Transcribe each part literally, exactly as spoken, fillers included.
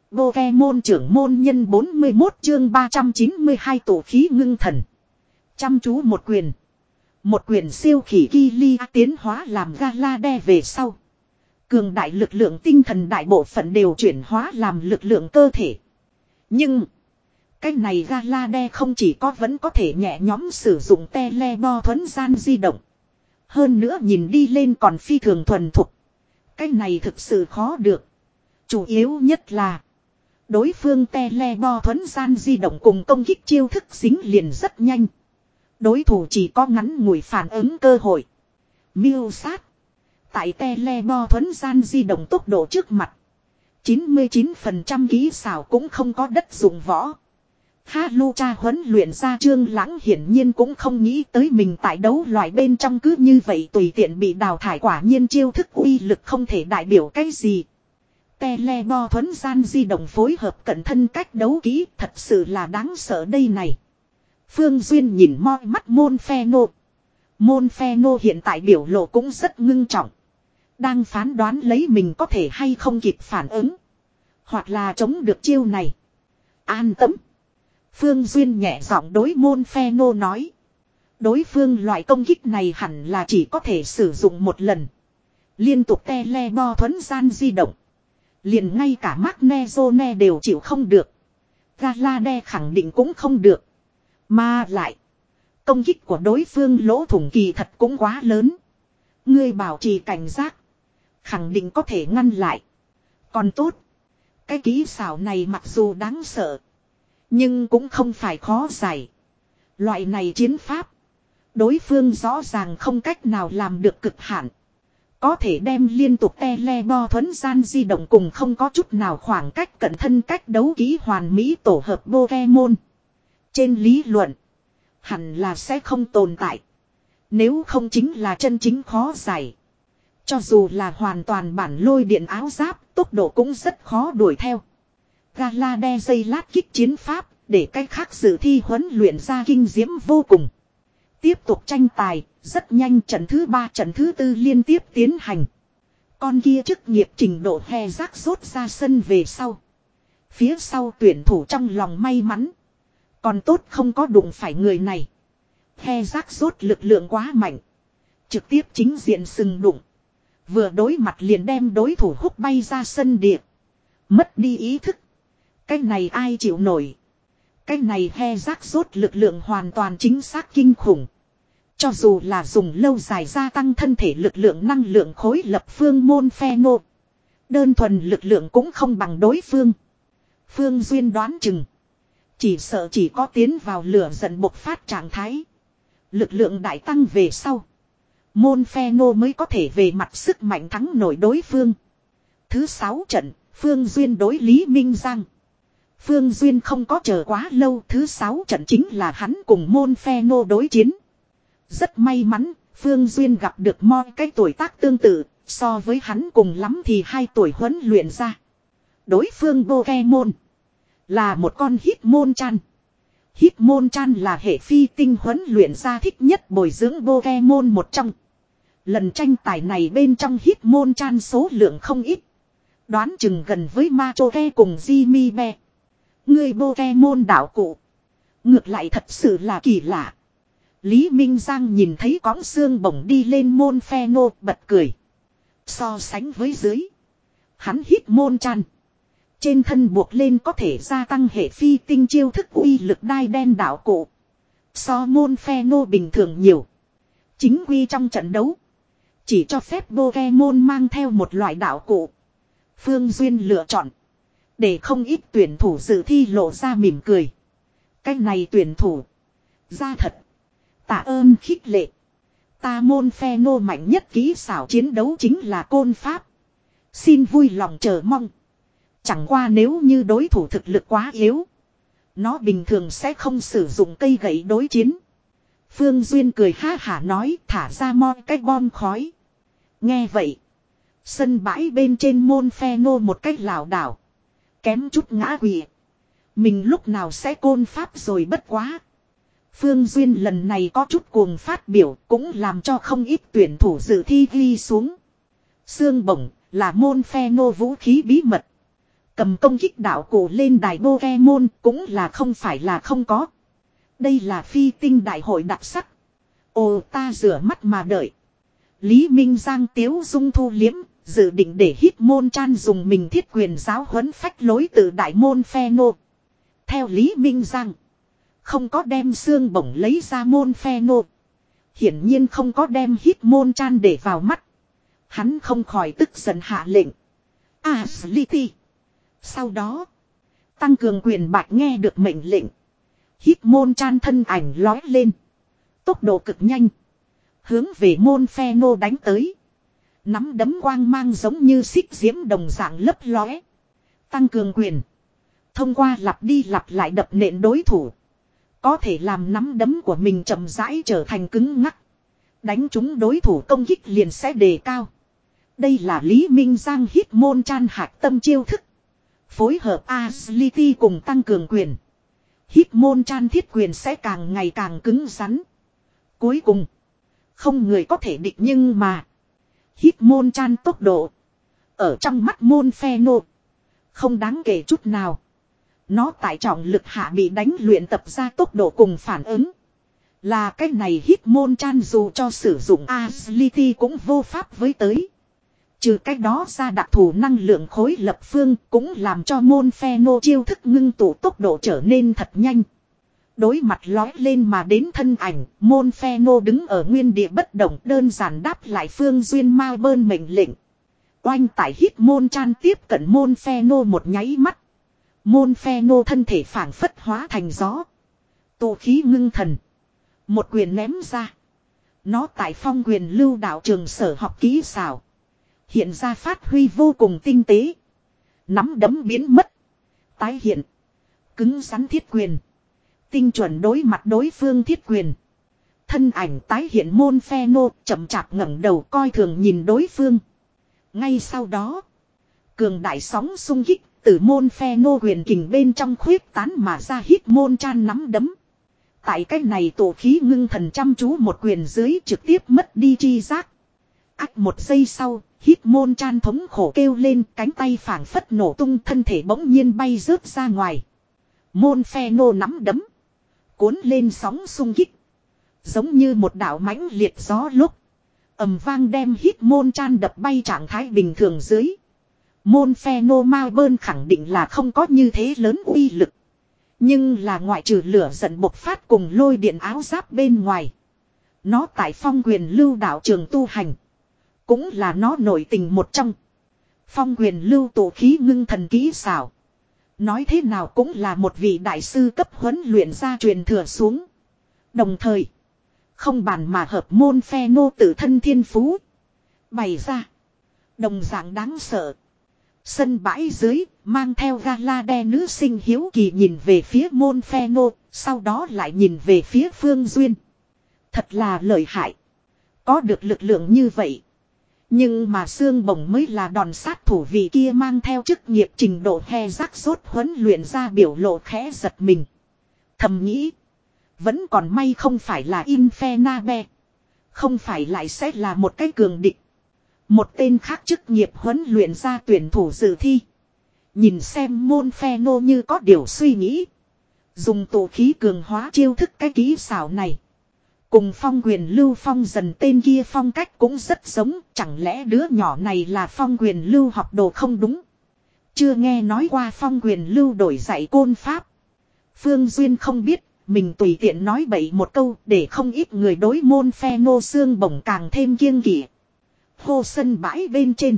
Pokemon trưởng môn nhân bốn mươi mốt chương ba trăm chín mươi hai tổ khí ngưng thần. Chăm chú một quyền. Một quyền siêu khỉ Kilia tiến hóa làm Galade về sau. Cường đại lực lượng tinh thần đại bộ phận đều chuyển hóa làm lực lượng cơ thể. Nhưng cái này Galade không chỉ có vẫn có thể nhẹ nhõm sử dụng telebo thuấn gian di động. Hơn nữa nhìn đi lên còn phi thường thuần thục. Cái này thực sự khó được. Chủ yếu nhất là đối phương telebo thuấn gian di động cùng công kích chiêu thức dính liền rất nhanh. Đối thủ chỉ có ngắn ngủi phản ứng cơ hội. Miêu sát. Tại telebo thuấn gian di động tốc độ trước mặt. chín mươi chín phần trăm kỹ xảo cũng không có đất dụng võ. Halucha huấn luyện ra Trương Lãng hiển nhiên cũng không nghĩ tới mình tại đấu loại bên trong cứ như vậy tùy tiện bị đào thải, quả nhiên chiêu thức uy lực không thể đại biểu cái gì. Telebo thuấn gian di động phối hợp cận thân cách đấu kỹ thật sự là đáng sợ đây này. Phương Duyên nhìn moi mắt Môn Phe Nô. Môn Phe Nô hiện tại biểu lộ cũng rất ngưng trọng. Đang phán đoán lấy mình có thể hay không kịp phản ứng. Hoặc là chống được chiêu này. An tâm. Phương Duyên nhẹ giọng đối Môn Phe Nô nói. Đối phương loại công kích này hẳn là chỉ có thể sử dụng một lần. Liên tục telebo thuấn gian di động. Liền ngay cả Magnezone đều chịu không được. Galade khẳng định cũng không được. Mà lại. Công kích của đối phương lỗ thủng kỳ thật cũng quá lớn. Ngươi bảo trì cảnh giác. Khẳng định có thể ngăn lại. Còn tốt. Cái kỹ xảo này mặc dù đáng sợ. Nhưng cũng không phải khó giải. Loại này chiến pháp. Đối phương rõ ràng không cách nào làm được cực hạn. Có thể đem liên tục telebo thuấn gian di động cùng không có chút nào khoảng cách cận thân cách đấu kỹ hoàn mỹ tổ hợp Pokemon. Trên lý luận. Hẳn là sẽ không tồn tại. Nếu không chính là chân chính khó giải. Cho dù là hoàn toàn bản lôi điện áo giáp, tốc độ cũng rất khó đuổi theo. Galade dây lát kích chiến pháp, để cách khác dự thi huấn luyện ra kinh diễm vô cùng. Tiếp tục tranh tài, rất nhanh trận thứ ba trận thứ tư liên tiếp tiến hành. Con kia chức nghiệp trình độ he rác rốt ra sân về sau. Phía sau tuyển thủ trong lòng may mắn. Còn tốt không có đụng phải người này. He rác rốt lực lượng quá mạnh. Trực tiếp chính diện sừng đụng. Vừa đối mặt liền đem đối thủ húc bay ra sân địa. Mất đi ý thức. Cái này ai chịu nổi. Cái này he rác rốt lực lượng hoàn toàn chính xác kinh khủng. Cho dù là dùng lâu dài gia tăng thân thể lực lượng năng lượng khối lập phương Môn Phe Nô. Đơn thuần lực lượng cũng không bằng đối phương. Phương Duyên đoán chừng. Chỉ sợ chỉ có tiến vào lửa giận bộc phát trạng thái. Lực lượng đại tăng về sau. Môn Phe Nô mới có thể về mặt sức mạnh thắng nổi đối phương. Thứ sáu trận, Phương Duyên đối Lý Minh Giang. Phương Duyên không có chờ quá lâu, thứ sáu trận chính là hắn cùng Môn Phe Nô đối chiến. Rất may mắn, Phương Duyên gặp được moi cái tuổi tác tương tự, so với hắn cùng lắm thì hai tuổi huấn luyện ra. Đối phương Pokemon là một con Hitmonchan. Hitmonchan là hệ phi tinh huấn luyện ra thích nhất bồi dưỡng Pokemon một trong. Lần tranh tài này bên trong Hitmonchan số lượng không ít. Đoán chừng gần với Machoke cùng Jimmy Bear. Người Pokemon đảo cụ. Ngược lại thật sự là kỳ lạ. Lý Minh Giang nhìn thấy cõng xương bổng đi lên Môn Phe Nô bật cười. So sánh với dưới. Hắn Hitmonchan. Trên thân buộc lên có thể gia tăng hệ phi tinh chiêu thức uy lực đai đen đảo cụ. So Môn Phe Nô bình thường nhiều. Chính quy trong trận đấu. Chỉ cho phép Pokemon mang theo một loại đảo cụ. Phương Duyên lựa chọn. Để không ít tuyển thủ dự thi lộ ra mỉm cười. Cái này tuyển thủ. Ra thật. Tạ ơn khích lệ. Ta Môn Phe Nô mạnh nhất kỹ xảo chiến đấu chính là côn pháp. Xin vui lòng chờ mong. Chẳng qua nếu như đối thủ thực lực quá yếu. Nó bình thường sẽ không sử dụng cây gậy đối chiến. Phương Duyên cười ha hả nói thả ra moi cái bom khói. Nghe vậy. Sân bãi bên trên Môn Phe Nô một cách lảo đảo. Kém chút ngã quỵ. Mình lúc nào sẽ côn pháp rồi bất quá. Phương Duyên lần này có chút cuồng phát biểu cũng làm cho không ít tuyển thủ dự thi ghi xuống. Xương bổng là Môn Phe Nô vũ khí bí mật. Cầm công kích đạo cổ lên đài Pokemon cũng là không phải là không có. Đây là phi tinh đại hội đặc sắc. Ồ, ta rửa mắt mà đợi. Lý Minh Giang tiếu dung thu liếm, dự định để Hitmonchan dùng mình thiết quyền giáo huấn phách lối từ đại môn Pheno. Theo Lý Minh Giang, không có đem xương bổng lấy ra môn Pheno. Hiển nhiên không có đem Hitmonchan để vào mắt. Hắn không khỏi tức giận hạ lệnh. À, Slitty. Sau đó, tăng cường quyền bạch nghe được mệnh lệnh. Hitmonchan thân ảnh lói lên. Tốc độ cực nhanh. Hướng về môn Pheno đánh tới. Nắm đấm quang mang giống như xích diễm đồng dạng lấp lóe. Tăng cường quyền. Thông qua lặp đi lặp lại đập nện đối thủ. Có thể làm nắm đấm của mình chậm rãi trở thành cứng ngắc. Đánh trúng đối thủ công kích liền sẽ đề cao. Đây là Lý Minh Giang Hitmonchan hạch tâm chiêu thức. Phối hợp Agility cùng tăng cường quyền. Hitmonchan thiết quyền sẽ càng ngày càng cứng rắn. Cuối cùng, không người có thể địch nhưng mà Hitmonchan tốc độ ở trong mắt môn Pheno không đáng kể chút nào. Nó tại trọng lực hạ bị đánh luyện tập ra tốc độ cùng phản ứng. Là cái này Hitmonchan dù cho sử dụng Agility cũng vô pháp với tới. Trừ cái đó ra đặc thù năng lượng khối lập phương cũng làm cho môn Pheno chiêu thức ngưng tụ tốc độ trở nên thật nhanh. Đối mặt lói lên mà đến thân ảnh, môn Pheno đứng ở nguyên địa bất động đơn giản đáp lại Phương Duyên ma bơn mệnh lệnh. Oanh tại Hitmonchan tiếp cận môn Pheno một nháy mắt. Môn Pheno thân thể phảng phất hóa thành gió. Tụ khí ngưng thần. Một quyền ném ra. Nó tại phong quyền lưu đạo trường sở học kỹ xảo. Hiện ra phát huy vô cùng tinh tế. Nắm đấm biến mất. Tái hiện. Cứng rắn thiết quyền. Tinh chuẩn đối mặt đối phương thiết quyền. Thân ảnh tái hiện môn Pheno chậm chạp ngẩng đầu coi thường nhìn đối phương. Ngay sau đó. Cường đại sóng xung kích từ môn Pheno quyền kình bên trong khuyết tán mà ra Hitmonchan nắm đấm. Tại cách này tổ khí ngưng thần chăm chú một quyền dưới trực tiếp mất đi chi giác. Ách một giây sau, Hitmonchan thống khổ kêu lên cánh tay phảng phất nổ tung thân thể bỗng nhiên bay rớt ra ngoài. Môn Pheno nắm đấm. Cuốn lên sóng xung kích. Giống như một đạo mãnh liệt gió lúc. Ầm vang đem Hitmonchan đập bay trạng thái bình thường dưới. Môn Pheno ma bơn khẳng định là không có như thế lớn uy lực. Nhưng là ngoại trừ lửa giận bộc phát cùng lôi điện áo giáp bên ngoài. Nó tại phong quyền lưu đạo trường tu hành. Cũng là nó nổi tình một trong. Phong quyền lưu tổ khí ngưng thần kỹ xảo. Nói thế nào cũng là một vị đại sư cấp huấn luyện ra truyền thừa xuống. Đồng thời. Không bàn mà hợp môn Pheno tự thân thiên phú. Bày ra. Đồng dạng đáng sợ. Sân bãi dưới, mang theo gala đe nữ sinh hiếu kỳ nhìn về phía môn Pheno, sau đó lại nhìn về phía Phương Duyên. Thật là lợi hại. Có được lực lượng như vậy. Nhưng mà xương bổng mới là đòn sát thủ vị kia mang theo chức nghiệp trình độ he rắc rốt huấn luyện ra biểu lộ khẽ giật mình. Thầm nghĩ. Vẫn còn may không phải là Infernabe. Không phải lại sẽ là một cái cường địch. Một tên khác chức nghiệp huấn luyện ra tuyển thủ dự thi. Nhìn xem môn Pheno như có điều suy nghĩ. Dùng tổ khí cường hóa chiêu thức cái kỹ xảo này. Cùng phong quyền lưu phong dần tên kia phong cách cũng rất giống. Chẳng lẽ đứa nhỏ này là phong quyền lưu học đồ không đúng. Chưa nghe nói qua phong quyền lưu đổi dạy côn pháp. Phương Duyên không biết. Mình tùy tiện nói bậy một câu để không ít người đối môn Pheno xương bổng càng thêm kiêng kỵ. Hô sân bãi bên trên.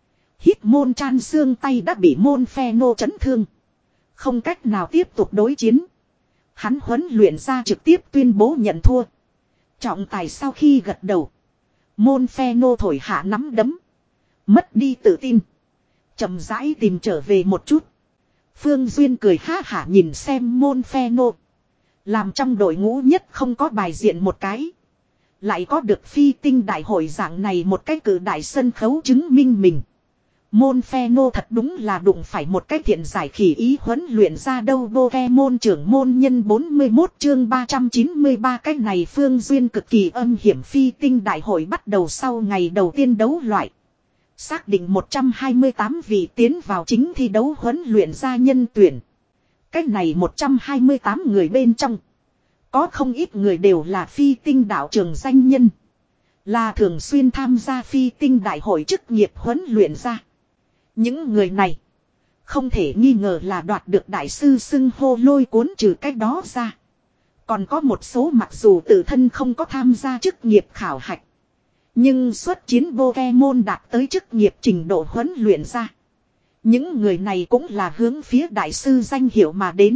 Hitmonchan xương tay đã bị môn Pheno chấn thương. Không cách nào tiếp tục đối chiến. Hắn huấn luyện ra trực tiếp tuyên bố nhận thua. Trọng tài sau khi gật đầu. Môn Pheno thổi hạ nắm đấm. Mất đi tự tin. Chậm rãi tìm trở về một chút. Phương Duyên cười ha hả nhìn xem môn Pheno. Làm trong đội ngũ nhất không có bài diện một cái. Lại có được phi tinh đại hội dạng này một cái cử đại sân khấu chứng minh mình. Môn Pheno thật đúng là đụng phải một cái thiện giải khỉ ý huấn luyện ra đâu Pokemon trưởng môn nhân bốn mươi mốt chương ba trăm chín mươi ba cái này Phương Duyên cực kỳ âm hiểm phi tinh đại hội bắt đầu sau ngày đầu tiên đấu loại. Xác định một trăm hai mươi tám vị tiến vào chính thi đấu huấn luyện gia nhân tuyển. Cách này một trăm hai mươi tám người bên trong. Có không ít người đều là phi tinh đạo trường danh nhân. Là thường xuyên tham gia phi tinh đại hội chức nghiệp huấn luyện gia. Những người này không thể nghi ngờ là đoạt được đại sư xưng hô lôi cuốn, trừ cách đó ra. Còn có một số mặc dù tự thân không có tham gia chức nghiệp khảo hạch. Nhưng xuất chiến Pokemon đạt tới chức nghiệp trình độ huấn luyện ra. Những người này cũng là hướng phía đại sư danh hiệu mà đến.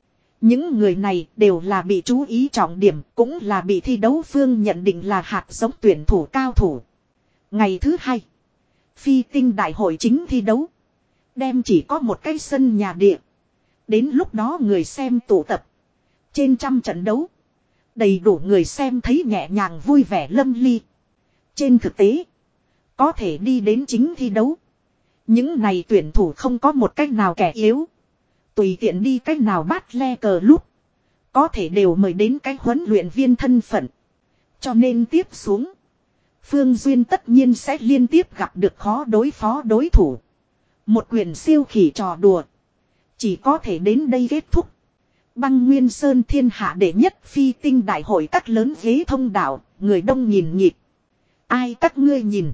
Những người này đều là bị chú ý trọng điểm, cũng là bị thi đấu phương nhận định là hạt giống tuyển thủ cao thủ. Ngày thứ hai, phi tinh đại hội chính thi đấu. Đem chỉ có một cái sân nhà địa. Đến lúc đó người xem tụ tập. Trên trăm trận đấu. Đầy đủ người xem thấy nhẹ nhàng vui vẻ lâm ly. Trên thực tế, có thể đi đến chính thi đấu. Những này tuyển thủ không có một cách nào kẻ yếu. Tùy tiện đi cách nào bắt le cờ lúc. Có thể đều mời đến cái huấn luyện viên thân phận. Cho nên tiếp xuống, Phương Duyên tất nhiên sẽ liên tiếp gặp được khó đối phó đối thủ. Một quyền siêu khỉ trò đùa. Chỉ có thể đến đây kết thúc. Băng Nguyên Sơn thiên hạ đệ nhất phi tinh đại hội các lớn ghế thông đạo, người đông nhìn nhịp. Ai các ngươi nhìn?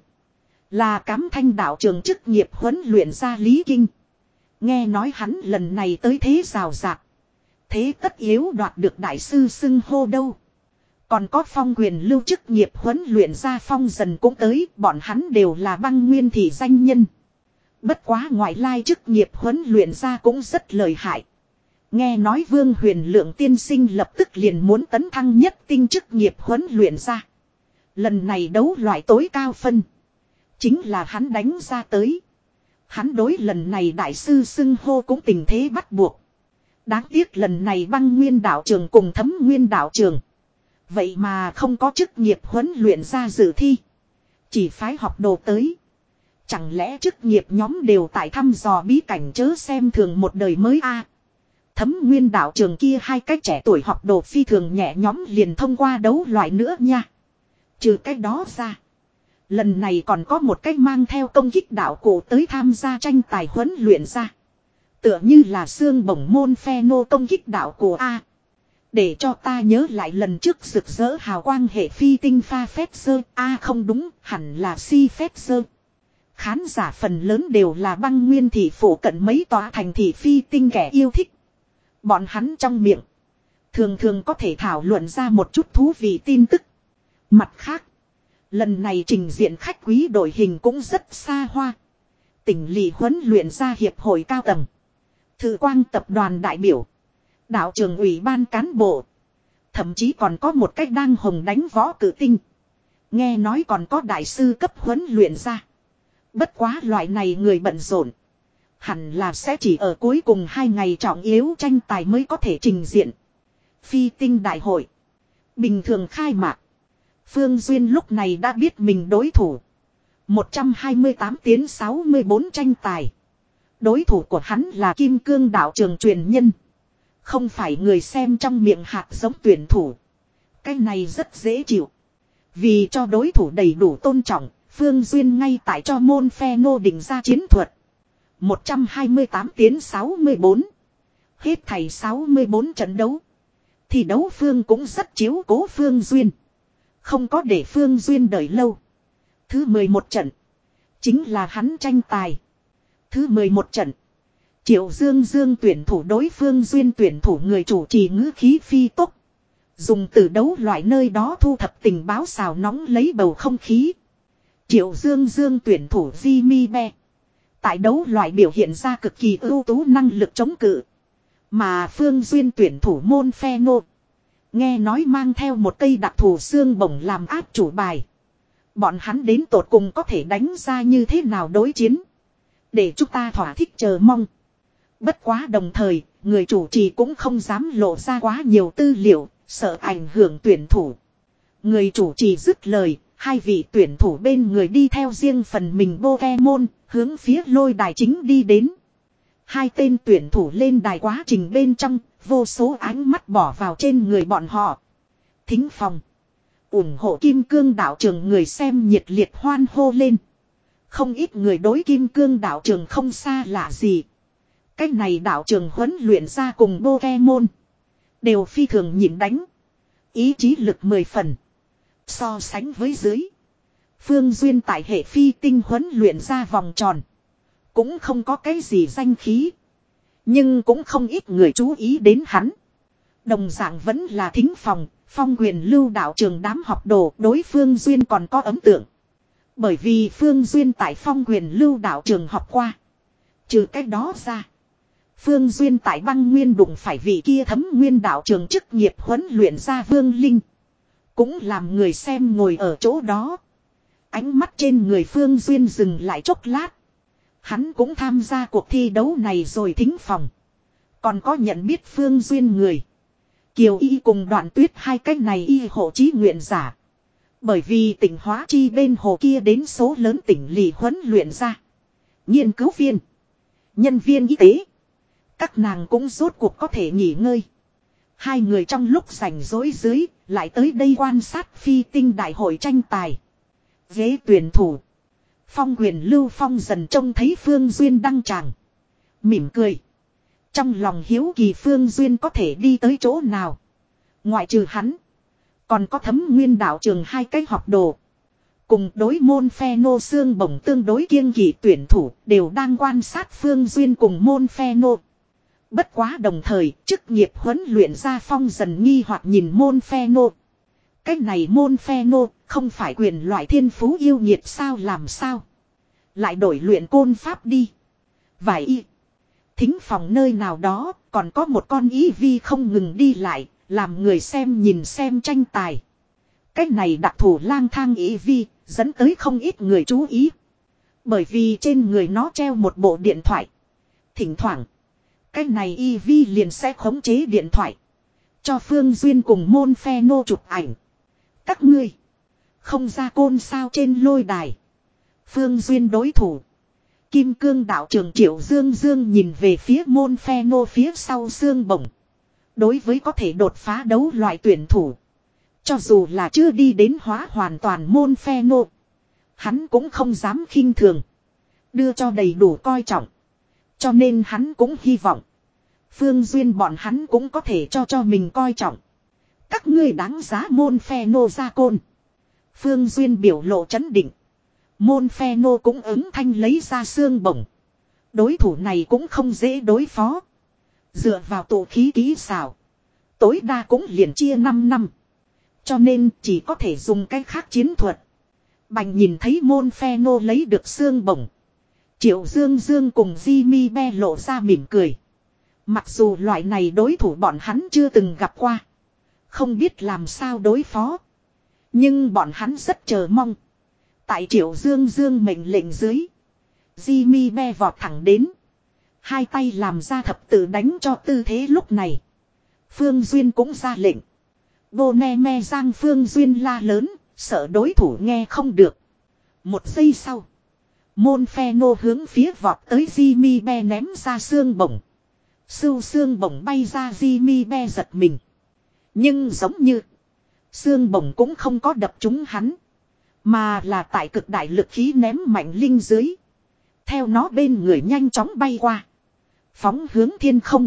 Là Cám Thanh đạo trường chức nghiệp huấn luyện gia Lý Kinh. Nghe nói hắn lần này tới thế rào rạc. Thế tất yếu đoạt được đại sư xưng hô đâu. Còn có Phong Quyền lưu chức nghiệp huấn luyện gia Phong Dần cũng tới, bọn hắn đều là Băng Nguyên thị danh nhân. Bất quá ngoại lai chức nghiệp huấn luyện gia cũng rất lợi hại. Nghe nói Vương Huyền Lượng tiên sinh lập tức liền muốn tấn thăng nhất tinh chức nghiệp huấn luyện gia. Lần này đấu loại tối cao phân. Chính là hắn đánh ra tới. Hắn đối lần này đại sư xưng hô cũng tình thế bắt buộc. Đáng tiếc lần này Băng Nguyên đạo trường cùng Thấm Nguyên đạo trường. Vậy mà không có chức nghiệp huấn luyện ra dự thi. Chỉ phái học đồ tới. Chẳng lẽ chức nghiệp nhóm đều tại thăm dò bí cảnh chớ xem thường một đời mới a à? Thấm Nguyên đạo trường kia hai cái trẻ tuổi học đồ phi thường nhẹ nhóm liền thông qua đấu loại nữa nha. Trừ cái đó ra. Lần này còn có một cách mang theo công kích đạo cổ tới tham gia tranh tài huấn luyện ra. Tựa như là xương bổng môn phe nô công kích đạo cổ A. Để cho ta nhớ lại lần trước rực rỡ hào quang hệ phi tinh pha phép sơ. A không đúng, hẳn là si phép sơ. Khán giả phần lớn đều là Băng Nguyên thị phủ cận mấy tòa thành thị phi tinh kẻ yêu thích. Bọn hắn trong miệng thường thường có thể thảo luận ra một chút thú vị tin tức. Mặt khác, lần này trình diện khách quý đội hình cũng rất xa hoa. Tỉnh lỵ huấn luyện ra hiệp hội cao tầng. Thự Quang tập đoàn đại biểu. Đạo trường ủy ban cán bộ. Thậm chí còn có một cách đang hồng đánh võ cử tinh. Nghe nói còn có đại sư cấp huấn luyện ra. Bất quá loại này người bận rộn. Hẳn là sẽ chỉ ở cuối cùng hai ngày trọng yếu tranh tài mới có thể trình diện. Phi tinh đại hội. Bình thường khai mạc. Phương Duyên lúc này đã biết mình đối thủ. một trăm hai mươi tám tiến sáu mươi bốn tranh tài. Đối thủ của hắn là Kim Cương đạo trường truyền nhân. Không phải người xem trong miệng hạt giống tuyển thủ. Cái này rất dễ chịu. Vì cho đối thủ đầy đủ tôn trọng, Phương Duyên ngay tại cho môn phe nô định ra chiến thuật. một trăm hai mươi tám tiến sáu mươi bốn. Hết thảy sáu mươi bốn trận đấu. Thì đấu Phương cũng rất chiếu cố Phương Duyên. Không có để Phương Duyên đợi lâu. Thứ mười một trận. Chính là hắn tranh tài. Thứ mười một trận. Triệu Dương Dương tuyển thủ đối Phương Duyên tuyển thủ người chủ trì ngữ khí phi tốc. Dùng từ đấu loại nơi đó thu thập tình báo xào nóng lấy bầu không khí. Triệu Dương Dương tuyển thủ Jimmy Be. Tại đấu loại biểu hiện ra cực kỳ ưu tú năng lực chống cự. Mà Phương Duyên tuyển thủ môn phe nô. Nghe nói mang theo một cây đặc thù xương bổng làm áp chủ bài. Bọn hắn đến tột cùng có thể đánh ra như thế nào đối chiến. Để chúng ta thỏa thích chờ mong. Bất quá đồng thời, người chủ trì cũng không dám lộ ra quá nhiều tư liệu, sợ ảnh hưởng tuyển thủ. Người chủ trì dứt lời, hai vị tuyển thủ bên người đi theo riêng phần mình Pokemon, hướng phía lôi đài chính đi đến. Hai tên tuyển thủ lên đài quá trình bên trong, vô số ánh mắt bỏ vào trên người bọn họ. Thính phòng. ủng hộ Kim Cương đạo trường người xem nhiệt liệt hoan hô lên. Không ít người đối kim cương đạo trường không xa lạ gì. Cái này đạo trường huấn luyện ra cùng Pokemon. Đều phi thường nhịn đánh. Ý chí lực mười phần. So sánh với dưới. Phương Duyên tại hệ phi tinh huấn luyện ra vòng tròn. Cũng không có cái gì danh khí. Nhưng cũng không ít người chú ý đến hắn. Đồng dạng vẫn là thính phòng, phong quyền lưu đạo trường đám học đồ đối Phương Duyên còn có ấn tượng. Bởi vì Phương Duyên tại phong quyền lưu đạo trường học qua. Trừ cách đó ra. Phương Duyên tại băng nguyên đụng phải vị kia thấm nguyên đạo trường chức nghiệp huấn luyện ra Vương Linh. Cũng làm người xem ngồi ở chỗ đó. Ánh mắt trên người Phương Duyên dừng lại chốc lát. Hắn cũng tham gia cuộc thi đấu này rồi thính phòng. Còn có nhận biết Phương Duyên người. Kiều Y cùng Đoạn Tuyết hai cách này y hộ chí nguyện giả. Bởi vì tỉnh Hóa Chi bên hồ kia đến số lớn tỉnh lì huấn luyện ra. Nghiên cứu viên. Nhân viên y tế. Các nàng cũng rốt cuộc có thể nghỉ ngơi. Hai người trong lúc rảnh rỗi dưới lại tới đây quan sát phi tinh đại hội tranh tài. Ghế tuyển thủ. Phong quyền Lưu Phong dần trông thấy Phương Duyên đăng tràng. Mỉm cười. Trong lòng hiếu kỳ Phương Duyên có thể đi tới chỗ nào. Ngoại trừ hắn. Còn có thấm nguyên đạo trường hai cái học đồ. Cùng đối môn phe nô xương bổng tương đối kiêng kỵ tuyển thủ đều đang quan sát Phương Duyên cùng môn phe nô. Bất quá đồng thời chức nghiệp huấn luyện ra Phong dần nghi hoặc nhìn môn phe nô. Cái này môn phe nô không phải quyền loại thiên phú yêu nhiệt sao làm sao. Lại đổi luyện côn pháp đi. Vài y. Thính phòng nơi nào đó còn có một con ý vi không ngừng đi lại. Làm người xem nhìn xem tranh tài. Cái này đặc thù lang thang ý vi dẫn tới không ít người chú ý. Bởi vì trên người nó treo một bộ điện thoại. Thỉnh thoảng. Cái này y vi liền sẽ khống chế điện thoại. Cho Phương Duyên cùng môn phe nô chụp ảnh. Các ngươi. Không ra côn sao trên lôi đài. Phương Duyên đối thủ. Kim cương đạo trường Triệu Dương Dương nhìn về phía môn phe nô phía sau xương bổng. Đối với có thể đột phá đấu loại tuyển thủ. Cho dù là chưa đi đến hóa hoàn toàn môn phe nô. Hắn cũng không dám khinh thường. Đưa cho đầy đủ coi trọng. Cho nên hắn cũng hy vọng. Phương Duyên bọn hắn cũng có thể cho cho mình coi trọng. Các ngươi đáng giá môn phe nô ra côn. Phương Duyên biểu lộ chấn định. Môn phe nô cũng ứng thanh lấy ra xương bổng. Đối thủ này cũng không dễ đối phó. Dựa vào tụ khí kỹ xảo. Tối đa cũng liền chia năm năm. Cho nên chỉ có thể dùng cách khác chiến thuật. Bành nhìn thấy môn phe nô lấy được xương bổng. Triệu Dương Dương cùng Jimmy Be lộ ra mỉm cười. Mặc dù loại này đối thủ bọn hắn chưa từng gặp qua. Không biết làm sao đối phó. Nhưng bọn hắn rất chờ mong. Tại Triệu Dương Dương mệnh lệnh dưới. Jimmy Be vọt thẳng đến. Hai tay làm ra thập tự đánh cho tư thế lúc này. Phương Duyên cũng ra lệnh. Bô ne me giang Phương Duyên la lớn. Sợ đối thủ nghe không được. Một giây sau. Môn phe nô hướng phía vọt tới Jimmy Be ném ra xương bổng. Sưu xương bổng bay ra Jimmy Be giật mình. Nhưng giống như. Xương bổng cũng không có đập trúng hắn. Mà là tại cực đại lực khí ném mạnh linh dưới. Theo nó bên người nhanh chóng bay qua. Phóng hướng thiên không.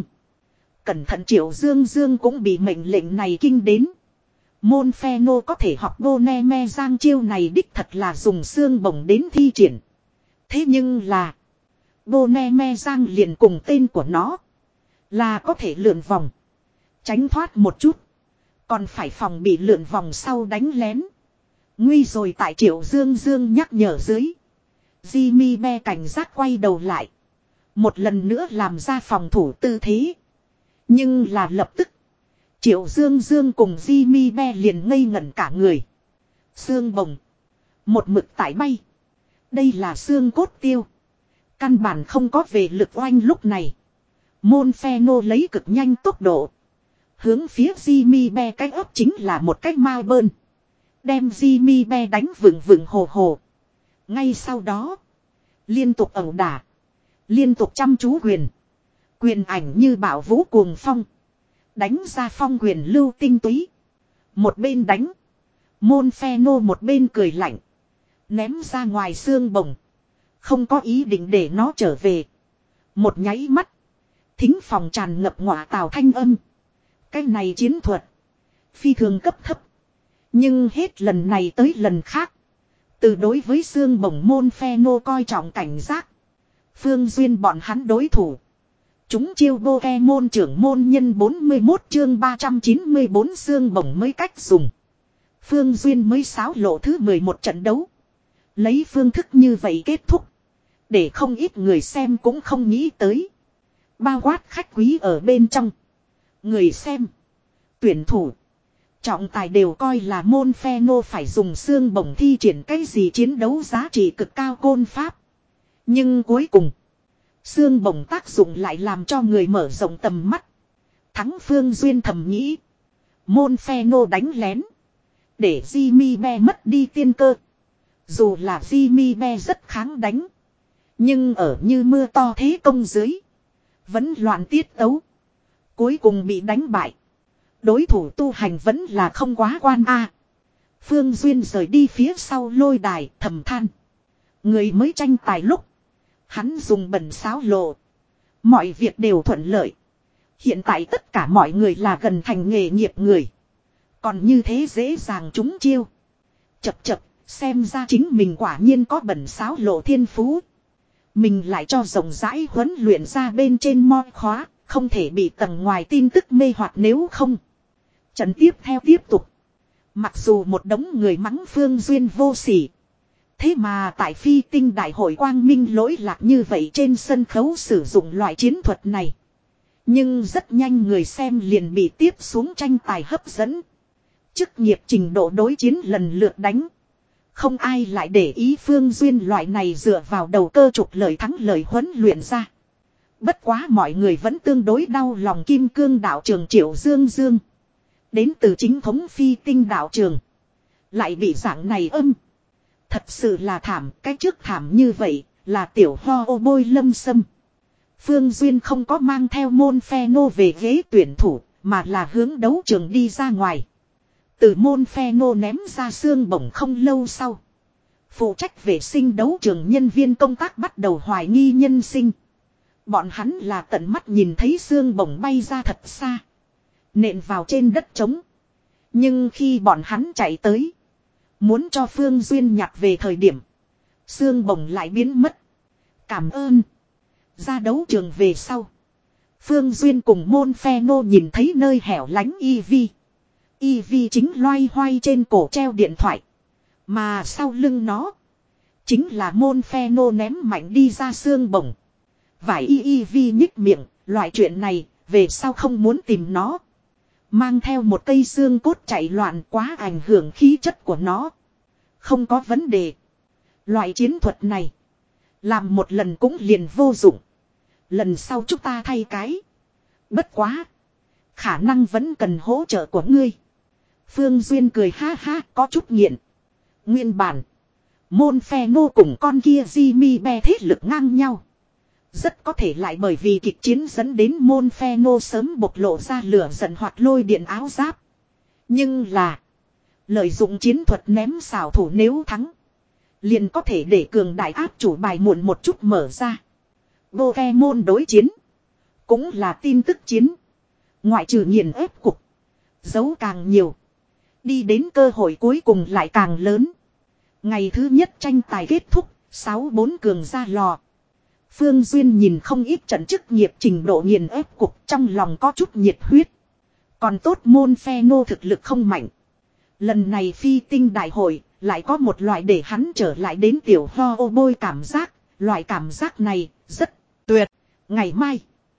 Cẩn thận Triệu Dương Dương cũng bị mệnh lệnh này kinh đến. Môn phe nô có thể học bô ne me giang chiêu này đích thật là dùng xương bổng đến thi triển. Thế nhưng là. Bô ne me giang liền cùng tên của nó. Là có thể lượn vòng. Tránh thoát một chút. Còn phải phòng bị lượn vòng sau đánh lén. Nguy rồi tại Triệu Dương Dương nhắc nhở dưới. Jimmy Be cảnh giác quay đầu lại. Một lần nữa làm ra phòng thủ tư thế. Nhưng là lập tức. Triệu Dương Dương cùng Jimmy Be liền ngây ngẩn cả người. Xương bồng. Một mực tải bay. Đây là xương cốt tiêu. Căn bản không có về lực oanh lúc này. Môn phe nô lấy cực nhanh tốc độ. Hướng phía Jimmy Be cách ấp chính là một cách mau bơn. Đem Jimmy Be đánh vững vững hồ hồ. Ngay sau đó. Liên tục ẩu đả. Liên tục chăm chú quyền. Quyền ảnh như bảo vũ cuồng phong. Đánh ra phong quyền lưu tinh túy. Một bên đánh. Môn phe nô một bên cười lạnh. Ném ra ngoài xương bồng. Không có ý định để nó trở về. Một nháy mắt. Thính phòng tràn ngập ngọa tào thanh âm. Cái này chiến thuật. Phi thường cấp thấp. Nhưng hết lần này tới lần khác. Từ đối với xương bổng môn phe nô coi trọng cảnh giác. Phương Duyên bọn hắn đối thủ. Chúng chiêu bô ke môn trưởng môn nhân bốn mươi mốt chương ba trăm chín mươi bốn xương bổng mới cách dùng. Phương Duyên mới sáo lộ thứ mười một trận đấu. Lấy phương thức như vậy kết thúc. Để không ít người xem cũng không nghĩ tới. Bao quát khách quý ở bên trong. Người xem. Tuyển thủ. Trọng tài đều coi là môn phe nô phải dùng xương bổng thi triển cái gì chiến đấu giá trị cực cao côn pháp. Nhưng cuối cùng. Xương bổng tác dụng lại làm cho người mở rộng tầm mắt. Thắng Phương Duyên thầm nghĩ. Môn phe nô đánh lén. Để Jimmy Be mất đi tiên cơ. Dù là Jimmy Be rất kháng đánh. Nhưng ở như mưa to thế công dưới. Vẫn loạn tiết tấu. Cuối cùng bị đánh bại. Đối thủ tu hành vẫn là không quá quan a. Phương Duyên rời đi phía sau lôi đài thầm than. Người mới tranh tài lúc. Hắn dùng bẩn sáo lộ. Mọi việc đều thuận lợi. Hiện tại tất cả mọi người là gần thành nghề nghiệp người. Còn như thế dễ dàng trúng chiêu. Chập chập, xem ra chính mình quả nhiên có bẩn sáo lộ thiên phú. Mình lại cho rộng rãi huấn luyện ra bên trên moi khóa. Không thể bị tầng ngoài tin tức mê hoặc nếu không. Trận tiếp theo tiếp tục. Mặc dù một đống người mắng Phương Duyên vô sỉ. Thế mà tại phi tinh đại hội quang minh lỗi lạc như vậy trên sân khấu sử dụng loại chiến thuật này. Nhưng rất nhanh người xem liền bị tiếp xuống tranh tài hấp dẫn. Chức nghiệp trình độ đối chiến lần lượt đánh. Không ai lại để ý Phương Duyên loại này dựa vào đầu cơ trục lời thắng lời huấn luyện ra. Bất quá mọi người vẫn tương đối đau lòng kim cương đạo trường Triệu Dương Dương. Đến từ chính thống phi tinh đạo trường. Lại bị dạng này âm. Thật sự là thảm, cái trước thảm như vậy, là tiểu ho ô bôi lâm sâm. Phương Duyên không có mang theo môn phe nô về ghế tuyển thủ, mà là hướng đấu trường đi ra ngoài. Từ môn phe nô ném ra xương bổng không lâu sau. Phụ trách vệ sinh đấu trường nhân viên công tác bắt đầu hoài nghi nhân sinh. Bọn hắn là tận mắt nhìn thấy xương bổng bay ra thật xa. Nện vào trên đất trống. Nhưng khi bọn hắn chạy tới. Muốn cho Phương Duyên nhặt về thời điểm. Xương bổng lại biến mất. Cảm ơn. Ra đấu trường về sau. Phương Duyên cùng môn phe nô nhìn thấy nơi hẻo lánh y vi. y vi chính loay hoay trên cổ treo điện thoại. Mà sau lưng nó. Chính là môn phe nô ném mạnh đi ra xương bổng. Vải y y vi nhích miệng. Loại chuyện này về sau không muốn tìm nó. Mang theo một cây xương cốt chạy loạn quá ảnh hưởng khí chất của nó. Không có vấn đề. Loại chiến thuật này. Làm một lần cũng liền vô dụng. Lần sau chúng ta thay cái. Bất quá. Khả năng vẫn cần hỗ trợ của ngươi. Phương Duyên cười ha ha có chút nghiện. Nguyên bản. Môn phe nô cùng con kia Jimmy Be thế lực ngang nhau. Rất có thể lại bởi vì kịch chiến dẫn đến môn phe nô sớm bộc lộ ra lửa giận hoặc lôi điện áo giáp. Nhưng là. Lợi dụng chiến thuật ném xảo thủ nếu thắng. Liền có thể để cường đại áp chủ bài muộn một chút mở ra. Vô ke môn đối chiến. Cũng là tin tức chiến. Ngoại trừ nghiền ép cục. Giấu càng nhiều. Đi đến cơ hội cuối cùng lại càng lớn. Ngày thứ nhất tranh tài kết thúc. Sáu bốn cường ra lò. Phương Duyên nhìn không ít trận chức nghiệp trình độ nghiền ép cục trong lòng có chút nhiệt huyết. Còn tốt môn phe nô thực lực không mạnh. Lần này phi tinh đại hội lại có một loại để hắn trở lại đến tiểu ho ô bôi cảm giác. Loại cảm giác này rất tuyệt. Ngày mai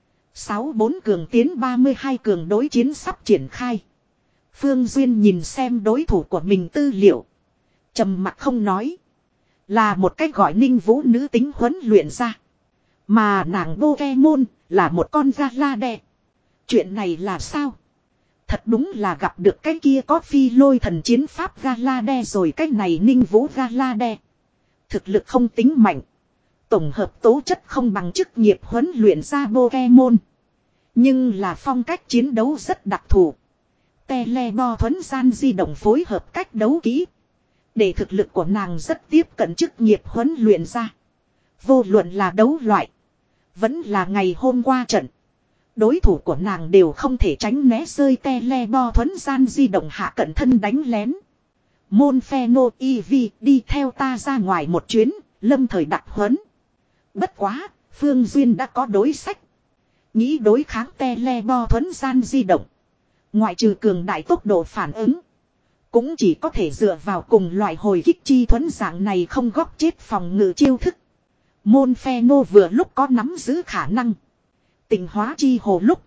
sáu bốn cường tiến ba mươi hai cường đối chiến sắp triển khai. Phương Duyên nhìn xem đối thủ của mình tư liệu. Trầm mặc không nói. Là một cách gọi Ninh Vũ nữ tính huấn luyện ra. Mà nàng Pokemon là một con Galade. Chuyện này là sao? Thật đúng là gặp được cái kia có phi lôi thần chiến pháp Galade rồi cái này Ninh Vũ Galade. Thực lực không tính mạnh. Tổng hợp tố chất không bằng chức nghiệp huấn luyện ra Pokemon. Nhưng là phong cách chiến đấu rất đặc thù. Telebo thuấn gian di động phối hợp cách đấu kỹ. Để thực lực của nàng rất tiếp cận chức nghiệp huấn luyện ra. Vô luận là đấu loại. Vẫn là ngày hôm qua trận. Đối thủ của nàng đều không thể tránh né rơi tele bo thuấn gian di động hạ cận thân đánh lén. Môn phe nô y vi đi theo ta ra ngoài một chuyến, lâm thời đặc huấn. Bất quá, Phương Duyên đã có đối sách. Nghĩ đối kháng tele bo thuấn gian di động. Ngoại trừ cường đại tốc độ phản ứng. Cũng chỉ có thể dựa vào cùng loại hồi kích chi thuấn dạng này không góp chết phòng ngự chiêu thức. Môn phe nô vừa lúc có nắm giữ khả năng. Tịnh hóa chi hồ lúc.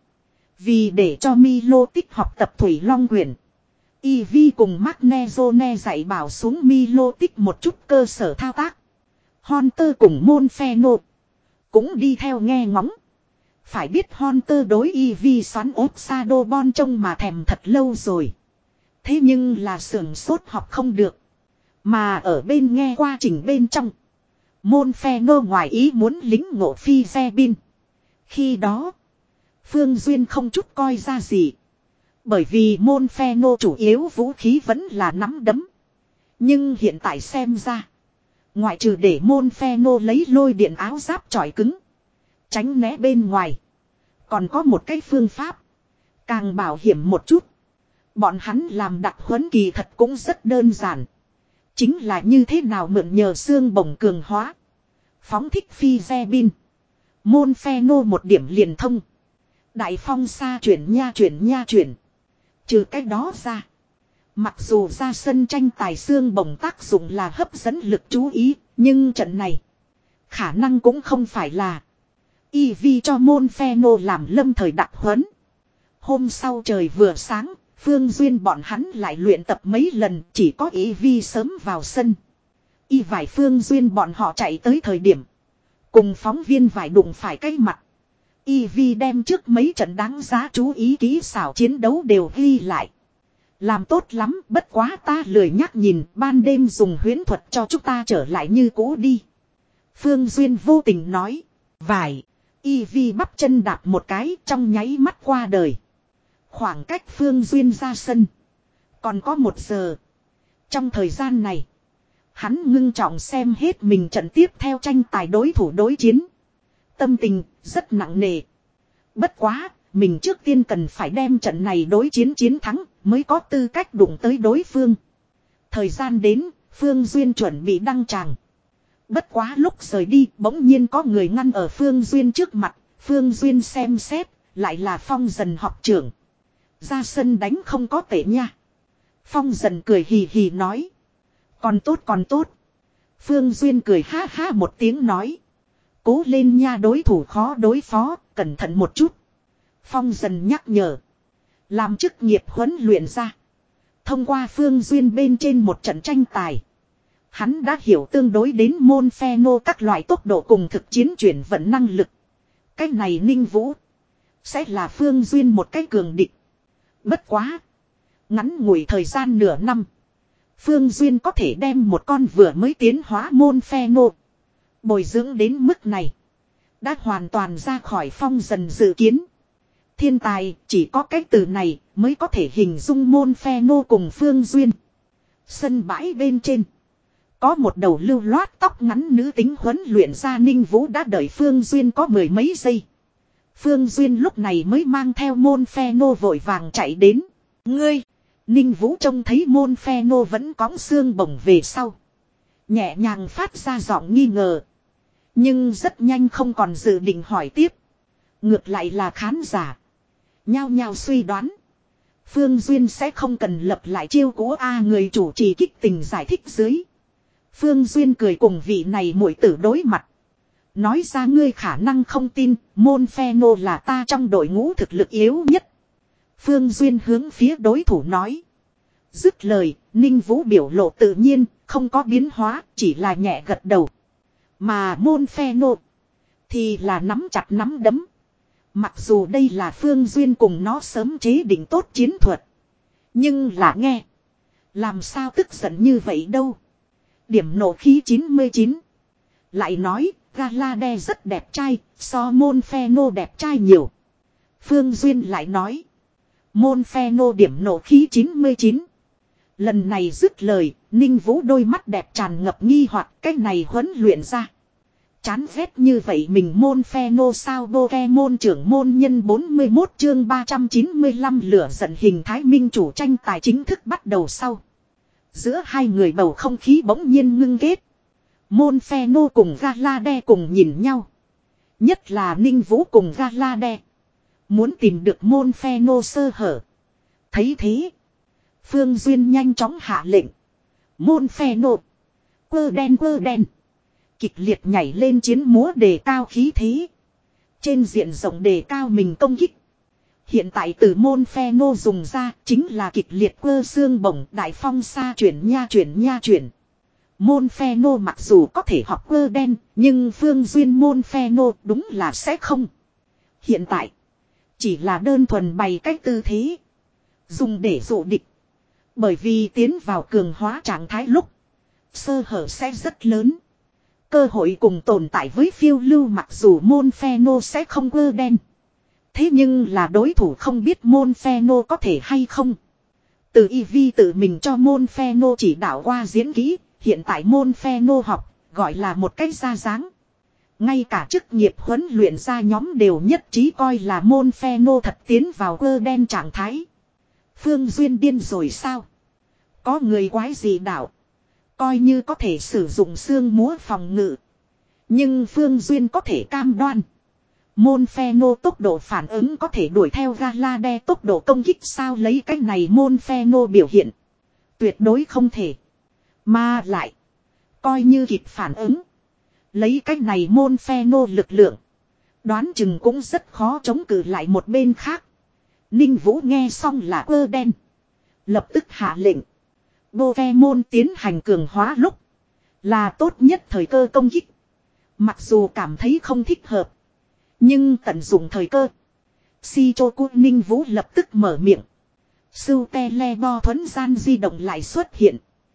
Vì để cho Milo tích học tập Thủy Long Quyển. Eevee cùng Magnezone dạy bảo xuống Milo tích một chút cơ sở thao tác. Hunter cùng môn phe nô. Cũng đi theo nghe ngóng. Phải biết Hunter đối Eevee xoắn ốp Shadowbone trông mà thèm thật lâu rồi. Thế nhưng là sưởng sốt học không được. Mà ở bên nghe qua trình bên trong. Môn phe nô ngoài ý muốn lính ngộ phi xe bin. Khi đó. Phương Duyên không chút coi ra gì. Bởi vì môn phe nô chủ yếu vũ khí vẫn là nắm đấm. Nhưng hiện tại xem ra. Ngoại trừ để môn phe nô lấy lôi điện áo giáp chọi cứng. Tránh né bên ngoài. Còn có một cái phương pháp. Càng bảo hiểm một chút. Bọn hắn làm đặc huấn kỳ thật cũng rất đơn giản. Chính là như thế nào mượn nhờ xương bổng cường hóa. Phóng thích phi xe bin. Môn phe nô một điểm liền thông. Đại phong xa chuyển nha chuyển nha chuyển. Trừ cách đó ra. Mặc dù ra sân tranh tài xương bổng tác dụng là hấp dẫn lực chú ý. Nhưng trận này. Khả năng cũng không phải là. Eevee cho môn phe nô làm lâm thời đặc huấn. Hôm sau trời vừa sáng. Phương Duyên bọn hắn lại luyện tập mấy lần. Chỉ có Eevee sớm vào sân. Y vải Phương Duyên bọn họ chạy tới thời điểm. Cùng phóng viên vải đụng phải cái mặt. Eevee đem trước mấy trận đáng giá chú ý kỹ xảo chiến đấu đều ghi lại. Làm tốt lắm, bất quá ta lười nhắc nhìn, ban đêm dùng huyễn thuật cho chúng ta trở lại như cũ đi. Phương Duyên vô tình nói. Vải. Eevee bắp chân đạp một cái trong nháy mắt qua đời. Khoảng cách Phương Duyên ra sân. Còn có một giờ. Trong thời gian này. Hắn ngưng trọng xem hết mình trận tiếp theo tranh tài đối thủ đối chiến. Tâm tình rất nặng nề. Bất quá, mình trước tiên cần phải đem trận này đối chiến chiến thắng mới có tư cách đụng tới đối phương. Thời gian đến, Phương Duyên chuẩn bị đăng tràng. Bất quá lúc rời đi, bỗng nhiên có người ngăn ở Phương Duyên trước mặt. Phương Duyên xem xét, lại là Phong Dần học trưởng. Ra sân đánh không có tệ nha. Phong Dần cười hì hì nói. Còn tốt còn tốt. Phương Duyên cười ha ha một tiếng nói. Cố lên nha, đối thủ khó đối phó, cẩn thận một chút. Phong Dần nhắc nhở. Làm chức nghiệp huấn luyện ra. Thông qua Phương Duyên bên trên một trận tranh tài. Hắn đã hiểu tương đối đến môn phe nô các loại tốc độ cùng thực chiến chuyển vận năng lực. Cách này Ninh Vũ. Sẽ là Phương Duyên một cái cường địch. Bất quá. Ngắn ngủi thời gian nửa năm. Phương Duyên có thể đem một con vừa mới tiến hóa môn phe nô. Bồi dưỡng đến mức này. Đã hoàn toàn ra khỏi Phong Dần dự kiến. Thiên tài chỉ có cái từ này mới có thể hình dung môn phe nô cùng Phương Duyên. Sân bãi bên trên. Có một đầu lưu loát tóc ngắn nữ tính huấn luyện ra Ninh Vũ đã đợi Phương Duyên có mười mấy giây. Phương Duyên lúc này mới mang theo môn phe nô vội vàng chạy đến. Ngươi! Ninh Vũ trông thấy môn phe nô vẫn cõng xương bổng về sau. Nhẹ nhàng phát ra giọng nghi ngờ. Nhưng rất nhanh không còn dự định hỏi tiếp. Ngược lại là khán giả. Nhao nhao suy đoán. Phương Duyên sẽ không cần lập lại chiêu cũ A, người chủ trì kích tình giải thích dưới. Phương Duyên cười cùng vị này muội tử đối mặt. Nói ra ngươi khả năng không tin, môn phe nô là ta trong đội ngũ thực lực yếu nhất. Phương Duyên hướng phía đối thủ nói. Dứt lời, Ninh Vũ biểu lộ tự nhiên, không có biến hóa, chỉ là nhẹ gật đầu. Mà môn phe nô thì là nắm chặt nắm đấm. Mặc dù đây là Phương Duyên cùng nó sớm chế định tốt chiến thuật. Nhưng là nghe. Làm sao tức giận như vậy đâu. Điểm nổ khí chín mươi chín. Lại nói, Galade rất đẹp trai, so môn phe nô đẹp trai nhiều. Phương Duyên lại nói. Môn phe nô điểm nổ khí chín mươi chín. Lần này dứt lời, Ninh Vũ đôi mắt đẹp tràn ngập nghi hoặc cách này huấn luyện ra. Chán ghét như vậy mình môn phe nô sao Pokemon trưởng môn nhân bốn mươi mốt chương ba trăm chín mươi lăm lửa giận hình thái minh chủ tranh tài chính thức bắt đầu sau. Giữa hai người bầu không khí bỗng nhiên ngưng kết. Môn phe nô cùng Galade cùng nhìn nhau. Nhất là Ninh Vũ cùng Galade. Muốn tìm được môn phe nô sơ hở. Thấy thế. Phương Duyên nhanh chóng hạ lệnh. Môn phe nô. Quơ đen quơ đen. Kịch liệt nhảy lên chiến múa đề cao khí thế. Trên diện rộng đề cao mình công kích. Hiện tại từ môn phe nô dùng ra chính là kịch liệt quơ xương bổng đại phong xa chuyển nha chuyển nha chuyển. Môn phe nô mặc dù có thể học quơ đen nhưng Phương Duyên môn phe nô đúng là sẽ không. Hiện tại chỉ là đơn thuần bày cách tư thế. Dùng để dụ địch. Bởi vì tiến vào cường hóa trạng thái lúc. Sơ hở sẽ rất lớn. Cơ hội cùng tồn tại với phiêu lưu mặc dù môn phe nô sẽ không quơ đen. Thế nhưng là đối thủ không biết môn phe nô có thể hay không. Từ y vi tự mình cho môn phe nô chỉ đạo qua diễn kỹ. Hiện tại môn phe nô học gọi là một cách ra dáng. Ngay cả chức nghiệp huấn luyện ra nhóm đều nhất trí coi là môn phe nô thật tiến vào quơ đen trạng thái. Phương Duyên điên rồi sao? Có người quái gì đạo? Coi như có thể sử dụng xương múa phòng ngự. Nhưng Phương Duyên có thể cam đoan. Môn phe nô tốc độ phản ứng có thể đuổi theo Galade tốc độ công kích sao lấy cách này môn phe nô biểu hiện. Tuyệt đối không thể. Mà lại. Coi như kịp phản ứng. Lấy cách này môn phe nô lực lượng. Đoán chừng cũng rất khó chống cự lại một bên khác. Ninh Vũ nghe xong là ơ đen. Lập tức hạ lệnh. Pokemon tiến hành cường hóa lúc. Là tốt nhất thời cơ công kích. Mặc dù cảm thấy không thích hợp. Nhưng tận dụng thời cơ. Shichoku Ninh Vũ lập tức mở miệng. Sưu tele bo thuấn gian di động lại xuất hiện.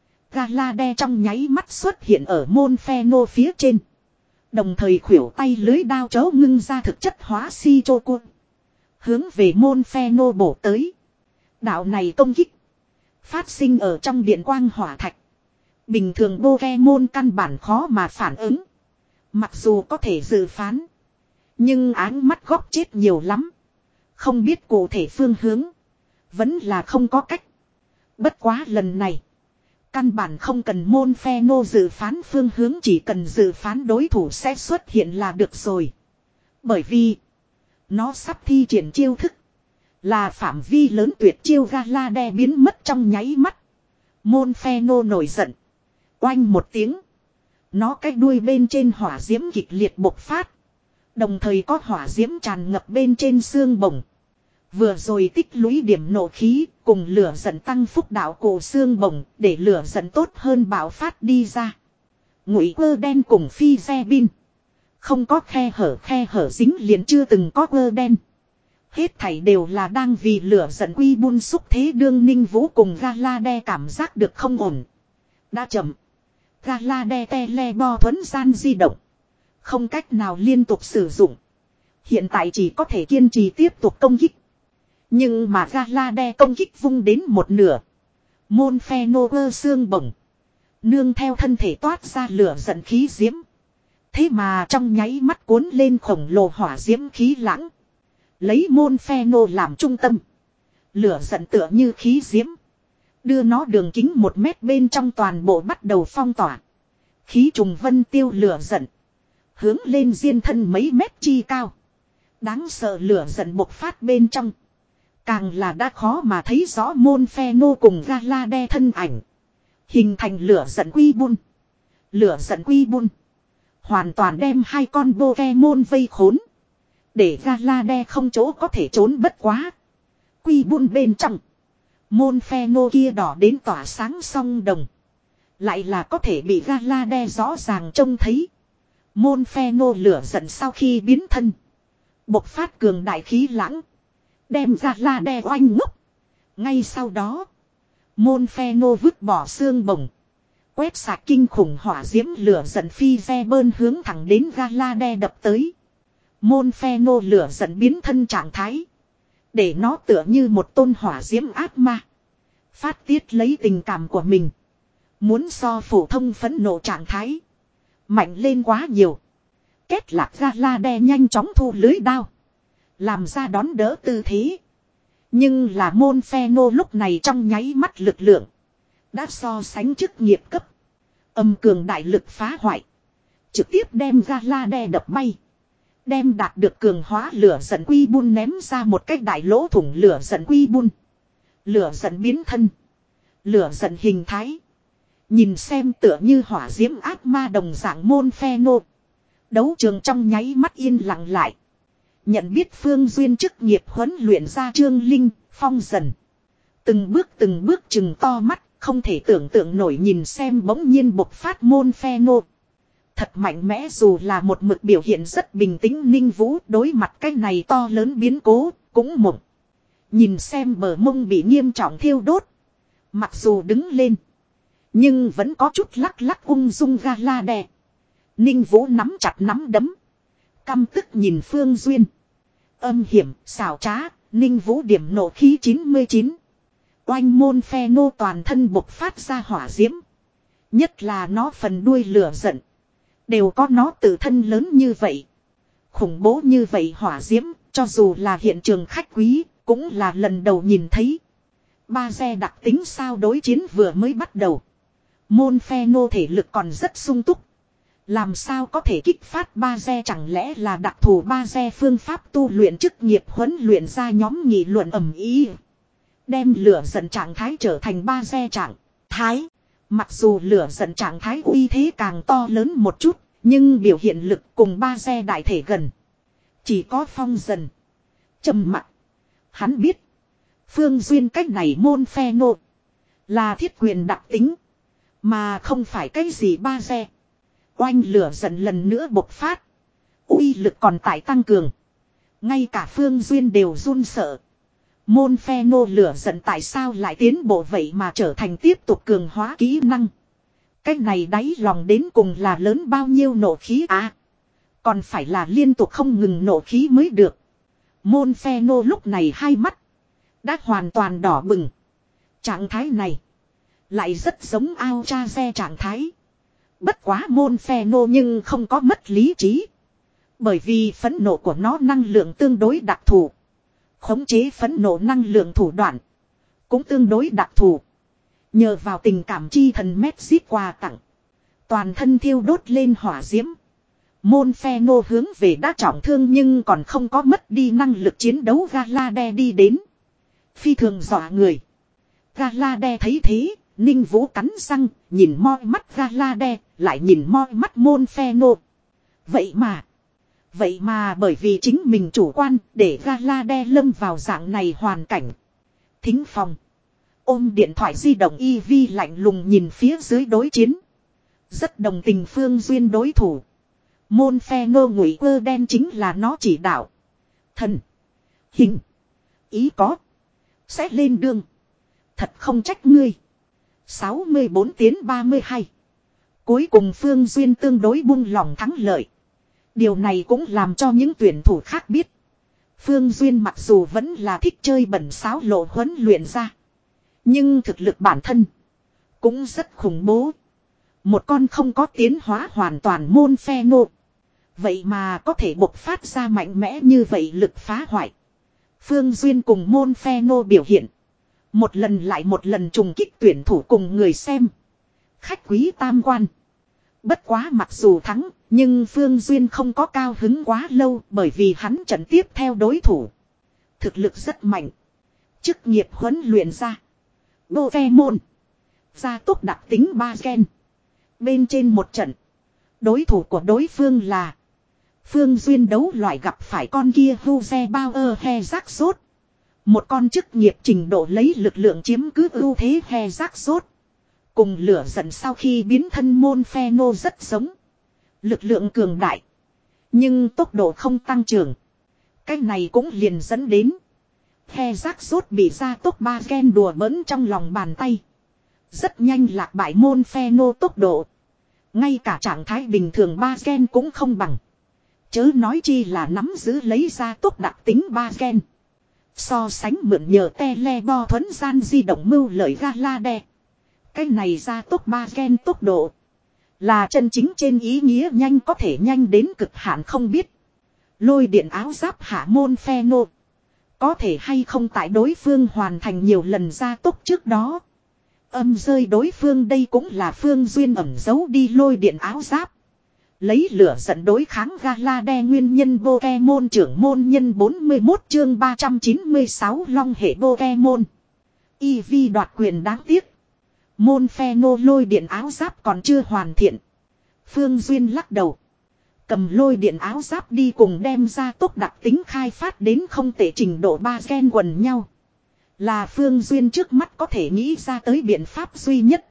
Galade trong nháy mắt xuất hiện ở môn phe nô phía trên. Đồng thời khuỷu tay lưới đao chấu ngưng ra thực chất hóa Shichoku. Hướng về môn phe nô bổ tới. Đạo này công kích. Phát sinh ở trong điện quang hỏa thạch. Bình thường Pokemon căn bản khó mà phản ứng. Mặc dù có thể dự phán. Nhưng áng mắt góc chết nhiều lắm. Không biết cụ thể phương hướng. Vẫn là không có cách. Bất quá lần này. Căn bản không cần môn phe nô dự phán phương hướng. Chỉ cần dự phán đối thủ sẽ xuất hiện là được rồi. Bởi vì. Nó sắp thi triển chiêu thức. Là phạm vi lớn tuyệt chiêu Galade biến mất trong nháy mắt. Môn phe nô nổi giận. Oanh một tiếng. Nó cái đuôi bên trên hỏa diễm kịch liệt bộc phát. Đồng thời có hỏa diễm tràn ngập bên trên xương bổng. Vừa rồi tích lũy điểm nổ khí cùng lửa giận tăng phúc đạo cổ xương bổng để lửa giận tốt hơn bạo phát đi ra. Ngụy quơ đen cùng phi xe bin. Không có khe hở khe hở dính liền chưa từng có quơ đen. Hết thảy đều là đang vì lửa giận quy buôn xúc thế đương Ninh Vũ cùng Galade cảm giác được không ổn. Đã chậm. Galade tele bo thuấn gian di động. Không cách nào liên tục sử dụng. Hiện tại chỉ có thể kiên trì tiếp tục công kích. Nhưng mà Galade công kích vung đến một nửa. Môn phe nô ơ xương bổng. Nương theo thân thể toát ra lửa giận khí diễm. Thế mà trong nháy mắt cuốn lên khổng lồ hỏa diễm khí lãng. Lấy môn phe nô làm trung tâm. Lửa giận tựa như khí diễm. Đưa nó đường kính một mét bên trong toàn bộ bắt đầu phong tỏa. Khí trùng vân tiêu lửa giận. Hướng lên diên thân mấy mét chi cao. Đáng sợ lửa giận bộc phát bên trong. Càng là đã khó mà thấy rõ môn phe nô cùng Galade thân ảnh. Hình thành lửa giận quy bun. Lửa giận quy bun. Hoàn toàn đem hai con Pokemon vây khốn. Để Galade không chỗ có thể trốn bất quá. Quy bun bên trong. Môn phe nô kia đỏ đến tỏa sáng song đồng. Lại là có thể bị Galade rõ ràng trông thấy. Môn phe nô lửa giận sau khi biến thân. Bộc phát cường đại khí lãng. Đem Galade oanh ngốc. Ngay sau đó. Môn phe nô vứt bỏ xương bổng. Quét sạc kinh khủng hỏa diễm lửa giận phi ve bơn hướng thẳng đến Galade đập tới. Môn phe nô lửa giận biến thân trạng thái. Để nó tựa như một tôn hỏa diễm ác ma. Phát tiết lấy tình cảm của mình. Muốn so phổ thông phẫn nộ trạng thái. Mạnh lên quá nhiều. Kết lạc Galade nhanh chóng thu lưới đao. Làm ra đón đỡ tư thế. Nhưng là Monfeno lúc này trong nháy mắt lực lượng. Đã so sánh chức nghiệp cấp. Âm cường đại lực phá hoại. Trực tiếp đem Galade đập bay. Đem đạt được cường hóa lửa giận quy bun ném ra một cách đại lỗ thủng lửa giận quy bun. Lửa giận biến thân. Lửa giận hình thái. Nhìn xem tựa như hỏa diễm ác ma đồng dạng Monfeno. Đấu trường trong nháy mắt yên lặng lại. Nhận biết Phương Duyên chức nghiệp huấn luyện ra Trương Linh, Phong dần. Từng bước từng bước chừng to mắt, không thể tưởng tượng nổi nhìn xem bỗng nhiên bộc phát Monfeno. Thật mạnh mẽ dù là một mực biểu hiện rất bình tĩnh Ninh Vũ đối mặt cái này to lớn biến cố, cũng mộng. Nhìn xem bờ mông bị nghiêm trọng thiêu đốt. Mặc dù đứng lên, nhưng vẫn có chút lắc lắc ung dung Galade. Ninh Vũ nắm chặt nắm đấm. Căm tức nhìn Phương Duyên. Âm hiểm, xảo trá, Ninh Vũ điểm nộ khí chín mươi chín. Oanh Monfeno toàn thân bộc phát ra hỏa diễm. Nhất là nó phần đuôi lửa giận. Đều có nó tự thân lớn như vậy. Khủng bố như vậy hỏa diễm, cho dù là hiện trường khách quý, cũng là lần đầu nhìn thấy. Ba xe đặc tính sao đối chiến vừa mới bắt đầu. Monfeno thể lực còn rất sung túc. Làm sao có thể kích phát ba xe chẳng lẽ là đặc thù ba xe phương pháp tu luyện chức nghiệp huấn luyện ra nhóm nghị luận ầm ý. Đem lửa giận trạng thái trở thành ba xe trạng thái. Mặc dù lửa giận trạng thái uy thế càng to lớn một chút, nhưng biểu hiện lực cùng ba xe đại thể gần. Chỉ có Phong dần. Trầm mặc. Hắn biết. Phương Duyên cách này Monfeno. Là thiết quyền đặc tính. Mà không phải cái gì ba xe. Oanh lửa giận lần nữa bộc phát. Uy lực còn tại tăng cường. Ngay cả Phương Duyên đều run sợ. Monfeno lửa giận tại sao lại tiến bộ vậy mà trở thành tiếp tục cường hóa kỹ năng. Cái này đáy lòng đến cùng là lớn bao nhiêu nộ khí à. Còn phải là liên tục không ngừng nộ khí mới được. Monfeno lúc này hai mắt. Đã hoàn toàn đỏ bừng. Trạng thái này. Lại rất giống ao cha xe trạng thái. Bất quá Monfeno nhưng không có mất lý trí. Bởi vì phẫn nộ của nó năng lượng tương đối đặc thù. Khống chế phẫn nộ năng lượng thủ đoạn. Cũng tương đối đặc thù. Nhờ vào tình cảm chi thần Messi quà tặng. Toàn thân thiêu đốt lên hỏa diễm. Monfeno hướng về đã trọng thương nhưng còn không có mất đi năng lực chiến đấu Galade đi đến. Phi thường dọa người. Galade thấy thế, Ninh Vũ cắn răng, nhìn moi mắt Galade, lại nhìn moi mắt Monfeno. Vậy mà, vậy mà bởi vì chính mình chủ quan để Galade lâm vào dạng này hoàn cảnh. Thính phòng. Ôm điện thoại di động y vi lạnh lùng nhìn phía dưới đối chiến. Rất đồng tình Phương Duyên đối thủ. Monfeno ngụy quơ đen chính là nó chỉ đạo. Thần. Hình. Ý có. Sẽ lên đường. Thật không trách ngươi. sáu mươi bốn tiến ba mươi hai. Cuối cùng Phương Duyên tương đối buông lòng thắng lợi. Điều này cũng làm cho những tuyển thủ khác biết. Phương Duyên mặc dù vẫn là thích chơi bẩn sáo lộ huấn luyện ra. Nhưng thực lực bản thân. Cũng rất khủng bố. Một con không có tiến hóa hoàn toàn Monfeno. Vậy mà có thể bộc phát ra mạnh mẽ như vậy lực phá hoại. Phương Duyên cùng Monfeno biểu hiện. Một lần lại một lần trùng kích tuyển thủ cùng người xem. Khách quý tam quan. Bất quá mặc dù thắng, nhưng Phương Duyên không có cao hứng quá lâu bởi vì hắn trận tiếp theo đối thủ. Thực lực rất mạnh. Chức nghiệp huấn luyện ra. Bô ve môn. Gia tốc đặc tính ba gen. Bên trên một trận. Đối thủ của đối phương là. Phương Duyên đấu loại gặp phải con kia Huze Bao he rác sốt. Một con chức nghiệp trình độ lấy lực lượng chiếm cứ ưu thế he rác sốt. Cùng lửa giận sau khi biến thân Monfeno rất giống. Lực lượng cường đại. Nhưng tốc độ không tăng trưởng. Cái này cũng liền dẫn đến. He rác sốt bị gia tốc ba gen đùa bỡn trong lòng bàn tay. Rất nhanh lạc bại Monfeno tốc độ. Ngay cả trạng thái bình thường ba gen cũng không bằng. Chớ nói chi là nắm giữ lấy gia tốc đặc tính ba gen. So sánh mượn nhờ telebo thuấn gian di động mưu lợi Galade. Cái này gia tốc ba gen tốc độ. Là chân chính trên ý nghĩa nhanh có thể nhanh đến cực hạn không biết. Lôi điện áo giáp hạ môn phe nô. Có thể hay không tại đối phương hoàn thành nhiều lần gia tốc trước đó. Âm rơi đối phương đây cũng là Phương Duyên ẩn giấu đi lôi điện áo giáp. Lấy lửa giận đối kháng Gala đe nguyên nhân Pokemon trưởng môn nhân bốn mươi mốt chương ba trăm chín mươi sáu long hệ Pokemon. Eevee đoạt quyền đáng tiếc. Môn phe nô lôi điện áo giáp còn chưa hoàn thiện. Phương Duyên lắc đầu. Cầm lôi điện áo giáp đi cùng đem ra tốc đặc tính khai phát đến không tệ trình độ ba gen quần nhau. Là Phương Duyên trước mắt có thể nghĩ ra tới biện pháp duy nhất.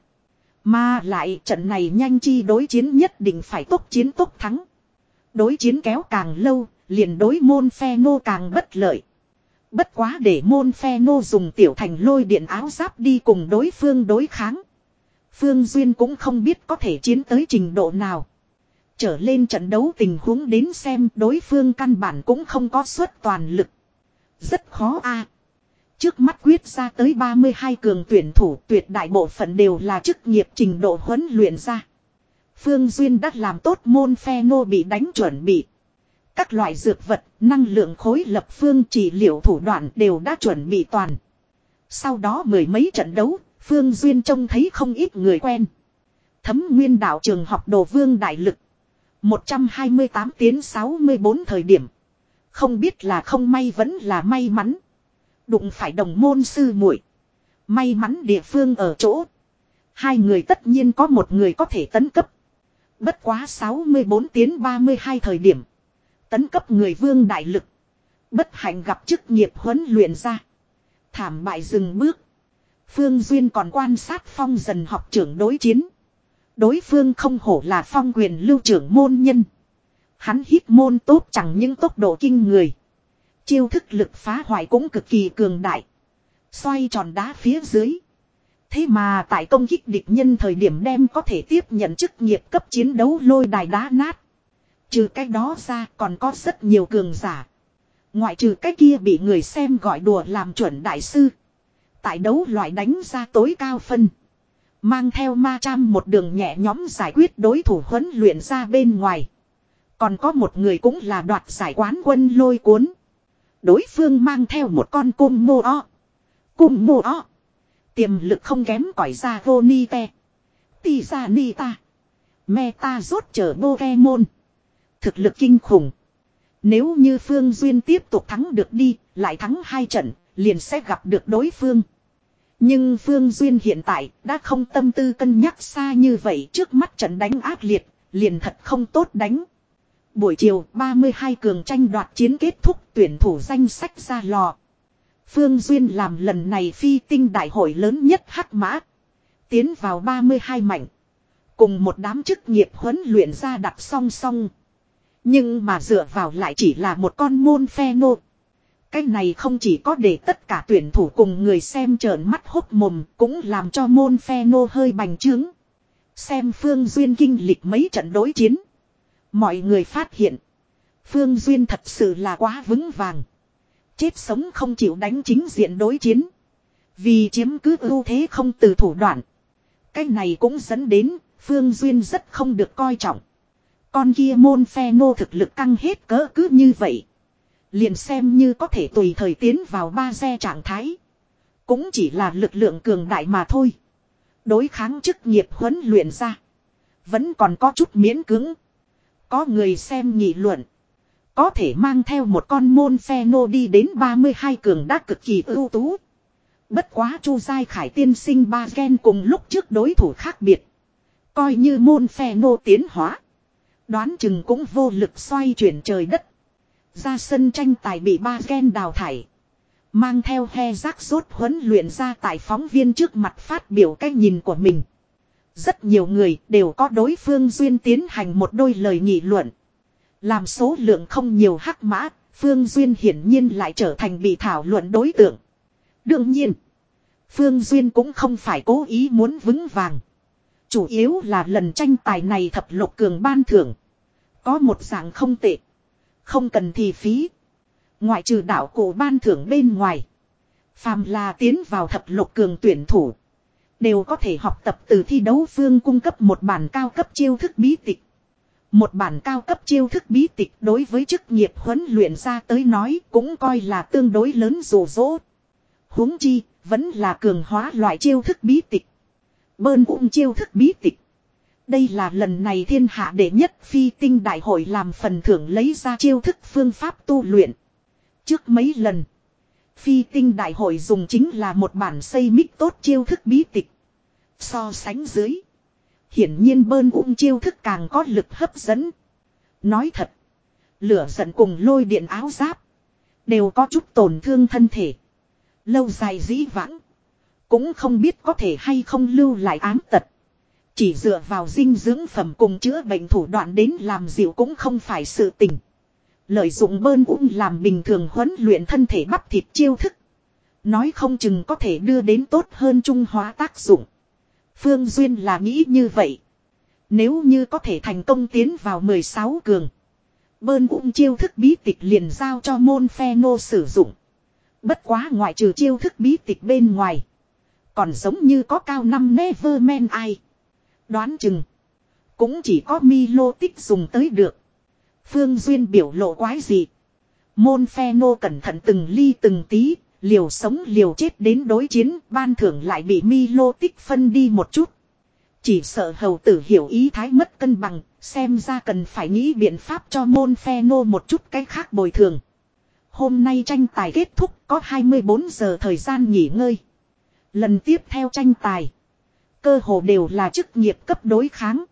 Mà lại trận này nhanh chi đối chiến nhất định phải tốc chiến tốc thắng. Đối chiến kéo càng lâu, liền đối môn phe nô càng bất lợi. Bất quá để môn phe nô dùng tiểu thành lôi điện áo giáp đi cùng đối phương đối kháng. Phương Duyên cũng không biết có thể chiến tới trình độ nào. Trở lên trận đấu tình huống đến xem đối phương căn bản cũng không có suất toàn lực. Rất khó a. À. Trước mắt quyết ra tới ba mươi hai cường tuyển thủ tuyệt đại bộ phận đều là chức nghiệp trình độ huấn luyện ra. Phương Duyên đã làm tốt môn phe nô bị đánh chuẩn bị. Các loại dược vật, năng lượng khối lập phương trị liệu thủ đoạn đều đã chuẩn bị toàn. Sau đó mười mấy trận đấu, Phương Duyên trông thấy không ít người quen. Thấm Nguyên đạo trường học Đồ Vương đại lực. một trăm hai mươi tám tiến sáu mươi bốn thời điểm. Không biết là không may vẫn là may mắn. Đụng phải đồng môn sư muội. May mắn địa phương ở chỗ. Hai người tất nhiên có một người có thể tấn cấp. Bất quá sáu mươi bốn tiến ba mươi hai thời điểm. Tấn cấp người Vương đại lực. Bất hạnh gặp chức nghiệp huấn luyện ra. Thảm bại dừng bước. Phương Duyên còn quan sát Phong dần học trưởng đối chiến. Đối phương không hổ là Phong quyền lưu trưởng môn nhân. Hắn hít môn tốt chẳng những tốc độ kinh người. Chiêu thức lực phá hoại cũng cực kỳ cường đại. Xoay tròn đá phía dưới. Thế mà tại công kích địch nhân thời điểm đem có thể tiếp nhận chức nghiệp cấp chiến đấu lôi đài đá nát. Trừ cái đó ra còn có rất nhiều cường giả. Ngoại trừ cái kia bị người xem gọi đùa làm chuẩn đại sư. Tại đấu loại đánh ra tối cao phân. Mang theo ma trăm một đường nhẹ nhóm giải quyết đối thủ huấn luyện ra bên ngoài. Còn có một người cũng là đoạt giải quán quân lôi cuốn. Đối phương mang theo một con cung mô o. Cung mô o. Tiềm lực không kém cỏi ra vô ni te. Tì ra ni ta. Meta rốt trở Pokemon. Thực lực kinh khủng. Nếu như Phương Duyên tiếp tục thắng được đi, lại thắng hai trận, liền sẽ gặp được đối phương. Nhưng Phương Duyên hiện tại đã không tâm tư cân nhắc xa như vậy, trước mắt trận đánh ác liệt, liền thật không tốt đánh. Buổi chiều ba mươi hai cường tranh đoạt chiến kết thúc, tuyển thủ danh sách ra lò. Phương Duyên làm lần này phi tinh đại hội lớn nhất hắc mã. Tiến vào ba mươi hai mạnh. Cùng một đám chức nghiệp huấn luyện ra đặt song song. Nhưng mà dựa vào lại chỉ là một con môn phe nô. Cái này không chỉ có để tất cả tuyển thủ cùng người xem trợn mắt hốt mồm, cũng làm cho môn phe nô hơi bành trướng. Xem Phương Duyên kinh lịch mấy trận đối chiến. Mọi người phát hiện. Phương Duyên thật sự là quá vững vàng. Chết sống không chịu đánh chính diện đối chiến. Vì chiếm cứ ưu thế không từ thủ đoạn. Cái này cũng dẫn đến Phương Duyên rất không được coi trọng. Con kia môn phe nô thực lực căng hết cỡ cứ như vậy. Liền xem như có thể tùy thời tiến vào ba xe trạng thái. Cũng chỉ là lực lượng cường đại mà thôi. Đối kháng chức nghiệp huấn luyện ra. Vẫn còn có chút miễn cưỡng. Có người xem nghị luận. Có thể mang theo một con môn phe nô đi đến ba mươi hai cường đã cực kỳ ưu tú. Bất quá Chu Giai Khải tiên sinh ba gen cùng lúc trước đối thủ khác biệt. Coi như môn phe nô tiến hóa. Đoán chừng cũng vô lực xoay chuyển trời đất. Ra sân tranh tài bị ba gen đào thải. Mang theo he rác rốt huấn luyện ra tại phóng viên trước mặt phát biểu cái nhìn của mình. Rất nhiều người đều có đối phương Duyên tiến hành một đôi lời nghị luận. Làm số lượng không nhiều hắc mã, Phương Duyên hiển nhiên lại trở thành bị thảo luận đối tượng. Đương nhiên, Phương Duyên cũng không phải cố ý muốn vững vàng. Chủ yếu là lần tranh tài này thập lục cường ban thưởng. Có một dạng không tệ. Không cần thì phí. Ngoại trừ đạo cổ ban thưởng bên ngoài. Phàm là tiến vào thập lục cường tuyển thủ. đều có thể học tập từ thi đấu phương cung cấp một bản cao cấp chiêu thức bí tịch. Một bản cao cấp chiêu thức bí tịch đối với chức nghiệp huấn luyện ra tới nói cũng coi là tương đối lớn dụ dỗ. Huống chi, vẫn là cường hóa loại chiêu thức bí tịch. Bơn ung chiêu thức bí tịch. Đây là lần này thiên hạ đệ nhất phi tinh đại hội làm phần thưởng lấy ra chiêu thức phương pháp tu luyện. Trước mấy lần, phi tinh đại hội dùng chính là một bản xây mích tốt chiêu thức bí tịch. So sánh dưới, hiển nhiên bơn ung chiêu thức càng có lực hấp dẫn. Nói thật, lửa giận cùng lôi điện áo giáp đều có chút tổn thương thân thể. Lâu dài dĩ vãng, cũng không biết có thể hay không lưu lại ám tật. Chỉ dựa vào dinh dưỡng phẩm cùng chữa bệnh thủ đoạn đến làm dịu cũng không phải sự tình. Lợi dụng bơn ung làm bình thường huấn luyện thân thể bắp thịt chiêu thức. Nói không chừng có thể đưa đến tốt hơn trung hóa tác dụng. Phương Duyên là nghĩ như vậy. Nếu như có thể thành công tiến vào mười sáu cường. Bơn ung chiêu thức bí tịch liền giao cho môn phe nô sử dụng. Bất quá ngoại trừ chiêu thức bí tịch bên ngoài. Còn giống như có cao năm Neverman ai. Đoán chừng. Cũng chỉ có Milo tích dùng tới được. Phương Duyên biểu lộ quái gì. Môn phe nô cẩn thận từng ly từng tí. Liều sống liều chết đến đối chiến. Ban thưởng lại bị Milo tích phân đi một chút. Chỉ sợ hầu tử hiểu ý thái mất cân bằng. Xem ra cần phải nghĩ biện pháp cho môn phe nô một chút cái khác bồi thường. Hôm nay tranh tài kết thúc có hai mươi bốn giờ thời gian nghỉ ngơi. Lần tiếp theo tranh tài. Cơ hồ đều là chức nghiệp cấp đối kháng.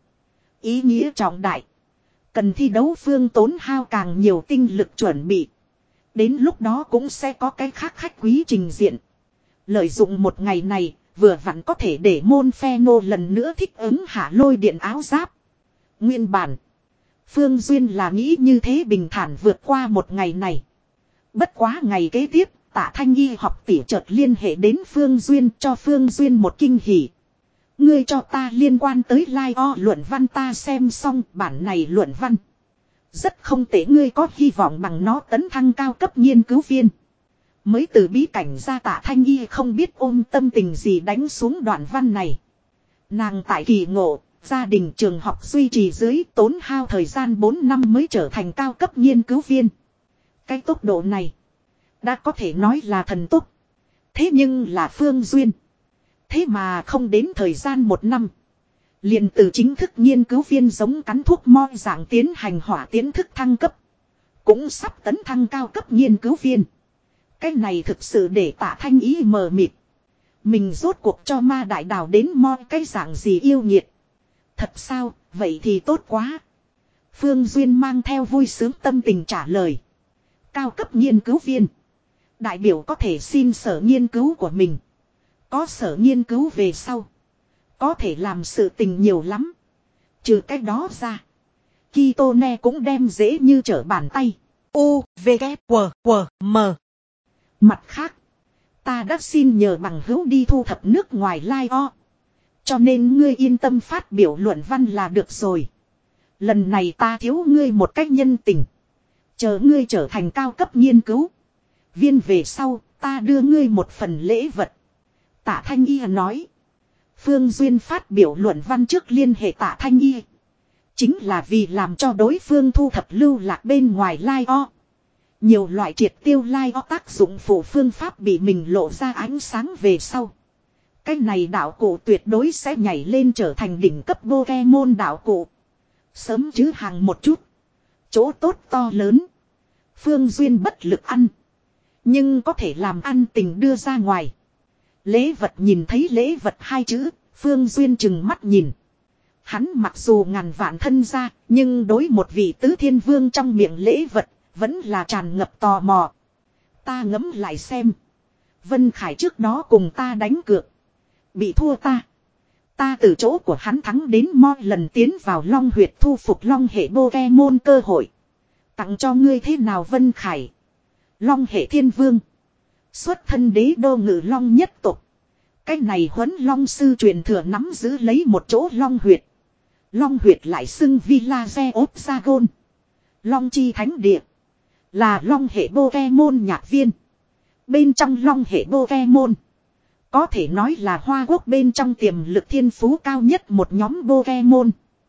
Ý nghĩa trọng đại. Cần thi đấu phương tốn hao càng nhiều tinh lực chuẩn bị. Đến lúc đó cũng sẽ có cái khác khách quý trình diện. Lợi dụng một ngày này, vừa vặn có thể để môn phe nô lần nữa thích ứng hạ lôi điện áo giáp. Nguyên bản. Phương Duyên là nghĩ như thế bình thản vượt qua một ngày này. Bất quá ngày kế tiếp, Tạ Thanh Y học tỷ chợt liên hệ đến Phương Duyên cho Phương Duyên một kinh hỉ. Ngươi cho ta liên quan tới Lai O luận văn ta xem xong bản này luận văn. Rất không tệ, ngươi có hy vọng bằng nó tấn thăng cao cấp nghiên cứu viên. Mới từ bí cảnh ra Tạ Thanh Y không biết ôm tâm tình gì đánh xuống đoạn văn này. Nàng tại kỳ ngộ, gia đình trường học duy trì dưới tốn hao thời gian bốn năm mới trở thành cao cấp nghiên cứu viên. Cái tốc độ này đã có thể nói là thần tốc. Thế nhưng là Phương Duyên. Thế mà không đến thời gian một năm. Liền từ chính thức nghiên cứu viên giống cắn thuốc mo dạng tiến hành hỏa tiến thức thăng cấp. Cũng sắp tấn thăng cao cấp nghiên cứu viên. Cái này thực sự để Tạ Thanh Ý mờ mịt. Mình rốt cuộc cho ma đại đào đến mo cái dạng gì yêu nghiệt. Thật sao, vậy thì tốt quá. Phương Duyên mang theo vui sướng tâm tình trả lời. Cao cấp nghiên cứu viên. Đại biểu có thể xin sở nghiên cứu của mình. Có sở nghiên cứu về sau. Có thể làm sự tình nhiều lắm. Trừ cái đó ra. Kitone cũng đem dễ như trở bàn tay. U, V, K, W, W, M. Mặt khác. Ta đã xin nhờ bằng hữu đi thu thập nước ngoài Lai O. Cho nên ngươi yên tâm phát biểu luận văn là được rồi. Lần này ta thiếu ngươi một cách nhân tình. Chờ ngươi trở thành cao cấp nghiên cứu viên về sau, ta đưa ngươi một phần lễ vật. Tạ Thanh Y nói. Phương Duyên phát biểu luận văn trước liên hệ Tạ Thanh Y. Chính là vì làm cho đối phương thu thập lưu lạc bên ngoài Lai O. Nhiều loại triệt tiêu Lai O tác dụng phụ phương pháp bị mình lộ ra ánh sáng về sau. Cái này đạo cụ tuyệt đối sẽ nhảy lên trở thành đỉnh cấp Pokemon đạo cụ. Sớm chứ hàng một chút. Chỗ tốt to lớn. Phương Duyên bất lực ăn. Nhưng có thể làm ăn tình đưa ra ngoài. Lễ vật nhìn thấy lễ vật hai chữ. Phương Duyên chừng mắt nhìn. Hắn mặc dù ngàn vạn thân ra. Nhưng đối một vị tứ thiên vương trong miệng lễ vật. Vẫn là tràn ngập tò mò. Ta ngẫm lại xem. Vân Khải trước đó cùng ta đánh cược. Bị thua ta. Ta từ chỗ của hắn thắng đến mọi lần tiến vào Long huyệt thu phục Long hệ Pokemon cơ hội. Tặng cho ngươi thế nào Vân Khải? Long hệ thiên vương. Xuất thân đế đô ngự Long nhất tộc. Cái này huấn Long sư truyền thừa nắm giữ lấy một chỗ Long huyệt. Long huyệt lại xưng Villa Zeopsagon. Long chi thánh địa. Là Long hệ Pokemon nhạc viên. Bên trong Long hệ Pokemon. Có thể nói là Hoa Quốc bên trong tiềm lực thiên phú cao nhất một nhóm Pokemon.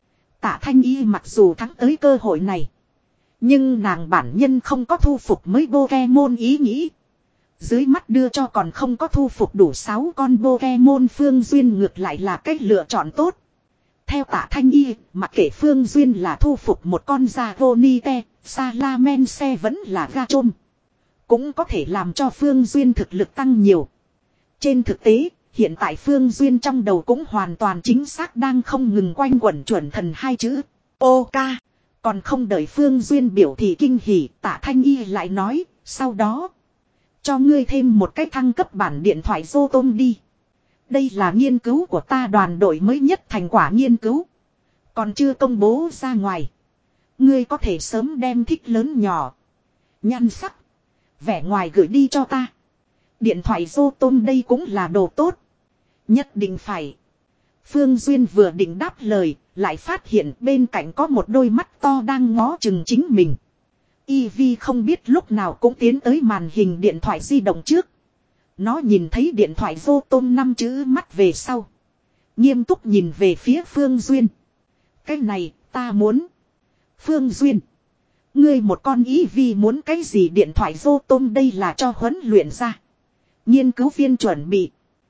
Tạ Thanh Y mặc dù thắng tới cơ hội này. Nhưng nàng bản nhân không có thu phục mới Pokemon ý nghĩ. Dưới mắt đưa cho còn không có thu phục đủ sáu con Pokemon Phương Duyên ngược lại là cách lựa chọn tốt. Theo Tạ Thanh Y, mặc kệ Phương Duyên là thu phục một con Dragonite, Salamense vẫn là Gachom. Cũng có thể làm cho Phương Duyên thực lực tăng nhiều. Trên thực tế, hiện tại Phương Duyên trong đầu cũng hoàn toàn chính xác đang không ngừng quanh quẩn chuẩn thần hai chữ. Ok. Còn không đợi Phương Duyên biểu thị kinh hỉ, Tạ Thanh Y lại nói, sau đó. Cho ngươi thêm một cái thăng cấp bản điện thoại Zotom đi. Đây là nghiên cứu của ta đoàn đội mới nhất thành quả nghiên cứu. Còn chưa công bố ra ngoài. Ngươi có thể sớm đem thích lớn nhỏ. Nhan sắc. Vẻ ngoài gửi đi cho ta. Điện thoại Zotom đây cũng là đồ tốt. Nhất định phải. Phương Duyên vừa định đáp lời. Lại phát hiện bên cạnh có một đôi mắt to đang ngó chừng chính mình. Eevee không biết lúc nào cũng tiến tới màn hình điện thoại di động trước. Nó nhìn thấy điện thoại Zotom năm chữ mắt về sau. Nghiêm túc nhìn về phía Phương Duyên. Cái này ta muốn. Phương Duyên. Ngươi một con Eevee muốn cái gì điện thoại Zotom đây là cho huấn luyện ra. Nghiên cứu viên chuẩn bị.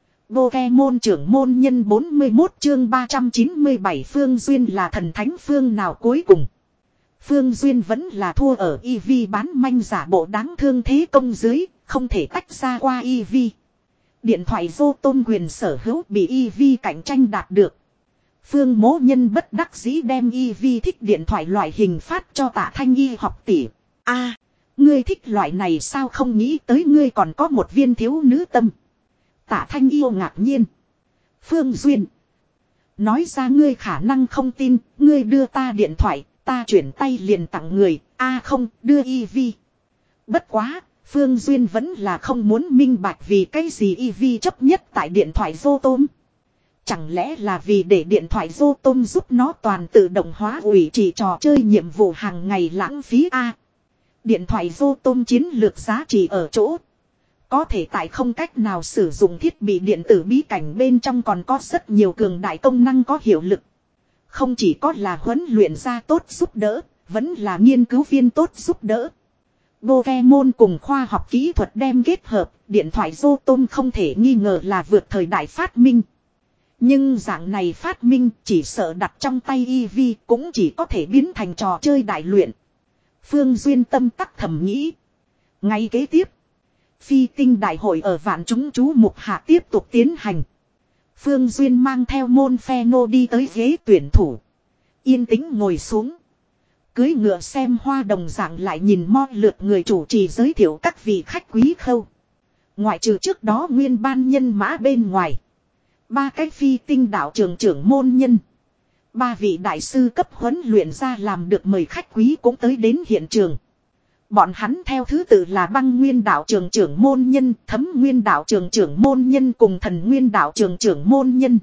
Pokemon trưởng môn nhân bốn mươi mốt chương ba trăm chín mươi bảy Phương Duyên là thần thánh phương nào cuối cùng. Phương Duyên vẫn là thua ở Eevee bán manh giả bộ đáng thương thế công dưới, không thể tách ra qua Eevee. Điện thoại Zotom quyền sở hữu bị Eevee cạnh tranh đạt được. Phương Mỗ Nhân bất đắc dĩ đem Eevee thích điện thoại loại hình phát cho Tạ Thanh Y học tỷ. A, ngươi thích loại này sao không nghĩ tới ngươi còn có một viên thiếu nữ tâm. Tạ Thanh Y ngạc nhiên. Phương Duyên. Nói ra ngươi khả năng không tin, ngươi đưa ta điện thoại, ta chuyển tay liền tặng người, a à không, đưa Eevee. Bất quá, Phương Duyên vẫn là không muốn minh bạch vì cái gì Eevee chấp nhất tại điện thoại Zotom. Chẳng lẽ là vì để điện thoại Zotom giúp nó toàn tự động hóa ủy chỉ trò chơi nhiệm vụ hàng ngày lãng phí a. À, điện thoại Zotom chiến lược giá trị ở chỗ. Có thể tại không cách nào sử dụng thiết bị điện tử bí cảnh bên trong còn có rất nhiều cường đại công năng có hiệu lực. Không chỉ có là huấn luyện ra tốt giúp đỡ, vẫn là nghiên cứu viên tốt giúp đỡ. Pokemon cùng khoa học kỹ thuật đem kết hợp, điện thoại Zotom không thể nghi ngờ là vượt thời đại phát minh. Nhưng dạng này phát minh chỉ sợ đặt trong tay Eevee cũng chỉ có thể biến thành trò chơi đại luyện. Phương Duyên tâm tắc thầm nghĩ. Ngay kế tiếp, phi tinh đại hội ở vạn chúng chú mục hạ tiếp tục tiến hành. Phương Duyên mang theo môn phe nô đi tới ghế tuyển thủ. Yên tĩnh ngồi xuống. Cưới ngựa xem hoa đồng dạng lại nhìn mo lượt người chủ trì giới thiệu các vị khách quý khâu. Ngoại trừ trước đó nguyên ban nhân mã bên ngoài. Ba cái phi tinh đạo trường trưởng môn nhân. Ba vị đại sư cấp huấn luyện ra làm được mời khách quý cũng tới đến hiện trường. Bọn hắn theo thứ tự là băng nguyên đạo trường trưởng môn nhân, thấm nguyên đạo trường trưởng môn nhân cùng thần nguyên đạo trường trưởng môn nhân.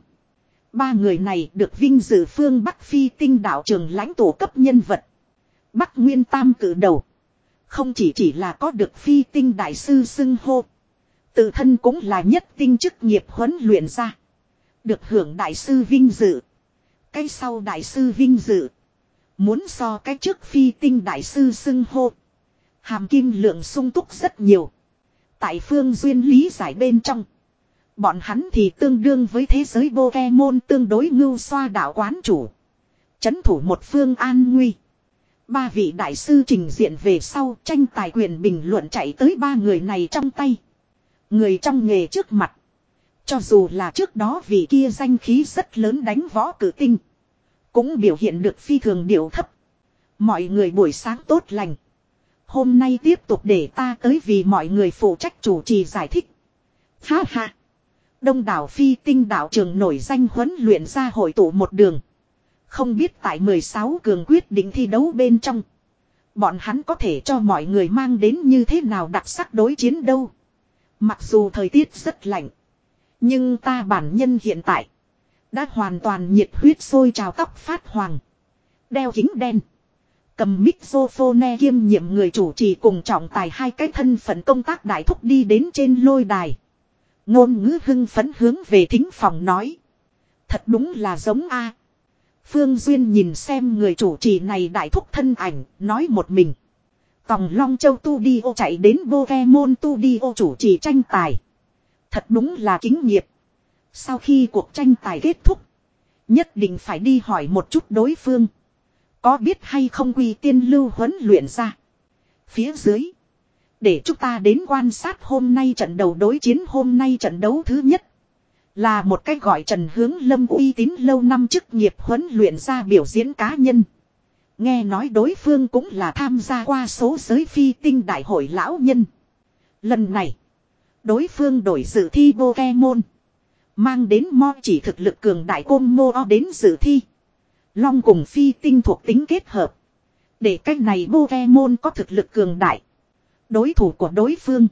Ba người này được vinh dự phương Bắc phi tinh đạo trường lãnh tụ cấp nhân vật. Bắc Nguyên Tam cử đầu. Không chỉ chỉ là có được phi tinh đại sư xưng hô. Tự thân cũng là nhất tinh chức nghiệp huấn luyện ra. Được hưởng đại sư vinh dự. Cái sau đại sư vinh dự. Muốn so cái trước phi tinh đại sư xưng hô. Hàm kim lượng sung túc rất nhiều. Tại Phương Duyên lý giải bên trong. Bọn hắn thì tương đương với thế giới Pokemon tương đối ngưu xoa đạo quán chủ. Chấn thủ một phương an nguy. Ba vị đại sư trình diện về sau tranh tài quyền bình luận chạy tới ba người này trong tay. Người trong nghề trước mặt. Cho dù là trước đó vị kia danh khí rất lớn đánh võ cử tinh. Cũng biểu hiện được phi thường điệu thấp. Mọi người buổi sáng tốt lành. Hôm nay tiếp tục để ta tới vì mọi người phụ trách chủ trì giải thích. Ha ha. Đông đảo phi tinh đạo trường nổi danh huấn luyện ra hội tụ một đường. Không biết tại mười sáu cường quyết định thi đấu bên trong. Bọn hắn có thể cho mọi người mang đến như thế nào đặc sắc đối chiến đâu. Mặc dù thời tiết rất lạnh. Nhưng ta bản nhân hiện tại. Đã hoàn toàn nhiệt huyết sôi trào tóc phát hoàng. Đeo kính đen. Cầm mixophone kiêm nhiệm người chủ trì cùng trọng tài hai cái thân phận công tác đại thúc đi đến trên lôi đài. Ngôn ngữ hưng phấn hướng về thính phòng nói. Thật đúng là giống a. Phương Duyên nhìn xem người chủ trì này đại thúc thân ảnh, nói một mình. Tòng Long Châu Tu Đi Ô chạy đến Pokemon Tu Đi Ô chủ trì tranh tài. Thật đúng là kính nghiệp. Sau khi cuộc tranh tài kết thúc, nhất định phải đi hỏi một chút đối phương. Có biết hay không quy tiên lưu huấn luyện ra. Phía dưới. Để chúng ta đến quan sát hôm nay trận đầu đối chiến hôm nay trận đấu thứ nhất. Là một cách gọi Trần Hướng Lâm uy tín lâu năm chức nghiệp huấn luyện ra biểu diễn cá nhân. Nghe nói đối phương cũng là tham gia qua số giới phi tinh đại hội lão nhân. Lần này, đối phương đổi dự thi Pokemon. Mang đến mo chỉ thực lực cường đại côn mô đến dự thi. Long cùng phi tinh thuộc tính kết hợp. Để cách này Pokemon có thực lực cường đại. Đối thủ của đối phương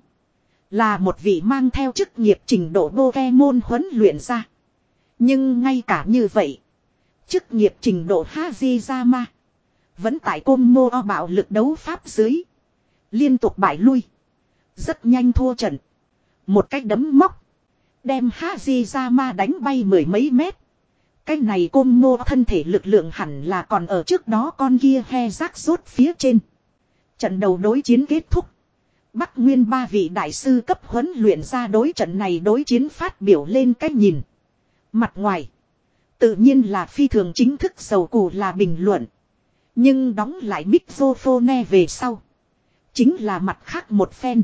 là một vị mang theo chức nghiệp trình độ Pokemon huấn luyện ra. Nhưng ngay cả như vậy, chức nghiệp trình độ Hajizama vẫn tại côn mô bạo lực đấu pháp dưới. Liên tục bại lui. Rất nhanh thua trận. Một cách đấm móc. Đem Hajizama đánh bay mười mấy mét. Cái này côn mô thân thể lực lượng hẳn là còn ở trước đó con kia he rác rốt phía trên. Trận đầu đối chiến kết thúc. Bắc Nguyên ba vị đại sư cấp huấn luyện ra đối trận này đối chiến phát biểu lên cách nhìn. Mặt ngoài. Tự nhiên là phi thường chính thức sầu cù là bình luận. Nhưng đóng lại microphone về sau. Chính là mặt khác một phen.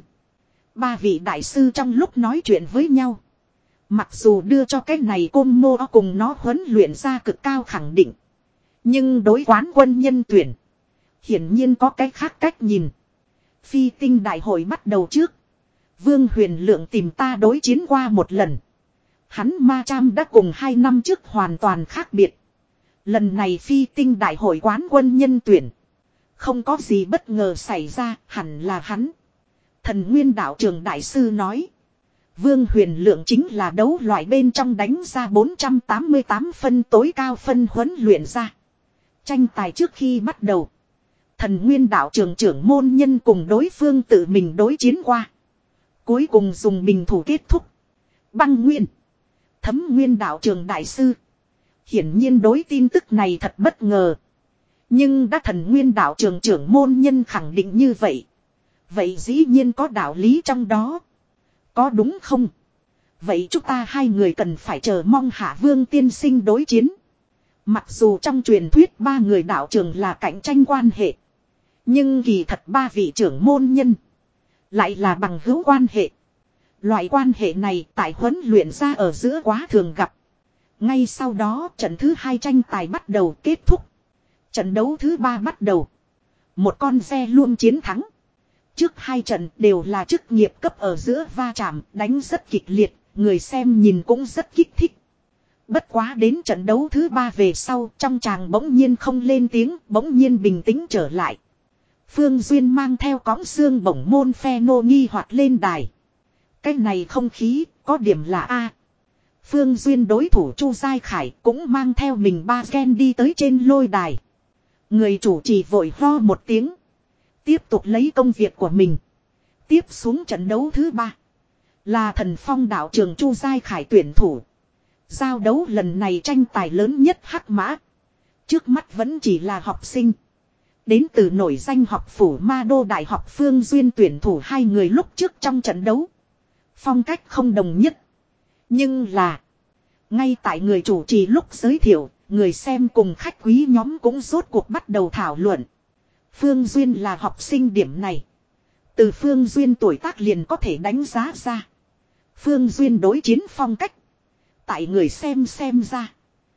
Ba vị đại sư trong lúc nói chuyện với nhau. Mặc dù đưa cho cái này côn mô cùng nó huấn luyện ra cực cao khẳng định. Nhưng đối quán quân nhân tuyển. Hiển nhiên có cái khác cách nhìn. Phi tinh đại hội bắt đầu trước. Vương Huyền Lượng tìm ta đối chiến qua một lần. Hắn ma cham đã cùng hai năm trước hoàn toàn khác biệt. Lần này phi tinh đại hội quán quân nhân tuyển. Không có gì bất ngờ xảy ra, hẳn là hắn. Thần Nguyên đạo trường đại sư nói. Vương Huyền Lượng chính là đấu loại bên trong đánh ra bốn trăm tám mươi tám phân tối cao phân huấn luyện ra. Tranh tài trước khi bắt đầu. Thần Nguyên đạo trường trưởng môn nhân cùng đối phương tự mình đối chiến qua. Cuối cùng dùng bình thủ kết thúc. Băng Nguyên. Thấm Nguyên đạo trường đại sư. Hiển nhiên đối tin tức này thật bất ngờ. Nhưng đã thần Nguyên đạo trường trưởng môn nhân khẳng định như vậy. Vậy dĩ nhiên có đạo lý trong đó. Có đúng không? Vậy chúng ta hai người cần phải chờ mong Hạ Vương tiên sinh đối chiến. Mặc dù trong truyền thuyết ba người đạo trường là cạnh tranh quan hệ. Nhưng kỳ thật ba vị trưởng môn nhân. Lại là bằng hữu quan hệ. Loại quan hệ này tại huấn luyện ra ở giữa quá thường gặp. Ngay sau đó trận thứ hai tranh tài bắt đầu kết thúc. Trận đấu thứ ba bắt đầu. Một con xe luôn chiến thắng. Trước hai trận đều là chức nghiệp cấp ở giữa va chạm đánh rất kịch liệt. Người xem nhìn cũng rất kích thích. Bất quá đến trận đấu thứ ba về sau trong tràng bỗng nhiên không lên tiếng. Bỗng nhiên bình tĩnh trở lại. Phương Duyên mang theo cõng xương bổng môn phe nô nghi hoạt lên đài. Cái này không khí có điểm là A. Phương Duyên đối thủ Chu Giai Khải cũng mang theo mình ba gen đi tới trên lôi đài. Người chủ trì vội ho một tiếng. Tiếp tục lấy công việc của mình. Tiếp xuống trận đấu thứ ba. Là Thần Phong đạo trường Chu Giai Khải tuyển thủ. Giao đấu lần này tranh tài lớn nhất hắc mã. Trước mắt vẫn chỉ là học sinh. Đến từ nổi danh học phủ Ma Đô Đại học Phương Duyên tuyển thủ hai người lúc trước trong trận đấu. Phong cách không đồng nhất. Nhưng là. Ngay tại người chủ trì lúc giới thiệu. Người xem cùng khách quý nhóm cũng rốt cuộc bắt đầu thảo luận. Phương Duyên là học sinh điểm này. Từ Phương Duyên tuổi tác liền có thể đánh giá ra. Phương Duyên đối chiến phong cách. Tại người xem xem ra.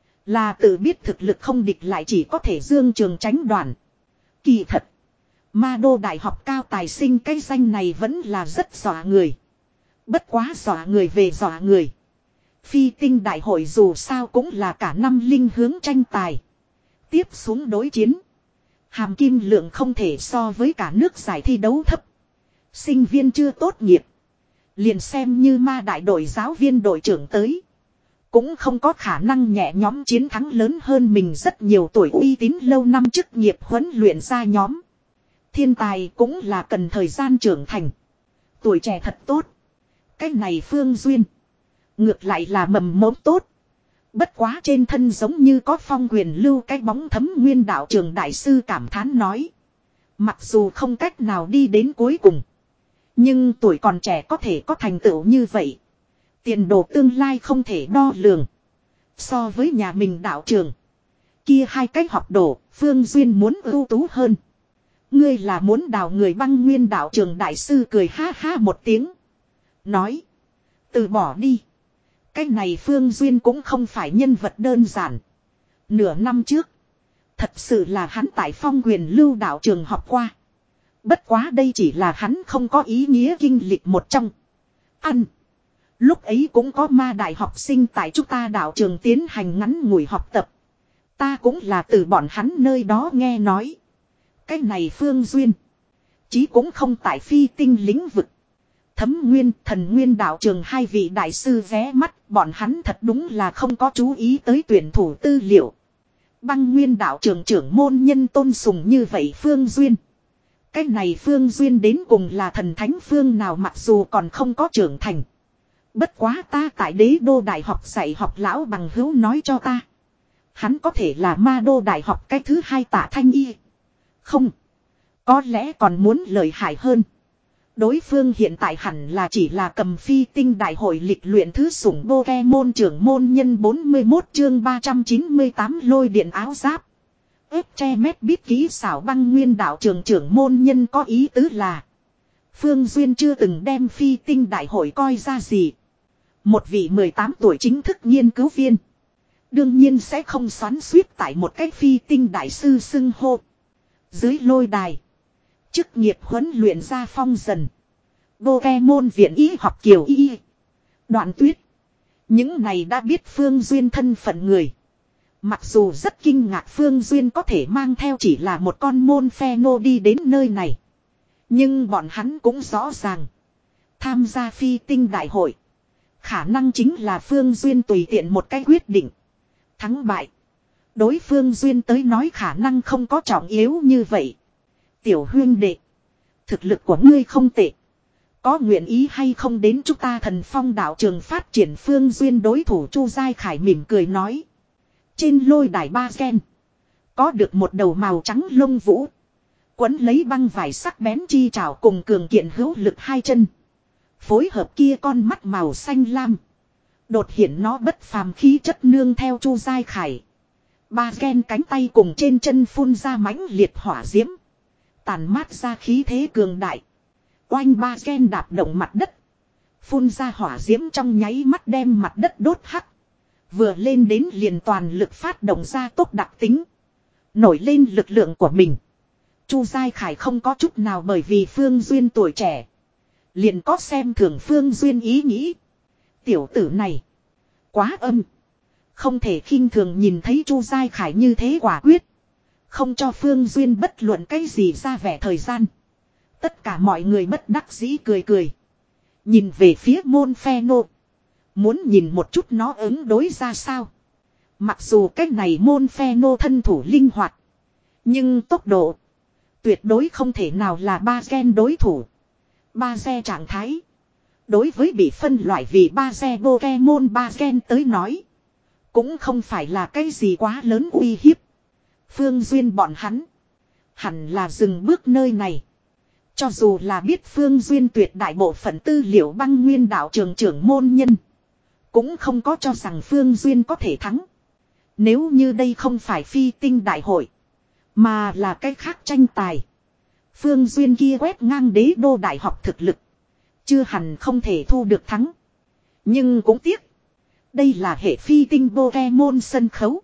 Là tự biết thực lực không địch lại chỉ có thể dương trường tránh đoàn. Kỳ thật. Ma Đô Đại học cao tài sinh cái danh này vẫn là rất dọa người. Bất quá dọa người về dọa người. Phi tinh đại hội dù sao cũng là cả năm linh hướng tranh tài. Tiếp xuống đối chiến. Hàm kim lượng không thể so với cả nước giải thi đấu thấp. Sinh viên chưa tốt nghiệp. Liền xem như ma đại đội giáo viên đội trưởng tới. Cũng không có khả năng nhẹ nhóm chiến thắng lớn hơn mình rất nhiều tuổi uy tín lâu năm chức nghiệp huấn luyện ra nhóm. Thiên tài cũng là cần thời gian trưởng thành. Tuổi trẻ thật tốt. Cái này Phương Duyên. Ngược lại là mầm mống tốt. Bất quá trên thân giống như có phong quyền lưu cái bóng thấm nguyên đạo trường đại sư cảm thán nói. Mặc dù không cách nào đi đến cuối cùng. Nhưng tuổi còn trẻ có thể có thành tựu như vậy. Tiền đồ tương lai không thể đo lường. So với nhà mình đạo trường. Kia hai cách học đồ, Phương Duyên muốn ưu tú hơn. Ngươi là muốn đào người băng nguyên đạo trường đại sư cười ha ha một tiếng. Nói. Từ bỏ đi. Cái này Phương Duyên cũng không phải nhân vật đơn giản. Nửa năm trước. Thật sự là hắn tại phong quyền lưu đạo trường học qua. Bất quá đây chỉ là hắn không có ý nghĩa kinh lịch một trong. Ăn. Lúc ấy cũng có ma đại học sinh tại chúng ta đạo trường tiến hành ngắn ngủi học tập. Ta cũng là từ bọn hắn nơi đó nghe nói. Cái này Phương Duyên. Chí cũng không tại phi tinh lĩnh vực. Thấm Nguyên, Thần Nguyên đạo trường hai vị đại sư vé mắt. Bọn hắn thật đúng là không có chú ý tới tuyển thủ tư liệu. Băng Nguyên đạo trường trưởng môn nhân tôn sùng như vậy Phương Duyên. Cái này Phương Duyên đến cùng là thần thánh phương nào mặc dù còn không có trưởng thành. Bất quá ta tại đế đô đại học dạy học lão bằng hữu nói cho ta. Hắn có thể là ma đô đại học cái thứ hai Tạ Thanh Y. Không. Có lẽ còn muốn lợi hại hơn. Đối phương hiện tại hẳn là chỉ là cầm phi tinh đại hội lịch luyện thứ sủng Pokemon trưởng môn nhân bốn mươi mốt chương ba trăm chín mươi tám lôi điện áo giáp. Ép che mét biết kỹ xảo băng nguyên đạo trường trưởng môn nhân có ý tứ là. Phương Duyên chưa từng đem phi tinh đại hội coi ra gì. Một vị mười tám tuổi chính thức nghiên cứu viên. Đương nhiên sẽ không xoắn suýt tại một cái phi tinh đại sư xưng hô. Dưới lôi đài. Chức nghiệp huấn luyện ra phong dần. Pokemon viện y học kiều y. Đoạn tuyết. Những này đã biết Phương Duyên thân phận người. Mặc dù rất kinh ngạc Phương Duyên có thể mang theo chỉ là một con môn phe nô đi đến nơi này. Nhưng bọn hắn cũng rõ ràng. Tham gia phi tinh đại hội. Khả năng chính là Phương Duyên tùy tiện một cái quyết định. Thắng bại. Đối Phương Duyên tới nói khả năng không có trọng yếu như vậy. Tiểu huyên đệ. Thực lực của ngươi không tệ. Có nguyện ý hay không đến chúng ta Thần Phong đạo trường phát triển Phương Duyên đối thủ Chu Giai Khải mỉm cười nói. Trên lôi đài ba gen. Có được một đầu màu trắng lông vũ. Quấn lấy băng vải sắc bén chi trảo cùng cường kiện hữu lực hai chân. Phối hợp kia con mắt màu xanh lam. Đột hiện nó bất phàm khí chất nương theo Chu Giai Khải. Ba gen cánh tay cùng trên chân phun ra mãnh liệt hỏa diễm. Tàn mát ra khí thế cường đại. Oanh ba gen đạp động mặt đất. Phun ra hỏa diễm trong nháy mắt đem mặt đất đốt hắc. Vừa lên đến liền toàn lực phát động ra tốc đặc tính. Nổi lên lực lượng của mình. Chu Giai Khải không có chút nào bởi vì Phương Duyên tuổi trẻ. Liền có xem thường Phương Duyên ý nghĩ. Tiểu tử này. Quá âm. Không thể khinh thường nhìn thấy Chu Giai Khải như thế quả quyết. Không cho Phương Duyên bất luận cái gì ra vẻ thời gian. Tất cả mọi người bất đắc dĩ cười cười. Nhìn về phía môn phe nô. Muốn nhìn một chút nó ứng đối ra sao. Mặc dù cách này môn phe nô thân thủ linh hoạt. Nhưng tốc độ. Tuyệt đối không thể nào là ba gen đối thủ. Ba xe trạng thái. Đối với bị phân loại vì ba xe Pokemon ba gen tới nói. Cũng không phải là cái gì quá lớn uy hiếp. Phương Duyên bọn hắn. Hẳn là dừng bước nơi này. Cho dù là biết Phương Duyên tuyệt đại bộ phận tư liệu băng nguyên đạo trường trưởng môn nhân. Cũng không có cho rằng Phương Duyên có thể thắng. Nếu như đây không phải phi tinh đại hội. Mà là cái khác tranh tài. Phương Duyên kia quét ngang đế đô đại học thực lực. Chưa hẳn không thể thu được thắng. Nhưng cũng tiếc. Đây là hệ phi tinh Pokemon sân khấu.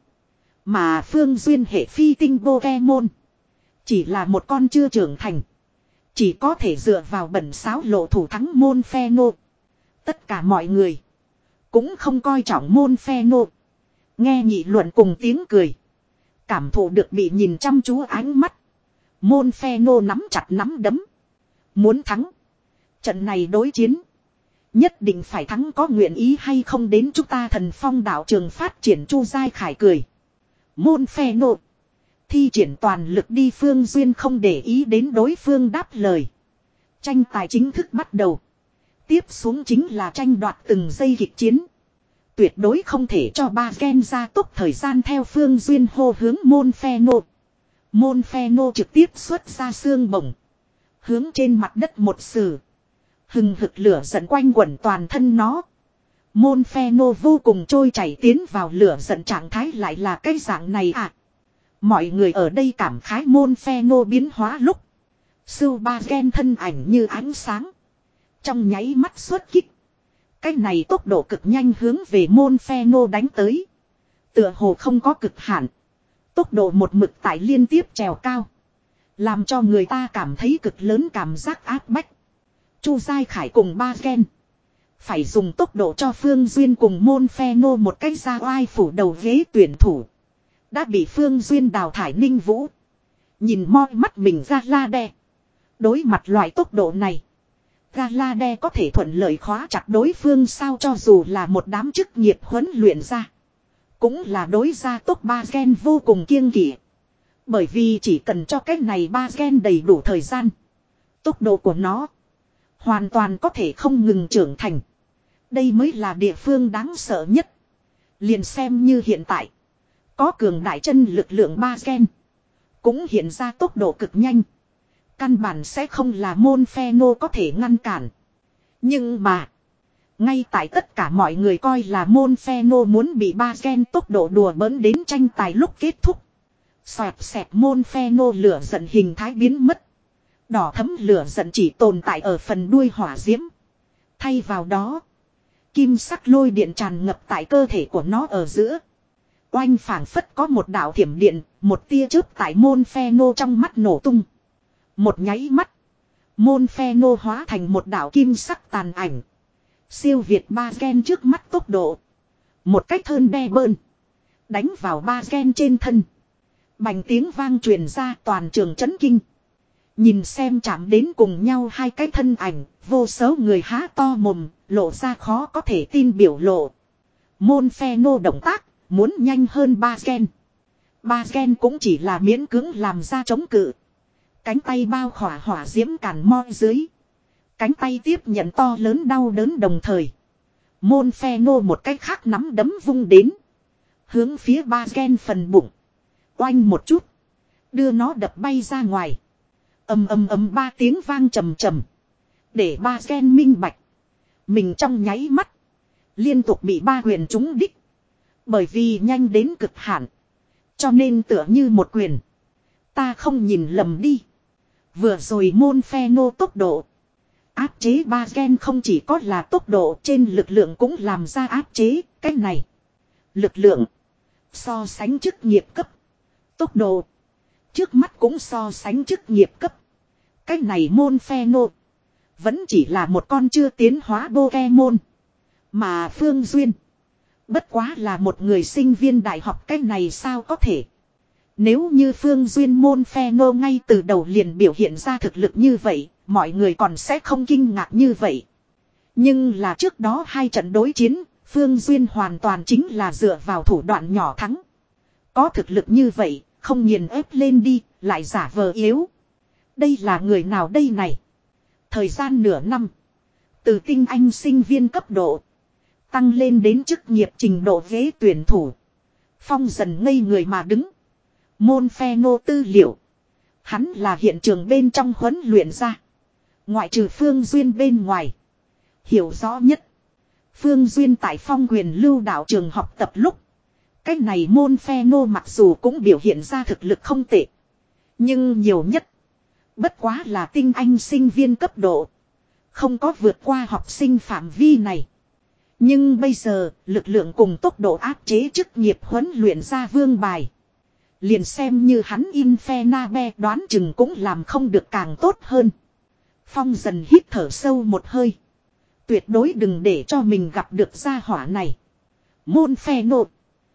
Mà Phương Duyên hệ phi tinh Pokemon. Chỉ là một con chưa trưởng thành. Chỉ có thể dựa vào bẩn sáo lộ thủ thắng môn phe nô. Tất cả mọi người. Cũng không coi trọng môn phe nô. Nghe nghị luận cùng tiếng cười. Cảm thụ được bị nhìn chăm chú ánh mắt. Môn phe nô nắm chặt nắm đấm. Muốn thắng. Trận này đối chiến. Nhất định phải thắng có nguyện ý hay không đến chúng ta Thần Phong đạo trường phát triển Chu Giai Khải cười. Môn phe nô. Thi triển toàn lực đi Phương Duyên không để ý đến đối phương đáp lời. Tranh tài chính thức bắt đầu. Tiếp xuống chính là tranh đoạt từng giây kịch chiến. Tuyệt đối không thể cho ba gen gia tốc thời gian theo Phương Duyên hô hướng môn phe nô. Môn phe nô trực tiếp xuất ra xương bổng. Hướng trên mặt đất một sử. Hừng hực lửa giận quanh quẩn toàn thân nó. Môn phe nô vô cùng trôi chảy tiến vào lửa giận trạng thái lại là cái dạng này à. Mọi người ở đây cảm khái môn phe nô biến hóa lúc. Sưu ba gen thân ảnh như ánh sáng. Trong nháy mắt xuất kích. Cái này tốc độ cực nhanh hướng về môn phe nô đánh tới. Tựa hồ không có cực hạn. Tốc độ một mực tại liên tiếp trèo cao. Làm cho người ta cảm thấy cực lớn cảm giác áp bách. Chu Giai Khải cùng ba gen. Phải dùng tốc độ cho Phương Duyên cùng môn phe nô một cách ra oai phủ đầu ghế tuyển thủ. Đã bị Phương Duyên đào thải Ninh Vũ. Nhìn moi mắt mình ra la đe. Đối mặt loại tốc độ này. Galade có thể thuận lợi khóa chặt đối phương sao cho dù là một đám chức nghiệp huấn luyện ra. Cũng là đối gia tốc ba gen vô cùng kiêng kỵ. Bởi vì chỉ cần cho cái này ba gen đầy đủ thời gian. Tốc độ của nó hoàn toàn có thể không ngừng trưởng thành. Đây mới là địa phương đáng sợ nhất. Liền xem như hiện tại. Có cường đại chân lực lượng ba gen. Cũng hiện ra tốc độ cực nhanh. Căn bản sẽ không là môn phe nô có thể ngăn cản. Nhưng mà. Ngay tại tất cả mọi người coi là môn phe nô muốn bị ba gen tốc độ đùa bỡn đến tranh tài lúc kết thúc. Xoẹt xẹt môn phe nô lửa giận hình thái biến mất. Đỏ thấm lửa giận chỉ tồn tại ở phần đuôi hỏa diễm. Thay vào đó. Kim sắc lôi điện tràn ngập tại cơ thể của nó ở giữa. Oanh phảng phất có một đạo thiểm điện. Một tia chớp tại môn phe nô trong mắt nổ tung. Một nháy mắt. Môn phe nô hóa thành một đạo kim sắc tàn ảnh. Siêu việt ba gen trước mắt tốc độ. Một cách thơn đe bơn. Đánh vào ba gen trên thân. Bành tiếng vang truyền ra toàn trường chấn kinh. Nhìn xem chạm đến cùng nhau hai cái thân ảnh. Vô số người há to mồm. Lộ ra khó có thể tin biểu lộ. Môn phe nô động tác. Muốn nhanh hơn ba gen. Ba gen cũng chỉ là miễn cưỡng làm ra chống cự. Cánh tay bao khỏa hỏa diễm càn moi dưới. Cánh tay tiếp nhận to lớn đau đớn đồng thời. Môn phe nô một cách khác nắm đấm vung đến. Hướng phía ba gen phần bụng. Oanh một chút. Đưa nó đập bay ra ngoài. Ầm ầm ầm ba tiếng vang trầm trầm. Để ba gen minh bạch. Mình trong nháy mắt. Liên tục bị ba quyền trúng đích. Bởi vì nhanh đến cực hạn. Cho nên tựa như một quyền. Ta không nhìn lầm đi. Vừa rồi môn phe nô tốc độ. Áp chế ba gen không chỉ có là tốc độ trên lực lượng cũng làm ra áp chế. Cái này. Lực lượng. So sánh chức nghiệp cấp. Tốc độ. Trước mắt cũng so sánh chức nghiệp cấp. Cái này môn phe nô. Vẫn chỉ là một con chưa tiến hóa Pokemon. Mà Phương Duyên. Bất quá là một người sinh viên đại học. Cái này sao có thể. Nếu như Phương Duyên môn phe nô ngay từ đầu liền biểu hiện ra thực lực như vậy, mọi người còn sẽ không kinh ngạc như vậy. Nhưng là trước đó hai trận đối chiến, Phương Duyên hoàn toàn chính là dựa vào thủ đoạn nhỏ thắng. Có thực lực như vậy, không nghiền ép lên đi, lại giả vờ yếu. Đây là người nào đây này? Thời gian nửa năm, từ tinh anh sinh viên cấp độ, tăng lên đến chức nghiệp trình độ ghế tuyển thủ. Phong dần ngây người mà đứng. Môn phe nô tư liệu. Hắn là hiện trường bên trong huấn luyện ra. Ngoại trừ Phương Duyên bên ngoài. Hiểu rõ nhất. Phương Duyên tại Phong Quyền Lưu đạo trường học tập lúc. Cái này môn phe nô mặc dù cũng biểu hiện ra thực lực không tệ. Nhưng nhiều nhất. Bất quá là tinh anh sinh viên cấp độ. Không có vượt qua học sinh phạm vi này. Nhưng bây giờ lực lượng cùng tốc độ áp chế chức nghiệp huấn luyện ra vương bài. Liền xem như hắn Infernabe đoán chừng cũng làm không được càng tốt hơn. Phong dần hít thở sâu một hơi. Tuyệt đối đừng để cho mình gặp được gia hỏa này. Môn phe nộ.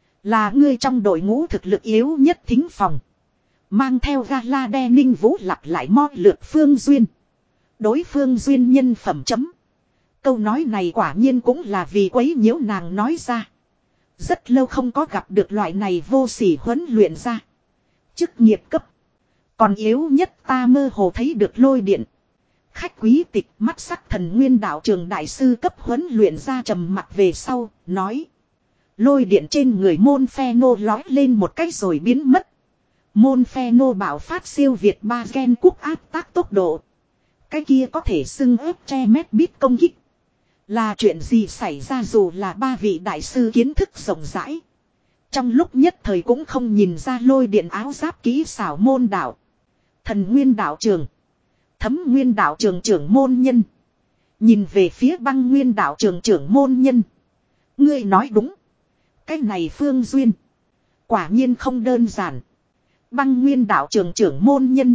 Là ngươi trong đội ngũ thực lực yếu nhất thính phòng. Mang theo Galade Ninh Vũ lặp lại moi lượt Phương Duyên. Đối Phương Duyên nhân phẩm chấm. Câu nói này quả nhiên cũng là vì quấy nhiễu nàng nói ra. Rất lâu không có gặp được loại này vô sỉ huấn luyện ra. Chức nghiệp cấp. Còn yếu nhất ta mơ hồ thấy được lôi điện. Khách quý tịch mắt sắc thần nguyên đạo trường đại sư cấp huấn luyện ra trầm mặt về sau, nói. Lôi điện trên người môn phe nô lói lên một cách rồi biến mất. Môn phe nô bạo phát siêu việt ba gen cúc áp tác tốc độ. Cái kia có thể xưng ép tre mét bít công kích. Là chuyện gì xảy ra dù là ba vị đại sư kiến thức rộng rãi. Trong lúc nhất thời cũng không nhìn ra lôi điện áo giáp kỹ xảo môn đạo. Thần nguyên đạo trường. Thấm nguyên đạo trường trưởng môn nhân. Nhìn về phía băng nguyên đạo trường trưởng môn nhân. Ngươi nói đúng. Cái này Phương Duyên. Quả nhiên không đơn giản. Băng nguyên đạo trường trưởng môn nhân.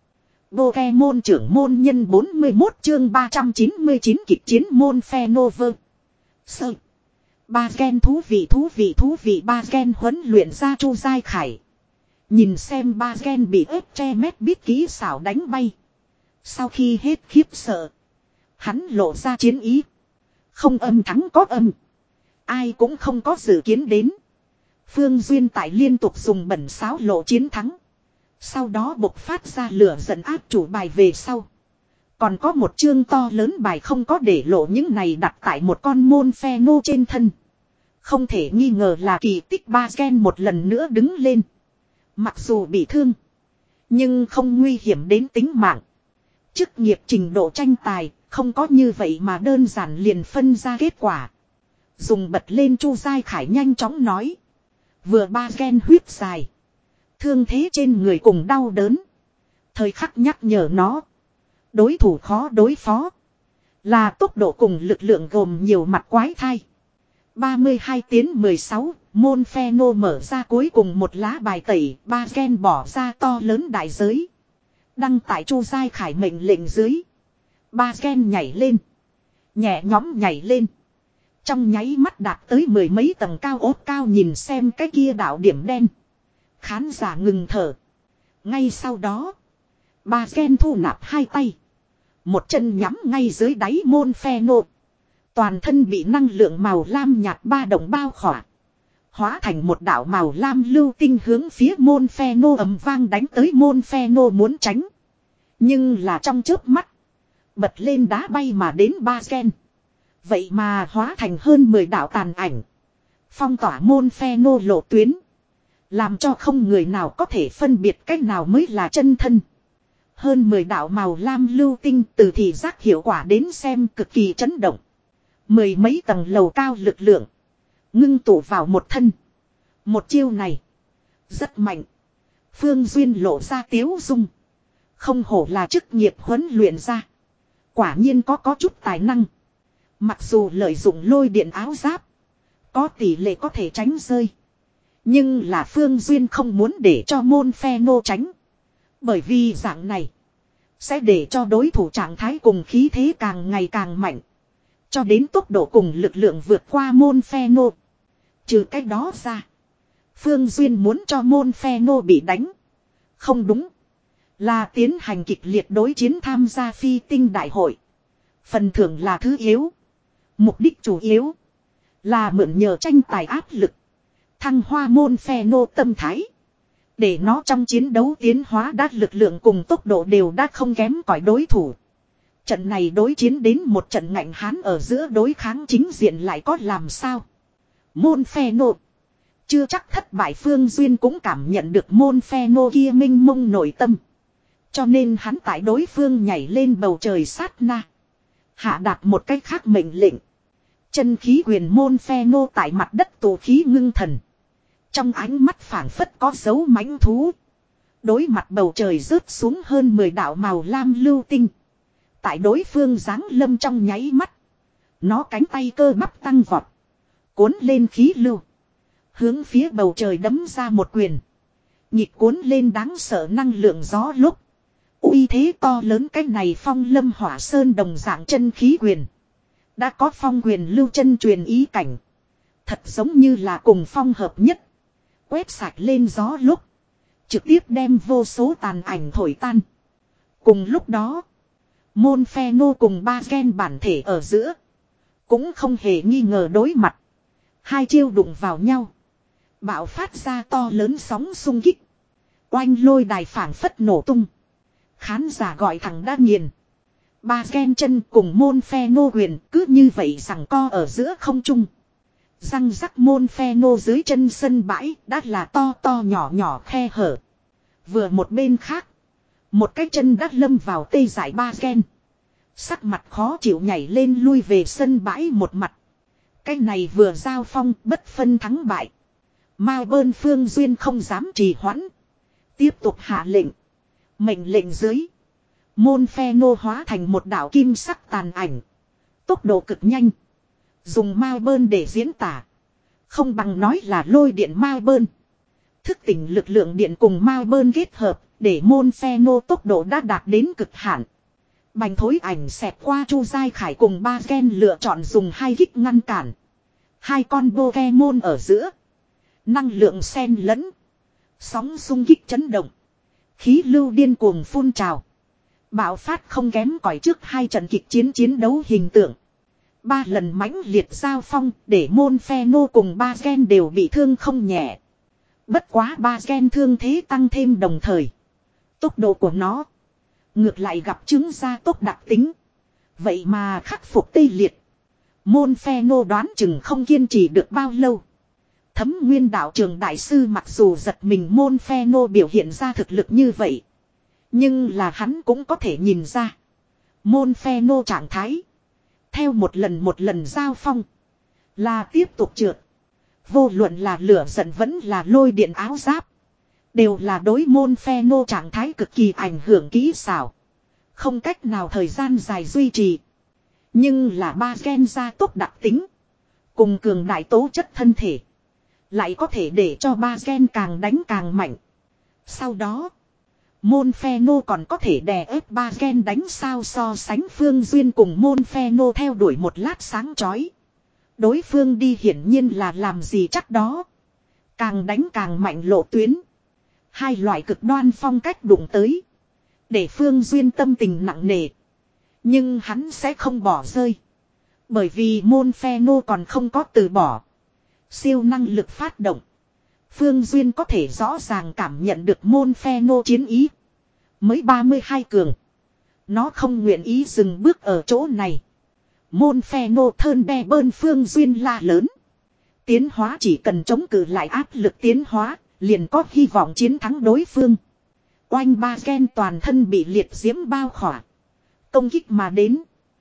Vô ke môn trưởng môn nhân bốn mươi mốt chương ba trăm chín mươi chín kịch chiến môn phe nô vơ. Sơ. Ba gen thú vị thú vị thú vị ba gen huấn luyện ra Chu Giai Khải. Nhìn xem ba gen bị ép tre mét biết kỹ xảo đánh bay. Sau khi hết khiếp sợ. Hắn lộ ra chiến ý. Không âm thắng có âm. Ai cũng không có dự kiến đến. Phương Duyên tại liên tục dùng bẩn sáo lộ chiến thắng. Sau đó bộc phát ra lửa giận áp chủ bài về sau. Còn có một chương to lớn bài không có để lộ những này đặt tại một con môn phe nô trên thân. Không thể nghi ngờ là kỳ tích ba gen một lần nữa đứng lên. Mặc dù bị thương. Nhưng không nguy hiểm đến tính mạng. Chức nghiệp trình độ tranh tài không có như vậy mà đơn giản liền phân ra kết quả. Dùng bật lên Chu Giai Khải nhanh chóng nói. Vừa ba gen huyết dài. Thương thế trên người cùng đau đớn. Thời khắc nhắc nhở nó. Đối thủ khó đối phó. Là tốc độ cùng lực lượng gồm nhiều mặt quái thai. ba mươi hai tiến mười sáu. Môn phe nô mở ra cuối cùng một lá bài tẩy. Ba gen bỏ ra to lớn đại giới. Đăng tại Chu Giai Khải mệnh lệnh dưới. Ba gen nhảy lên. Nhẹ nhõm nhảy lên. Trong nháy mắt đạt tới mười mấy tầng cao ốt cao nhìn xem cái kia đạo điểm đen. Khán giả ngừng thở. Ngay sau đó. Ba gen thu nạp hai tay. Một chân nhắm ngay dưới đáy môn phe nô. Toàn thân bị năng lượng màu lam nhạt ba đồng bao khỏa. Hóa thành một đạo màu lam lưu tinh hướng phía môn phe nô ầm vang đánh tới môn phe nô muốn tránh. Nhưng là trong chớp mắt. Bật lên đá bay mà đến ba gen. Vậy mà hóa thành hơn mười đạo tàn ảnh. Phong tỏa môn phe nô lộ tuyến. Làm cho không người nào có thể phân biệt cách nào mới là chân thân. Hơn mười đạo màu lam lưu tinh từ thị giác hiệu quả đến xem cực kỳ chấn động. Mười mấy tầng lầu cao lực lượng. Ngưng tụ vào một thân. Một chiêu này. Rất mạnh. Phương Duyên lộ ra tiếu dung. Không hổ là chức nghiệp huấn luyện ra. Quả nhiên có có chút tài năng. Mặc dù lợi dụng lôi điện áo giáp. Có tỷ lệ có thể tránh rơi. Nhưng là Phương Duyên không muốn để cho môn phe nô tránh. Bởi vì dạng này. Sẽ để cho đối thủ trạng thái cùng khí thế càng ngày càng mạnh. Cho đến tốc độ cùng lực lượng vượt qua môn phe nô. Trừ cách đó ra. Phương Duyên muốn cho môn phe nô bị đánh. Không đúng. Là tiến hành kịch liệt đối chiến tham gia phi tinh đại hội. Phần thưởng là thứ yếu. Mục đích chủ yếu. Là mượn nhờ tranh tài áp lực. Thăng hoa môn phe nô tâm thái. Để nó trong chiến đấu tiến hóa đát lực lượng cùng tốc độ đều đã không kém cỏi đối thủ. Trận này đối chiến đến một trận ngạnh hán ở giữa đối kháng chính diện lại có làm sao. Môn phe nô. Chưa chắc thất bại Phương Duyên cũng cảm nhận được môn phe nô kia minh mông nội tâm. Cho nên hắn tại đối phương nhảy lên bầu trời sát na. Hạ đạt một cách khác mệnh lệnh. Chân khí quyền môn phe nô tại mặt đất tụ khí ngưng thần. Trong ánh mắt phảng phất có dấu mãnh thú. Đối mặt bầu trời rớt xuống hơn mười đạo màu lam lưu tinh. Tại đối phương giáng lâm trong nháy mắt. Nó cánh tay cơ bắp tăng vọt. Cuốn lên khí lưu. Hướng phía bầu trời đấm ra một quyền. Nhịp cuốn lên đáng sợ năng lượng gió lúc. Uy thế to lớn cái này phong lâm hỏa sơn đồng dạng chân khí quyền. Đã có phong quyền lưu chân truyền ý cảnh. Thật giống như là cùng phong hợp nhất. Quét sạch lên gió lúc. Trực tiếp đem vô số tàn ảnh thổi tan. Cùng lúc đó. Môn phe nô cùng ba gen bản thể ở giữa. Cũng không hề nghi ngờ đối mặt. Hai chiêu đụng vào nhau. Bạo phát ra to lớn sóng xung kích. Oanh lôi đài phảng phất nổ tung. Khán giả gọi thẳng đã nghiền. Ba gen chân cùng môn phe nô quyền cứ như vậy rằng co ở giữa không trung. Răng rắc môn phe nô dưới chân sân bãi đã là to to nhỏ nhỏ khe hở. Vừa một bên khác. Một cái chân đã lâm vào tê giải ba gen. Sắc mặt khó chịu nhảy lên lui về sân bãi một mặt. Cái này vừa giao phong bất phân thắng bại. Mao bơn Phương Duyên không dám trì hoãn. Tiếp tục hạ lệnh. Mệnh lệnh dưới. Môn phe nô hóa thành một đạo kim sắc tàn ảnh. Tốc độ cực nhanh. Dùng Mao bơn để diễn tả. Không bằng nói là lôi điện Mao bơn. Thức tỉnh lực lượng điện cùng Mao bơn kết hợp. Để môn phe nô tốc độ đã đạt đến cực hạn. Bành thối ảnh xẹt qua Chu Giai Khải cùng ba gen lựa chọn dùng hai kích ngăn cản. Hai con Pokemon ở giữa. Năng lượng xen lẫn. Sóng xung kích chấn động. Khí lưu điên cuồng phun trào. Bạo phát không kém cỏi trước hai trận kịch chiến chiến đấu hình tượng. Ba lần mãnh liệt giao phong để môn phe nô cùng ba gen đều bị thương không nhẹ. Bất quá ba gen thương thế tăng thêm đồng thời. Tốc độ của nó. Ngược lại gặp chứng gia tốc đặc tính. Vậy mà khắc phục tê liệt. Môn phe nô đoán chừng không kiên trì được bao lâu. Thấm nguyên đạo trường đại sư mặc dù giật mình môn phe nô biểu hiện ra thực lực như vậy. Nhưng là hắn cũng có thể nhìn ra. Môn phe nô trạng thái. Theo một lần một lần giao phong. Là tiếp tục trượt. Vô luận là lửa giận vẫn là lôi điện áo giáp. Đều là đối môn phe nô trạng thái cực kỳ ảnh hưởng kỹ xảo. Không cách nào thời gian dài duy trì. Nhưng là ba gen gia tốc đặc tính. Cùng cường đại tố chất thân thể. Lại có thể để cho ba gen càng đánh càng mạnh. Sau đó. Môn phe nô còn có thể đè ép ba gen đánh sao so sánh Phương Duyên cùng môn phe nô theo đuổi một lát sáng chói. Đối phương đi hiển nhiên là làm gì chắc đó. Càng đánh càng mạnh lộ tuyến. Hai loại cực đoan phong cách đụng tới. Để Phương Duyên tâm tình nặng nề. Nhưng hắn sẽ không bỏ rơi. Bởi vì môn phe nô còn không có từ bỏ. Siêu năng lực phát động. Phương Duyên có thể rõ ràng cảm nhận được môn phe nô chiến ý. Mới ba mươi hai cường. Nó không nguyện ý dừng bước ở chỗ này. Môn phe nô thơn đe bơn Phương Duyên la lớn. Tiến hóa chỉ cần chống cự lại áp lực tiến hóa. Liền có hy vọng chiến thắng đối phương. Oanh ba gen toàn thân bị liệt diễm bao khỏa. Công kích mà đến.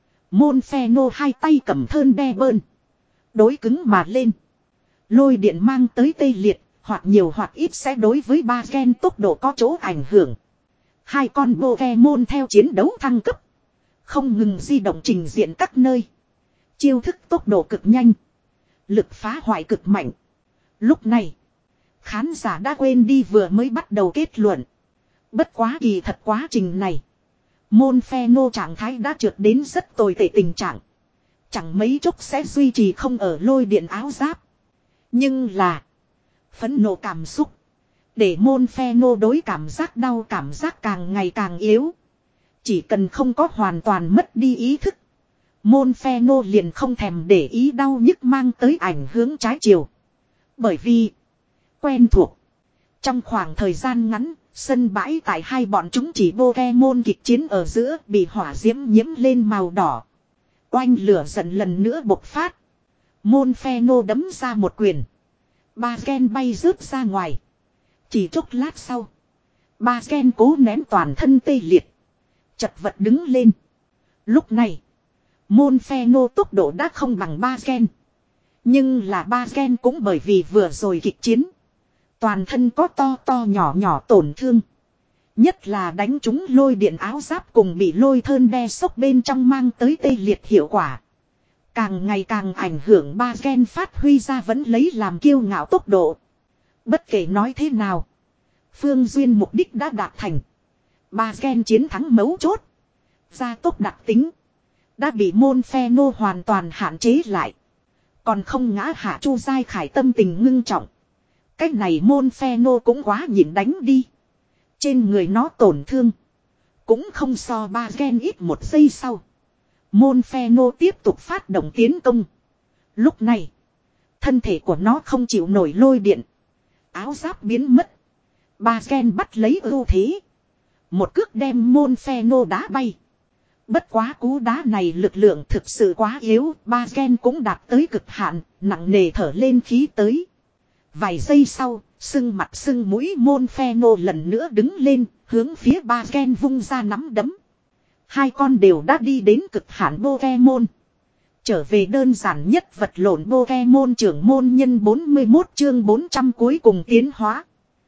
Môn phe nô hai tay cầm thơn đe bơn. Đối cứng mà lên. Lôi điện mang tới tê liệt. Hoặc nhiều hoặc ít sẽ đối với ba gen tốc độ có chỗ ảnh hưởng. Hai con Pokemon theo chiến đấu thăng cấp. Không ngừng di động trình diện các nơi. Chiêu thức tốc độ cực nhanh. Lực phá hoại cực mạnh. Lúc này. Khán giả đã quên đi vừa mới bắt đầu kết luận. Bất quá kỳ thật quá trình này. Môn phe nô trạng thái đã trượt đến rất tồi tệ tình trạng. Chẳng mấy chốc sẽ duy trì không ở lôi điện áo giáp. Nhưng là. Phẫn nộ cảm xúc. Để môn phe nô đối cảm giác đau cảm giác càng ngày càng yếu. Chỉ cần không có hoàn toàn mất đi ý thức. Môn phe nô liền không thèm để ý đau nhức mang tới ảnh hướng trái chiều. Bởi vì. Quen thuộc. Trong khoảng thời gian ngắn, sân bãi tại hai bọn chúng chỉ Pokemon kịch chiến ở giữa bị hỏa diễm nhiễm lên màu đỏ. Oanh lửa giận lần nữa bộc phát. Môn phe nô đấm ra một quyền. Ba gen bay rớt ra ngoài. Chỉ chốc lát sau. Ba gen cố nén toàn thân tê liệt. Chật vật đứng lên. Lúc này. Môn phe nô tốc độ đã không bằng ba gen. Nhưng là ba gen cũng bởi vì vừa rồi kịch chiến. Toàn thân có to to nhỏ nhỏ tổn thương. Nhất là đánh chúng lôi điện áo giáp cùng bị lôi thơn đe sốc bên trong mang tới tê liệt hiệu quả. Càng ngày càng ảnh hưởng ba gen phát huy ra vẫn lấy làm kiêu ngạo tốc độ. Bất kể nói thế nào. Phương Duyên mục đích đã đạt thành. Ba gen chiến thắng mấu chốt. Gia tốc đặc tính. Đã bị môn phe nô hoàn toàn hạn chế lại. Còn không ngã hạ Chu Giai Khải tâm tình ngưng trọng. Cách này môn phe nô cũng quá nhịn đánh đi. Trên người nó tổn thương. Cũng không so ba gen ít một giây sau. Môn phe nô tiếp tục phát động tiến công. Lúc này. Thân thể của nó không chịu nổi lôi điện. Áo giáp biến mất. Ba gen bắt lấy ưu thế. Một cước đem môn phe nô đá bay. Bất quá cú đá này lực lượng thực sự quá yếu, ba gen cũng đạt tới cực hạn, nặng nề thở lên khí tới. Vài giây sau, sưng mặt sưng mũi Monferno lần nữa đứng lên, hướng phía ba gen vung ra nắm đấm. Hai con đều đã đi đến cực hạn Pokemon. Trở về đơn giản nhất vật lộn Pokemon trưởng môn nhân bốn mươi mốt chương bốn trăm cuối cùng tiến hóa.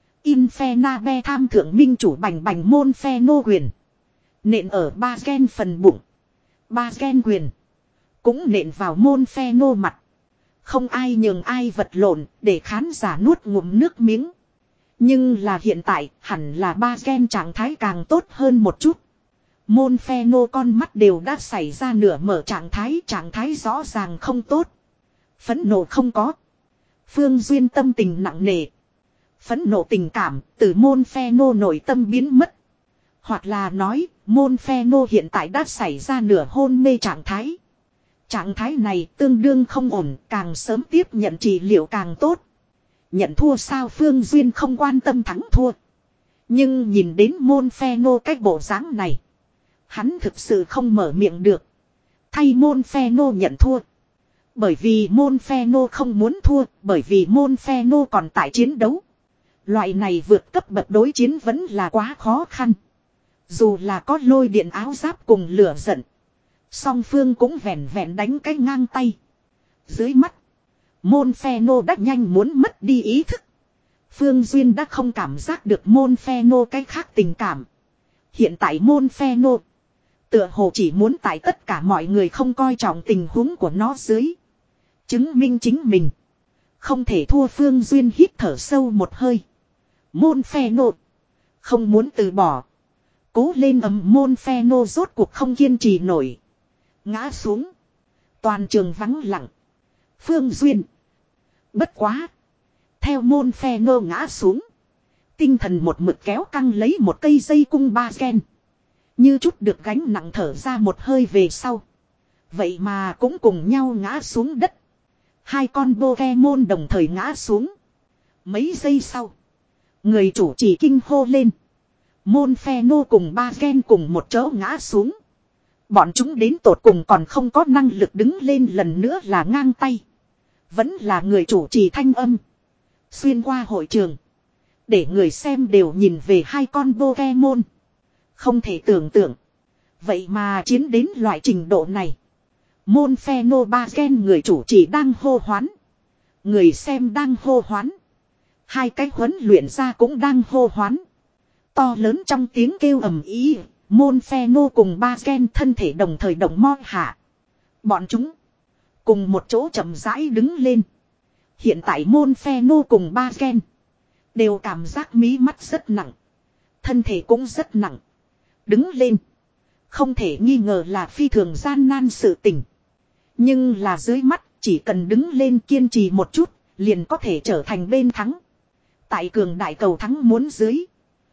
Infernape tham thượng minh chủ bành bành Monferno quyền. Nện ở ba gen phần bụng. Ba gen quyền. Cũng nện vào Monferno mặt. Không ai nhường ai vật lộn để khán giả nuốt ngụm nước miếng. Nhưng là hiện tại hẳn là ba gen trạng thái càng tốt hơn một chút. Monferno con mắt đều đã xảy ra nửa mở trạng thái. Trạng thái rõ ràng không tốt. Phẫn nộ không có. Phương Duyên tâm tình nặng nề. Phẫn nộ tình cảm từ Monferno nội tâm biến mất. Hoặc là nói Monferno hiện tại đã xảy ra nửa hôn mê trạng thái. Trạng thái này tương đương không ổn, càng sớm tiếp nhận trị liệu càng tốt. Nhận thua sao Phương Duyên không quan tâm thắng thua. Nhưng nhìn đến Monferno cách bộ dáng này. Hắn thực sự không mở miệng được. Thay Monferno nhận thua. Bởi vì Monferno không muốn thua, bởi vì Monferno còn tại chiến đấu. Loại này vượt cấp bậc đối chiến vẫn là quá khó khăn. Dù là có lôi điện áo giáp cùng lửa giận. Song phương cũng vẹn vẹn đánh cái ngang tay. Dưới mắt. Monferno đã nhanh muốn mất đi ý thức. Phương Duyên đã không cảm giác được Monferno cái khác tình cảm. Hiện tại Monferno. Tựa hồ chỉ muốn tại tất cả mọi người không coi trọng tình huống của nó dưới. Chứng minh chính mình. Không thể thua Phương Duyên hít thở sâu một hơi. Monferno. Không muốn từ bỏ. Cố lên ầm Monferno rốt cuộc không kiên trì nổi. Ngã xuống. Toàn trường vắng lặng. Phương Duyên. Bất quá. Theo Monferno ngã xuống. Tinh thần một mực kéo căng lấy một cây dây cung ba gen. Như chút được gánh nặng thở ra một hơi về sau. Vậy mà cũng cùng nhau ngã xuống đất. Hai con Pokemon đồng thời ngã xuống. Mấy giây sau. Người chủ chỉ kinh hô lên. Monferno cùng ba gen cùng một chỗ ngã xuống. Bọn chúng đến tột cùng còn không có năng lực đứng lên lần nữa là ngang tay. Vẫn là người chủ trì thanh âm. Xuyên qua hội trường. Để người xem đều nhìn về hai con Pokemon. Không thể tưởng tượng. Vậy mà chiến đến loại trình độ này. Monferno ba gen người chủ trì đang hô hoán. Người xem đang hô hoán. Hai cái huấn luyện ra cũng đang hô hoán. To lớn trong tiếng kêu ầm ĩ. Monferno cùng ba gen thân thể đồng thời động mo hạ. Bọn chúng cùng một chỗ chậm rãi đứng lên. Hiện tại Monferno cùng ba gen đều cảm giác mí mắt rất nặng. Thân thể cũng rất nặng. Đứng lên. Không thể nghi ngờ là phi thường gian nan sự tình. Nhưng là dưới mắt chỉ cần đứng lên kiên trì một chút liền có thể trở thành bên thắng. Tại cường đại cầu thắng muốn dưới.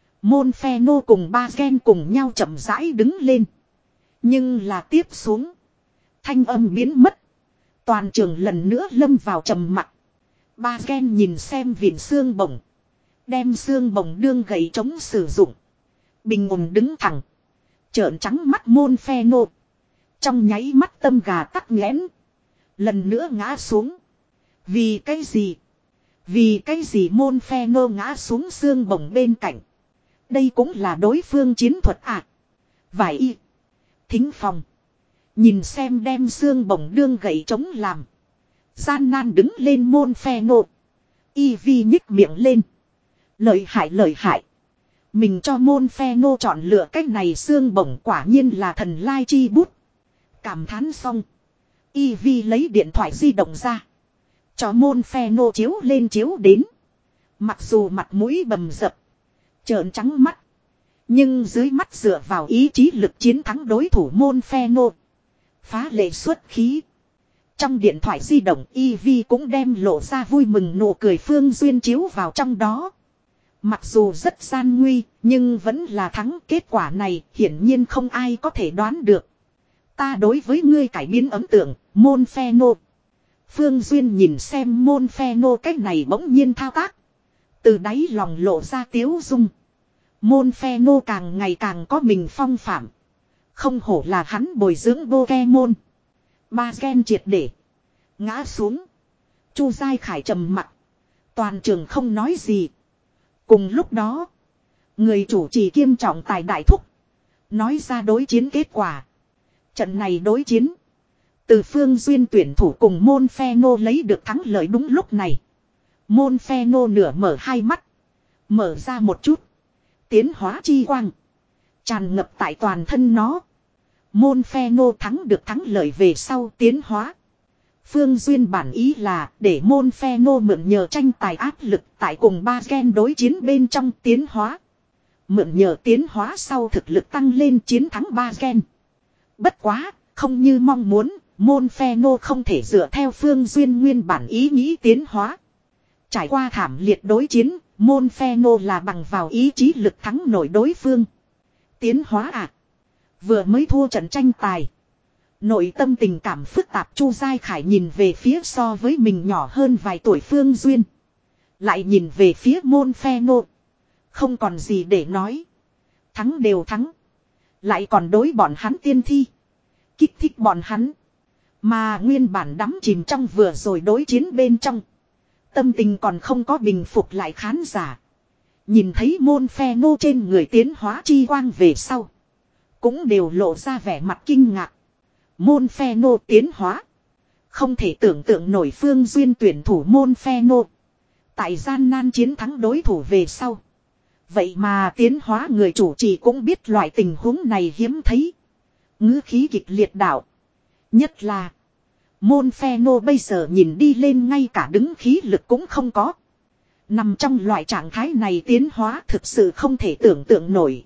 Monferno cùng ba gen cùng nhau chậm rãi đứng lên. Nhưng là tiếp xuống. Thanh âm biến mất. Toàn trường lần nữa lâm vào trầm mặc. Ba gen nhìn xem vịn xương bổng. Đem xương bổng đương gậy chống sử dụng. Bình ổn đứng thẳng. Trợn trắng mắt Monferno. Trong nháy mắt tâm gà tắc nghẽn. Lần nữa ngã xuống. Vì cái gì? Vì cái gì Monferno ngã xuống xương bổng bên cạnh. Đây cũng là đối phương chiến thuật à. Vải y. Thính phòng. Nhìn xem đem xương bổng đương gậy chống làm. Gian nan đứng lên Monferno. Y vi nhích miệng lên. Lợi hại lợi hại. Mình cho Monferno chọn lựa cách này xương bổng quả nhiên là thần lai chi bút. Cảm thán xong. Y vi lấy điện thoại di động ra. Cho Monferno chiếu lên chiếu đến. Mặc dù mặt mũi bầm dập. Trợn trắng mắt. Nhưng dưới mắt dựa vào ý chí lực chiến thắng đối thủ Monferno. Phá lệ xuất khí. Trong điện thoại di động Y V cũng đem lộ ra vui mừng nụ cười Phương Duyên chiếu vào trong đó. Mặc dù rất gian nguy, nhưng vẫn là thắng. Kết quả này hiển nhiên không ai có thể đoán được. Ta đối với ngươi cải biến ấn tượng, Monferno. Phương Duyên nhìn xem Monferno cách này bỗng nhiên thao tác. Từ đáy lòng lộ ra tiếu dung. Monferno càng ngày càng có mình phong phạm. Không hổ là hắn bồi dưỡng Pokemon. Ba gen triệt để. Ngã xuống. Chu Giai Khải trầm mặt. Toàn trường không nói gì. Cùng lúc đó. Người chủ trì kiêm trọng tài đại thúc. Nói ra đối chiến kết quả. Trận này đối chiến. Từ phương duyên tuyển thủ cùng Môn Phe Nô lấy được thắng lợi đúng lúc này. Môn Phe Nô nửa mở hai mắt. Mở ra một chút. Tiến hóa chi quang. Tràn ngập tại toàn thân nó. Môn Phe Nô thắng được thắng lợi về sau tiến hóa. Phương Duyên bản ý là để Môn Phe Nô mượn nhờ tranh tài áp lực tại cùng ba gen đối chiến bên trong tiến hóa. Mượn nhờ tiến hóa sau thực lực tăng lên chiến thắng ba gen. Bất quá, không như mong muốn, Môn Phe Nô không thể dựa theo Phương Duyên nguyên bản ý nghĩ tiến hóa. Trải qua thảm liệt đối chiến, Môn Phe Nô là bằng vào ý chí lực thắng nổi đối phương. Tiến hóa à? Vừa mới thua trận tranh tài. Nội tâm tình cảm phức tạp Chu Giai Khải nhìn về phía so với mình nhỏ hơn vài tuổi Phương Duyên. Lại nhìn về phía Môn Phe Nô. Không còn gì để nói. Thắng đều thắng. Lại còn đối bọn hắn tiên thi. Kích thích bọn hắn. Mà nguyên bản đắm chìm trong vừa rồi đối chiến bên trong. Tâm tình còn không có bình phục lại khán giả. Nhìn thấy Môn Phe Nô trên người tiến hóa chi quang về sau. Cũng đều lộ ra vẻ mặt kinh ngạc. Môn Phe Nô tiến hóa. Không thể tưởng tượng nổi Phương Duyên tuyển thủ Môn Phe Nô. Tại gian nan chiến thắng đối thủ về sau. Vậy mà tiến hóa người chủ trì cũng biết loại tình huống này hiếm thấy. Ngữ khí kịch liệt đạo. Nhất là. Môn Phe Nô bây giờ nhìn đi lên ngay cả đứng khí lực cũng không có. Nằm trong loại trạng thái này tiến hóa thực sự không thể tưởng tượng nổi.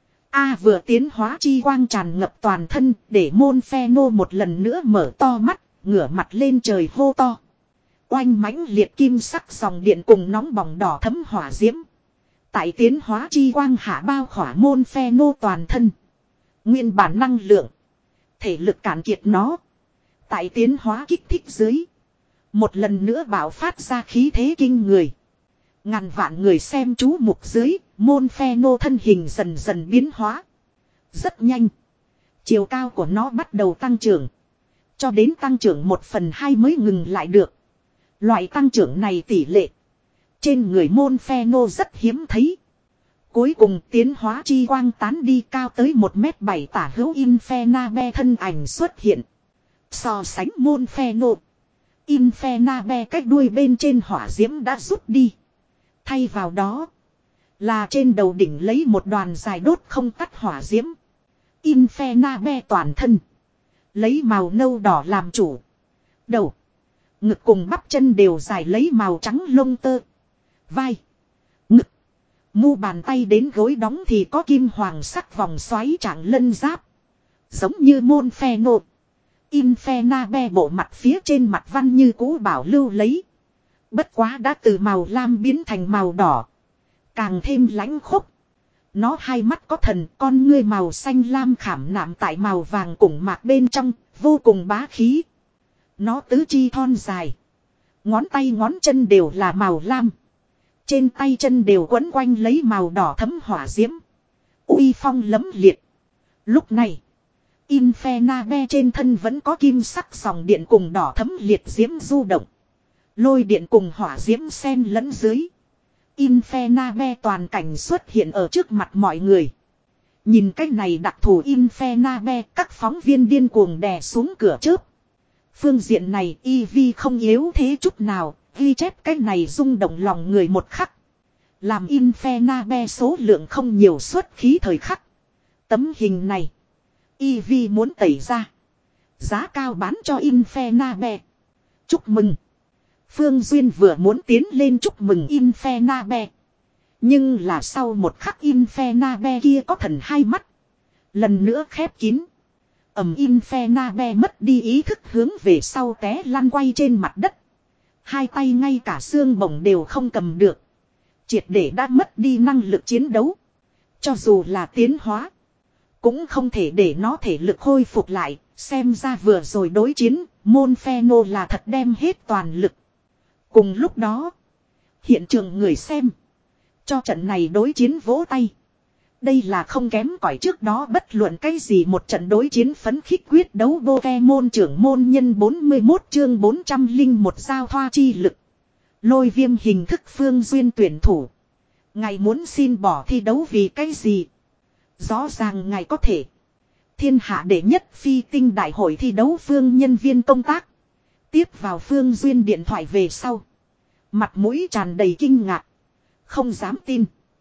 A vừa tiến hóa chi quang tràn ngập toàn thân để Môn Phe Nô một lần nữa mở to mắt, ngửa mặt lên trời hô to. Oanh mãnh liệt kim sắc dòng điện cùng nóng bỏng đỏ thấm hỏa diễm. Tại tiến hóa chi quang hạ bao khỏa Môn Phe Nô toàn thân. Nguyên bản năng lượng. Thể lực cạn kiệt nó. Tại tiến hóa kích thích dưới. Một lần nữa bạo phát ra khí thế kinh người. Ngàn vạn người xem chú mục dưới. Môn Phe Nô thân hình dần dần biến hóa. Rất nhanh. Chiều cao của nó bắt đầu tăng trưởng. Cho đến tăng trưởng một phần hai mới ngừng lại được. Loại tăng trưởng này tỷ lệ. Trên người Môn Phe Nô rất hiếm thấy. Cuối cùng tiến hóa chi quang tán đi cao tới một mét bảy tả hữu Infernabe thân ảnh xuất hiện. So sánh Môn Phe Nô. Infernabe cách đuôi bên trên hỏa diễm đã rút đi. Thay vào đó. Là trên đầu đỉnh lấy một đoàn dài đốt không tắt hỏa diễm. Infernabe toàn thân. Lấy màu nâu đỏ làm chủ. Đầu. Ngực cùng bắp chân đều dài lấy màu trắng lông tơ. Vai. Ngực. Mu bàn tay đến gối đóng thì có kim hoàng sắc vòng xoáy trạng lân giáp. Giống như Môn Phe Nô. Infernabe bộ mặt phía trên mặt văn như cũ bảo lưu lấy. Bất quá đã từ màu lam biến thành màu đỏ. Càng thêm lãnh khốc. Nó hai mắt có thần, con ngươi màu xanh lam khảm nạm tại màu vàng cùng mạc bên trong, vô cùng bá khí. Nó tứ chi thon dài. Ngón tay ngón chân đều là màu lam. Trên tay chân đều quấn quanh lấy màu đỏ thấm hỏa diễm. Uy phong lẫm liệt. Lúc này, Infernabe trên thân vẫn có kim sắc dòng điện cùng đỏ thấm liệt diễm du động. Lôi điện cùng hỏa diễm xen lẫn dưới. Infernabe toàn cảnh xuất hiện ở trước mặt mọi người. Nhìn cách này đặc thù Infernabe, các phóng viên điên cuồng đè xuống cửa chớp. Phương diện này Eevee không yếu thế chút nào, ghi chép cách này rung động lòng người một khắc. Làm Infernabe số lượng không nhiều xuất khí thời khắc. Tấm hình này Eevee muốn tẩy ra. Giá cao bán cho Infernabe. Chúc mừng. Phương Duyên vừa muốn tiến lên chúc mừng Infernabe. Nhưng là sau một khắc Infernabe kia có thần hai mắt. Lần nữa khép kín. Ẩm Infernabe mất đi ý thức hướng về sau té lăn quay trên mặt đất. Hai tay ngay cả xương bổng đều không cầm được. Triệt để đã mất đi năng lực chiến đấu. Cho dù là tiến hóa. Cũng không thể để nó thể lực khôi phục lại. Xem ra vừa rồi đối chiến. Môn Phe Nô là thật đem hết toàn lực. Cùng lúc đó. Hiện trường người xem. Cho trận này đối chiến vỗ tay. Đây là không kém cỏi trước đó bất luận cái gì một trận đối chiến phấn khích quyết đấu Pokemon trưởng môn nhân bốn mươi mốt chương bốn trăm linh một giao thoa chi lực. Lôi viêm hình thức Phương Duyên tuyển thủ. Ngài muốn xin bỏ thi đấu vì cái gì? Rõ ràng ngài có thể. Thiên hạ đệ nhất phi tinh đại hội thi đấu Phương nhân viên công tác. Tiếp vào Phương Duyên điện thoại về sau. Mặt mũi tràn đầy kinh ngạc. Không dám tin.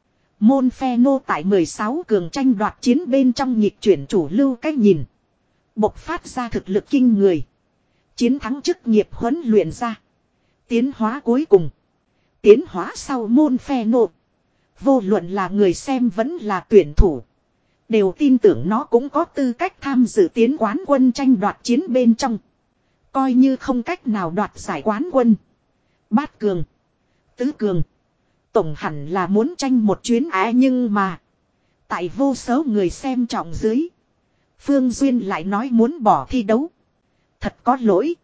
Môn phe nô tại mười sáu cường tranh đoạt chiến bên trong nhịp chuyển chủ lưu cách nhìn. Bộc phát ra thực lực kinh người. Chiến thắng chức nghiệp huấn luyện ra. Tiến hóa cuối cùng. Tiến hóa sau môn phe nô. Vô luận là người xem vẫn là tuyển thủ. Đều tin tưởng nó cũng có tư cách tham dự tiến quán quân tranh đoạt chiến bên trong. Coi như không cách nào đoạt giải quán quân. Bát cường. Tứ cường. Tổng hẳn là muốn tranh một chuyến á nhưng mà. Tại vô số người xem trọng dưới. Phương Duyên lại nói muốn bỏ thi đấu. Thật có lỗi.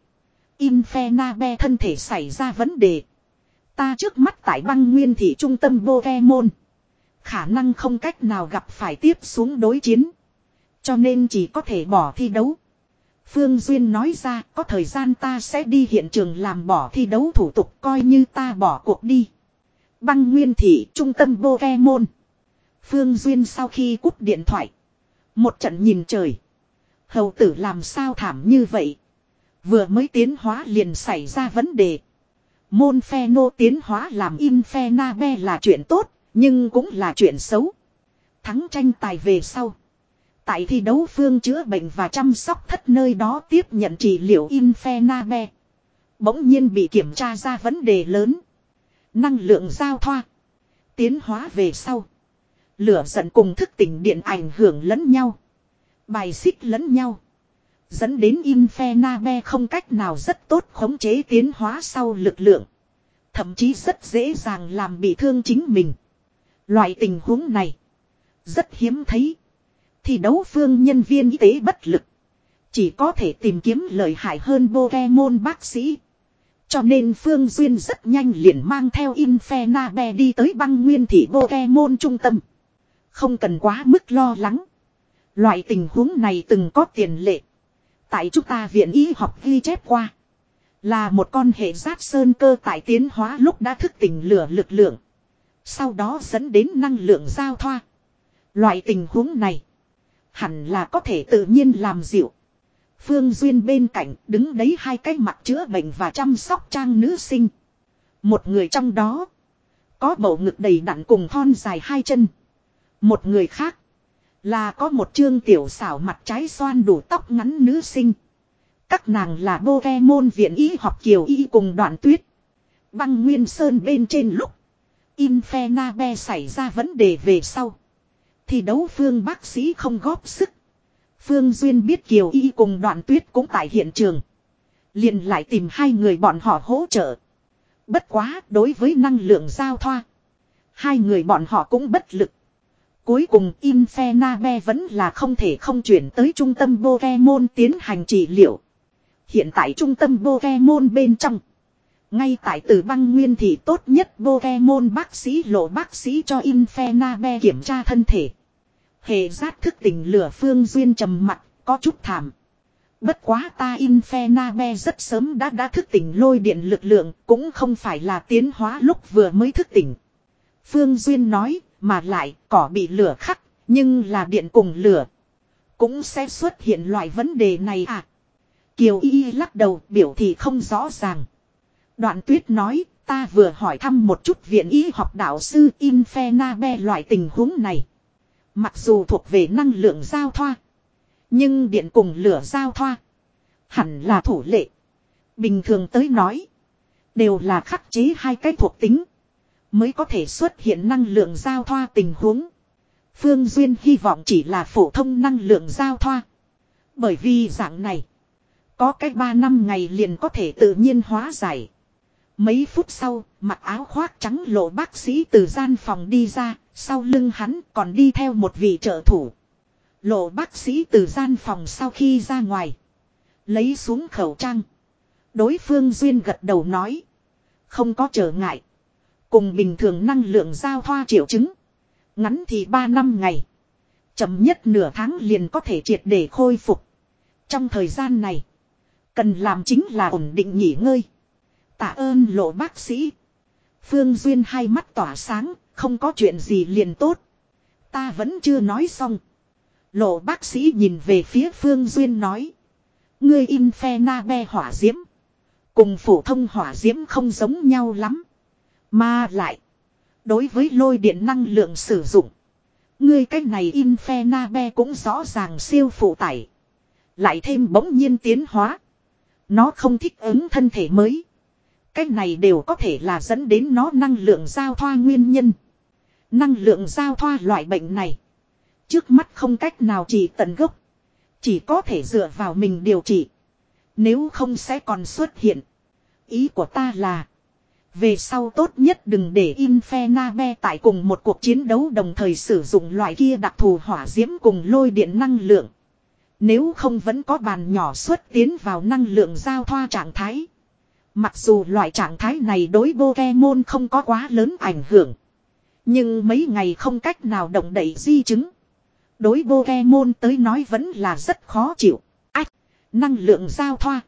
Infernabe thân thể xảy ra vấn đề. Ta trước mắt tại băng nguyên thị trung tâm Pokemon. Khả năng không cách nào gặp phải tiếp xuống đối chiến. Cho nên chỉ có thể bỏ thi đấu. Phương Duyên nói ra có thời gian ta sẽ đi hiện trường làm bỏ thi đấu thủ tục coi như ta bỏ cuộc đi. Băng nguyên thị trung tâm Pokemon. Phương Duyên sau khi cúp điện thoại. Một trận nhìn trời. Hầu tử làm sao thảm như vậy. Vừa mới tiến hóa liền xảy ra vấn đề. Môn phe nô tiến hóa làm Infernabe là chuyện tốt. Nhưng cũng là chuyện xấu. Thắng tranh tài về sau. Tại thi đấu phương chữa bệnh và chăm sóc thất nơi đó tiếp nhận trị liệu Infernabe. Bỗng nhiên bị kiểm tra ra vấn đề lớn. Năng lượng giao thoa. Tiến hóa về sau. Lửa giận cùng thức tỉnh điện ảnh hưởng lẫn nhau. Bài xích lẫn nhau. Dẫn đến Infernabe không cách nào rất tốt khống chế tiến hóa sau lực lượng. Thậm chí rất dễ dàng làm bị thương chính mình. Loại tình huống này. Rất hiếm thấy. Thi đấu phương nhân viên y tế bất lực. Chỉ có thể tìm kiếm lợi hại hơn Pokemon bác sĩ. Cho nên Phương Duyên rất nhanh liền mang theo Infernabe đi tới băng nguyên thị Pokemon trung tâm. Không cần quá mức lo lắng. Loại tình huống này từng có tiền lệ. Tại chúng ta viện y học ghi chép qua. Là một con hệ giác sơn cơ tại tiến hóa lúc đã thức tỉnh lửa lực lượng. Sau đó dẫn đến năng lượng giao thoa. Loại tình huống này. Hẳn là có thể tự nhiên làm dịu. Phương Duyên bên cạnh đứng đấy hai cái mặt chữa bệnh và chăm sóc trang nữ sinh. Một người trong đó. Có bầu ngực đầy đặn cùng thon dài hai chân. Một người khác. Là có một chương tiểu xảo mặt trái xoan đủ tóc ngắn nữ sinh. Các nàng là Pokemon viện y học Kiều Y cùng Đoạn Tuyết. Băng Nguyên Sơn bên trên lúc. Infernabe xảy ra vấn đề về sau. Thi đấu phương bác sĩ không góp sức. Phương Duyên biết Kiều Y cùng Đoạn Tuyết cũng tại hiện trường. Liền lại tìm hai người bọn họ hỗ trợ. Bất quá đối với năng lượng giao thoa. Hai người bọn họ cũng bất lực. Cuối cùng Infernabe vẫn là không thể không chuyển tới trung tâm Pokemon tiến hành trị liệu. Hiện tại trung tâm Pokemon bên trong. Ngay tại từ băng nguyên thì tốt nhất Pokemon bác sĩ lộ bác sĩ cho Infernabe kiểm tra thân thể. Hệ giác thức tỉnh lửa Phương Duyên trầm mặt, có chút thảm. Bất quá ta Infernabe rất sớm đã đã thức tỉnh lôi điện lực lượng, cũng không phải là tiến hóa lúc vừa mới thức tỉnh. Phương Duyên nói, mà lại cỏ bị lửa khắc, nhưng là điện cùng lửa. Cũng sẽ xuất hiện loại vấn đề này à? Kiều Y lắc đầu biểu thị không rõ ràng. Đoạn Tuyết nói, ta vừa hỏi thăm một chút viện y học đạo sư Infernabe loại tình huống này. Mặc dù thuộc về năng lượng giao thoa. Nhưng điện cùng lửa giao thoa. Hẳn là thủ lệ. Bình thường tới nói. Đều là khắc chế hai cái thuộc tính. Mới có thể xuất hiện năng lượng giao thoa tình huống. Phương Duyên hy vọng chỉ là phổ thông năng lượng giao thoa. Bởi vì dạng này. Có cách ba năm ngày liền có thể tự nhiên hóa giải. Mấy phút sau, mặc áo khoác trắng lộ bác sĩ từ gian phòng đi ra, sau lưng hắn còn đi theo một vị trợ thủ. Lộ bác sĩ từ gian phòng sau khi ra ngoài. Lấy xuống khẩu trang. Đối phương Duyên gật đầu nói. Không có trở ngại. Cùng bình thường năng lượng giao thoa triệu chứng. Ngắn thì ba năm ngày. Chậm nhất nửa tháng liền có thể triệt để khôi phục. Trong thời gian này, cần làm chính là ổn định nghỉ ngơi. Tạ ơn Lộ bác sĩ. Phương Duyên hai mắt tỏa sáng, không có chuyện gì liền tốt. Ta vẫn chưa nói xong. Lộ bác sĩ nhìn về phía Phương Duyên nói. Ngươi Infernabe hỏa diễm. Cùng phổ thông hỏa diễm không giống nhau lắm. Mà lại. Đối với lôi điện năng lượng sử dụng. Ngươi cách này Infernabe cũng rõ ràng siêu phụ tải. Lại thêm bỗng nhiên tiến hóa. Nó không thích ứng thân thể mới. Cách này đều có thể là dẫn đến nó năng lượng giao thoa nguyên nhân. Năng lượng giao thoa loại bệnh này. Trước mắt không cách nào trị tận gốc. Chỉ có thể dựa vào mình điều trị. Nếu không sẽ còn xuất hiện. Ý của ta là. Về sau tốt nhất đừng để Infernabe tại cùng một cuộc chiến đấu đồng thời sử dụng loại kia đặc thù hỏa diễm cùng lôi điện năng lượng. Nếu không vẫn có bàn nhỏ xuất tiến vào năng lượng giao thoa trạng thái. Mặc dù loại trạng thái này đối Pokemon không có quá lớn ảnh hưởng. Nhưng mấy ngày không cách nào động đậy di chứng. Đối Pokemon tới nói vẫn là rất khó chịu. Ách, năng lượng giao thoa.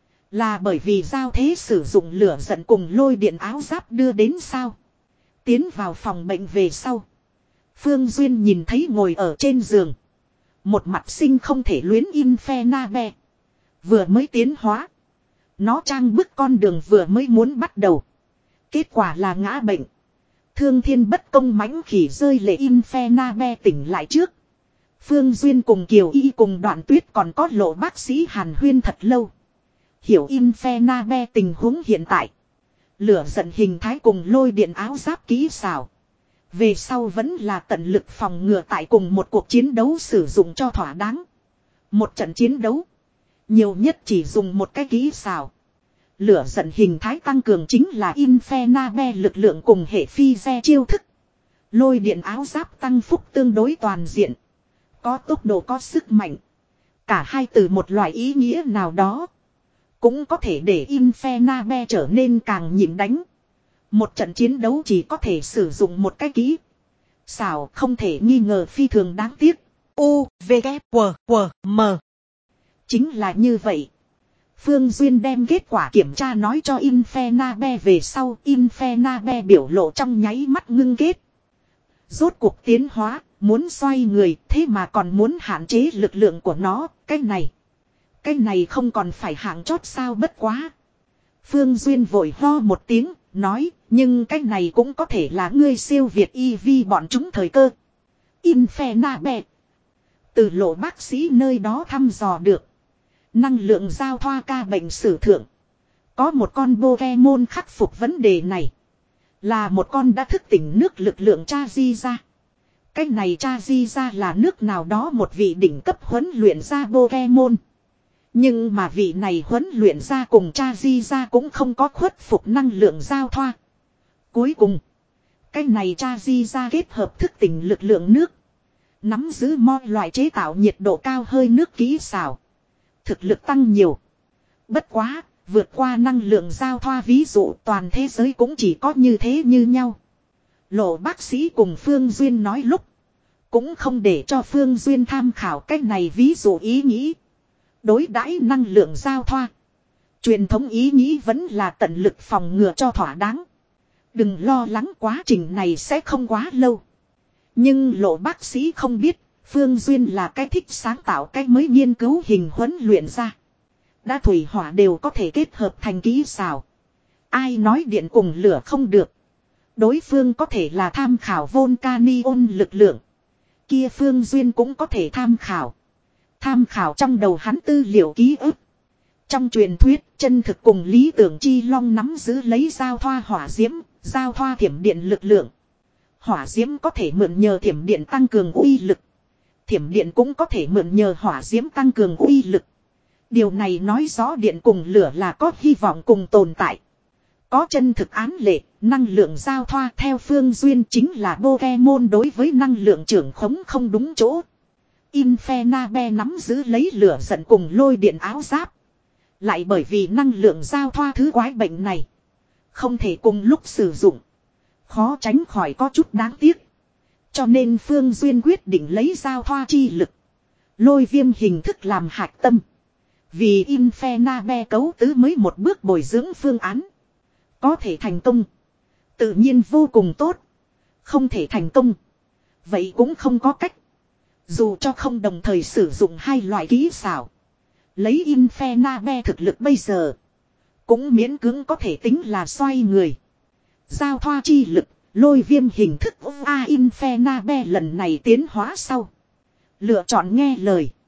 Là bởi vì giao thế sử dụng lửa giận cùng lôi điện áo giáp đưa đến sao. Tiến vào phòng bệnh về sau. Phương Duyên nhìn thấy ngồi ở trên giường. Một mặt sinh không thể luyến Infernabe. Vừa mới tiến hóa. Nó trang bức con đường vừa mới muốn bắt đầu. Kết quả là ngã bệnh. Thương thiên bất công mãnh khỉ rơi lệ Infernabe tỉnh lại trước. Phương Duyên cùng Kiều Y cùng Đoạn Tuyết còn có Lộ bác sĩ hàn huyên thật lâu. Hiểu Infernabe tình huống hiện tại. Lửa giận hình thái cùng lôi điện áo giáp kỹ xảo. Về sau vẫn là tận lực phòng ngừa tại cùng một cuộc chiến đấu sử dụng cho thỏa đáng. Một trận chiến đấu. Nhiều nhất chỉ dùng một cái kỹ xảo. Lửa giận hình thái tăng cường chính là Infernabe lực lượng cùng hệ phi xe chiêu thức. Lôi điện áo giáp tăng phúc tương đối toàn diện. Có tốc độ có sức mạnh. Cả hai từ một loại ý nghĩa nào đó. Cũng có thể để Infernabe trở nên càng nhịn đánh. Một trận chiến đấu chỉ có thể sử dụng một cái kỹ xảo không thể nghi ngờ phi thường đáng tiếc. U, V, K, W, W, M. Chính là như vậy. Phương Duyên đem kết quả kiểm tra nói cho Infernabe về sau. Infernabe biểu lộ trong nháy mắt ngưng kết. Rốt cuộc tiến hóa, muốn xoay người, thế mà còn muốn hạn chế lực lượng của nó, cái này. Cái này không còn phải hạng chót sao bất quá. Phương Duyên vội ho một tiếng, nói, nhưng cái này cũng có thể là ngươi siêu việt y vi bọn chúng thời cơ. Infernabe. Từ Lộ bác sĩ nơi đó thăm dò được. Năng lượng giao thoa ca bệnh sử thượng. Có một con Pokemon khắc phục vấn đề này. Là một con đã thức tỉnh nước lực lượng Charizard. Cái này Charizard là nước nào đó một vị đỉnh cấp huấn luyện ra Pokemon. Nhưng mà vị này huấn luyện ra cùng Charizard cũng không có khuất phục năng lượng giao thoa. Cuối cùng, cái này Charizard kết hợp thức tỉnh lực lượng nước. Nắm giữ mọi loại chế tạo nhiệt độ cao hơi nước kỹ xảo. Thực lực tăng nhiều. Bất quá, vượt qua năng lượng giao thoa ví dụ toàn thế giới cũng chỉ có như thế như nhau. Lộ bác sĩ cùng Phương Duyên nói lúc. Cũng không để cho Phương Duyên tham khảo cách này ví dụ ý nghĩ. Đối đãi năng lượng giao thoa. Truyền thống ý nghĩ vẫn là tận lực phòng ngừa cho thỏa đáng. Đừng lo lắng quá trình này sẽ không quá lâu. Nhưng Lộ bác sĩ không biết. Phương Duyên là cái thích sáng tạo cái mới nghiên cứu hình huấn luyện ra. Đã thủy hỏa đều có thể kết hợp thành kỹ xảo. Ai nói điện cùng lửa không được. Đối phương có thể là tham khảo Volcanion lực lượng. Kia Phương Duyên cũng có thể tham khảo. Tham khảo trong đầu hắn tư liệu ký ức. Trong truyền thuyết, chân thực cùng lý tưởng chi long nắm giữ lấy giao thoa hỏa diễm, giao thoa thiểm điện lực lượng. Hỏa diễm có thể mượn nhờ thiểm điện tăng cường uy lực. Thiểm điện cũng có thể mượn nhờ hỏa diễm tăng cường uy lực. Điều này nói rõ điện cùng lửa là có hy vọng cùng tồn tại. Có chân thực án lệ, năng lượng giao thoa theo Phương Duyên chính là Pokemon đối với năng lượng trưởng khống không đúng chỗ. Infernabe nắm giữ lấy lửa giận cùng lôi điện áo giáp. Lại bởi vì năng lượng giao thoa thứ quái bệnh này. Không thể cùng lúc sử dụng. Khó tránh khỏi có chút đáng tiếc. Cho nên Phương Duyên quyết định lấy giao thoa chi lực. Lôi viêm hình thức làm hạch tâm. Vì Infernabe cấu tứ mới một bước bồi dưỡng phương án. Có thể thành công. Tự nhiên vô cùng tốt. Không thể thành công. Vậy cũng không có cách. Dù cho không đồng thời sử dụng hai loại kỹ xảo. Lấy Infernabe thực lực bây giờ. Cũng miễn cưỡng có thể tính là xoay người. Giao thoa chi lực. Lôi viêm hình thức A Infernabe lần này tiến hóa sau. Lựa chọn nghe lời.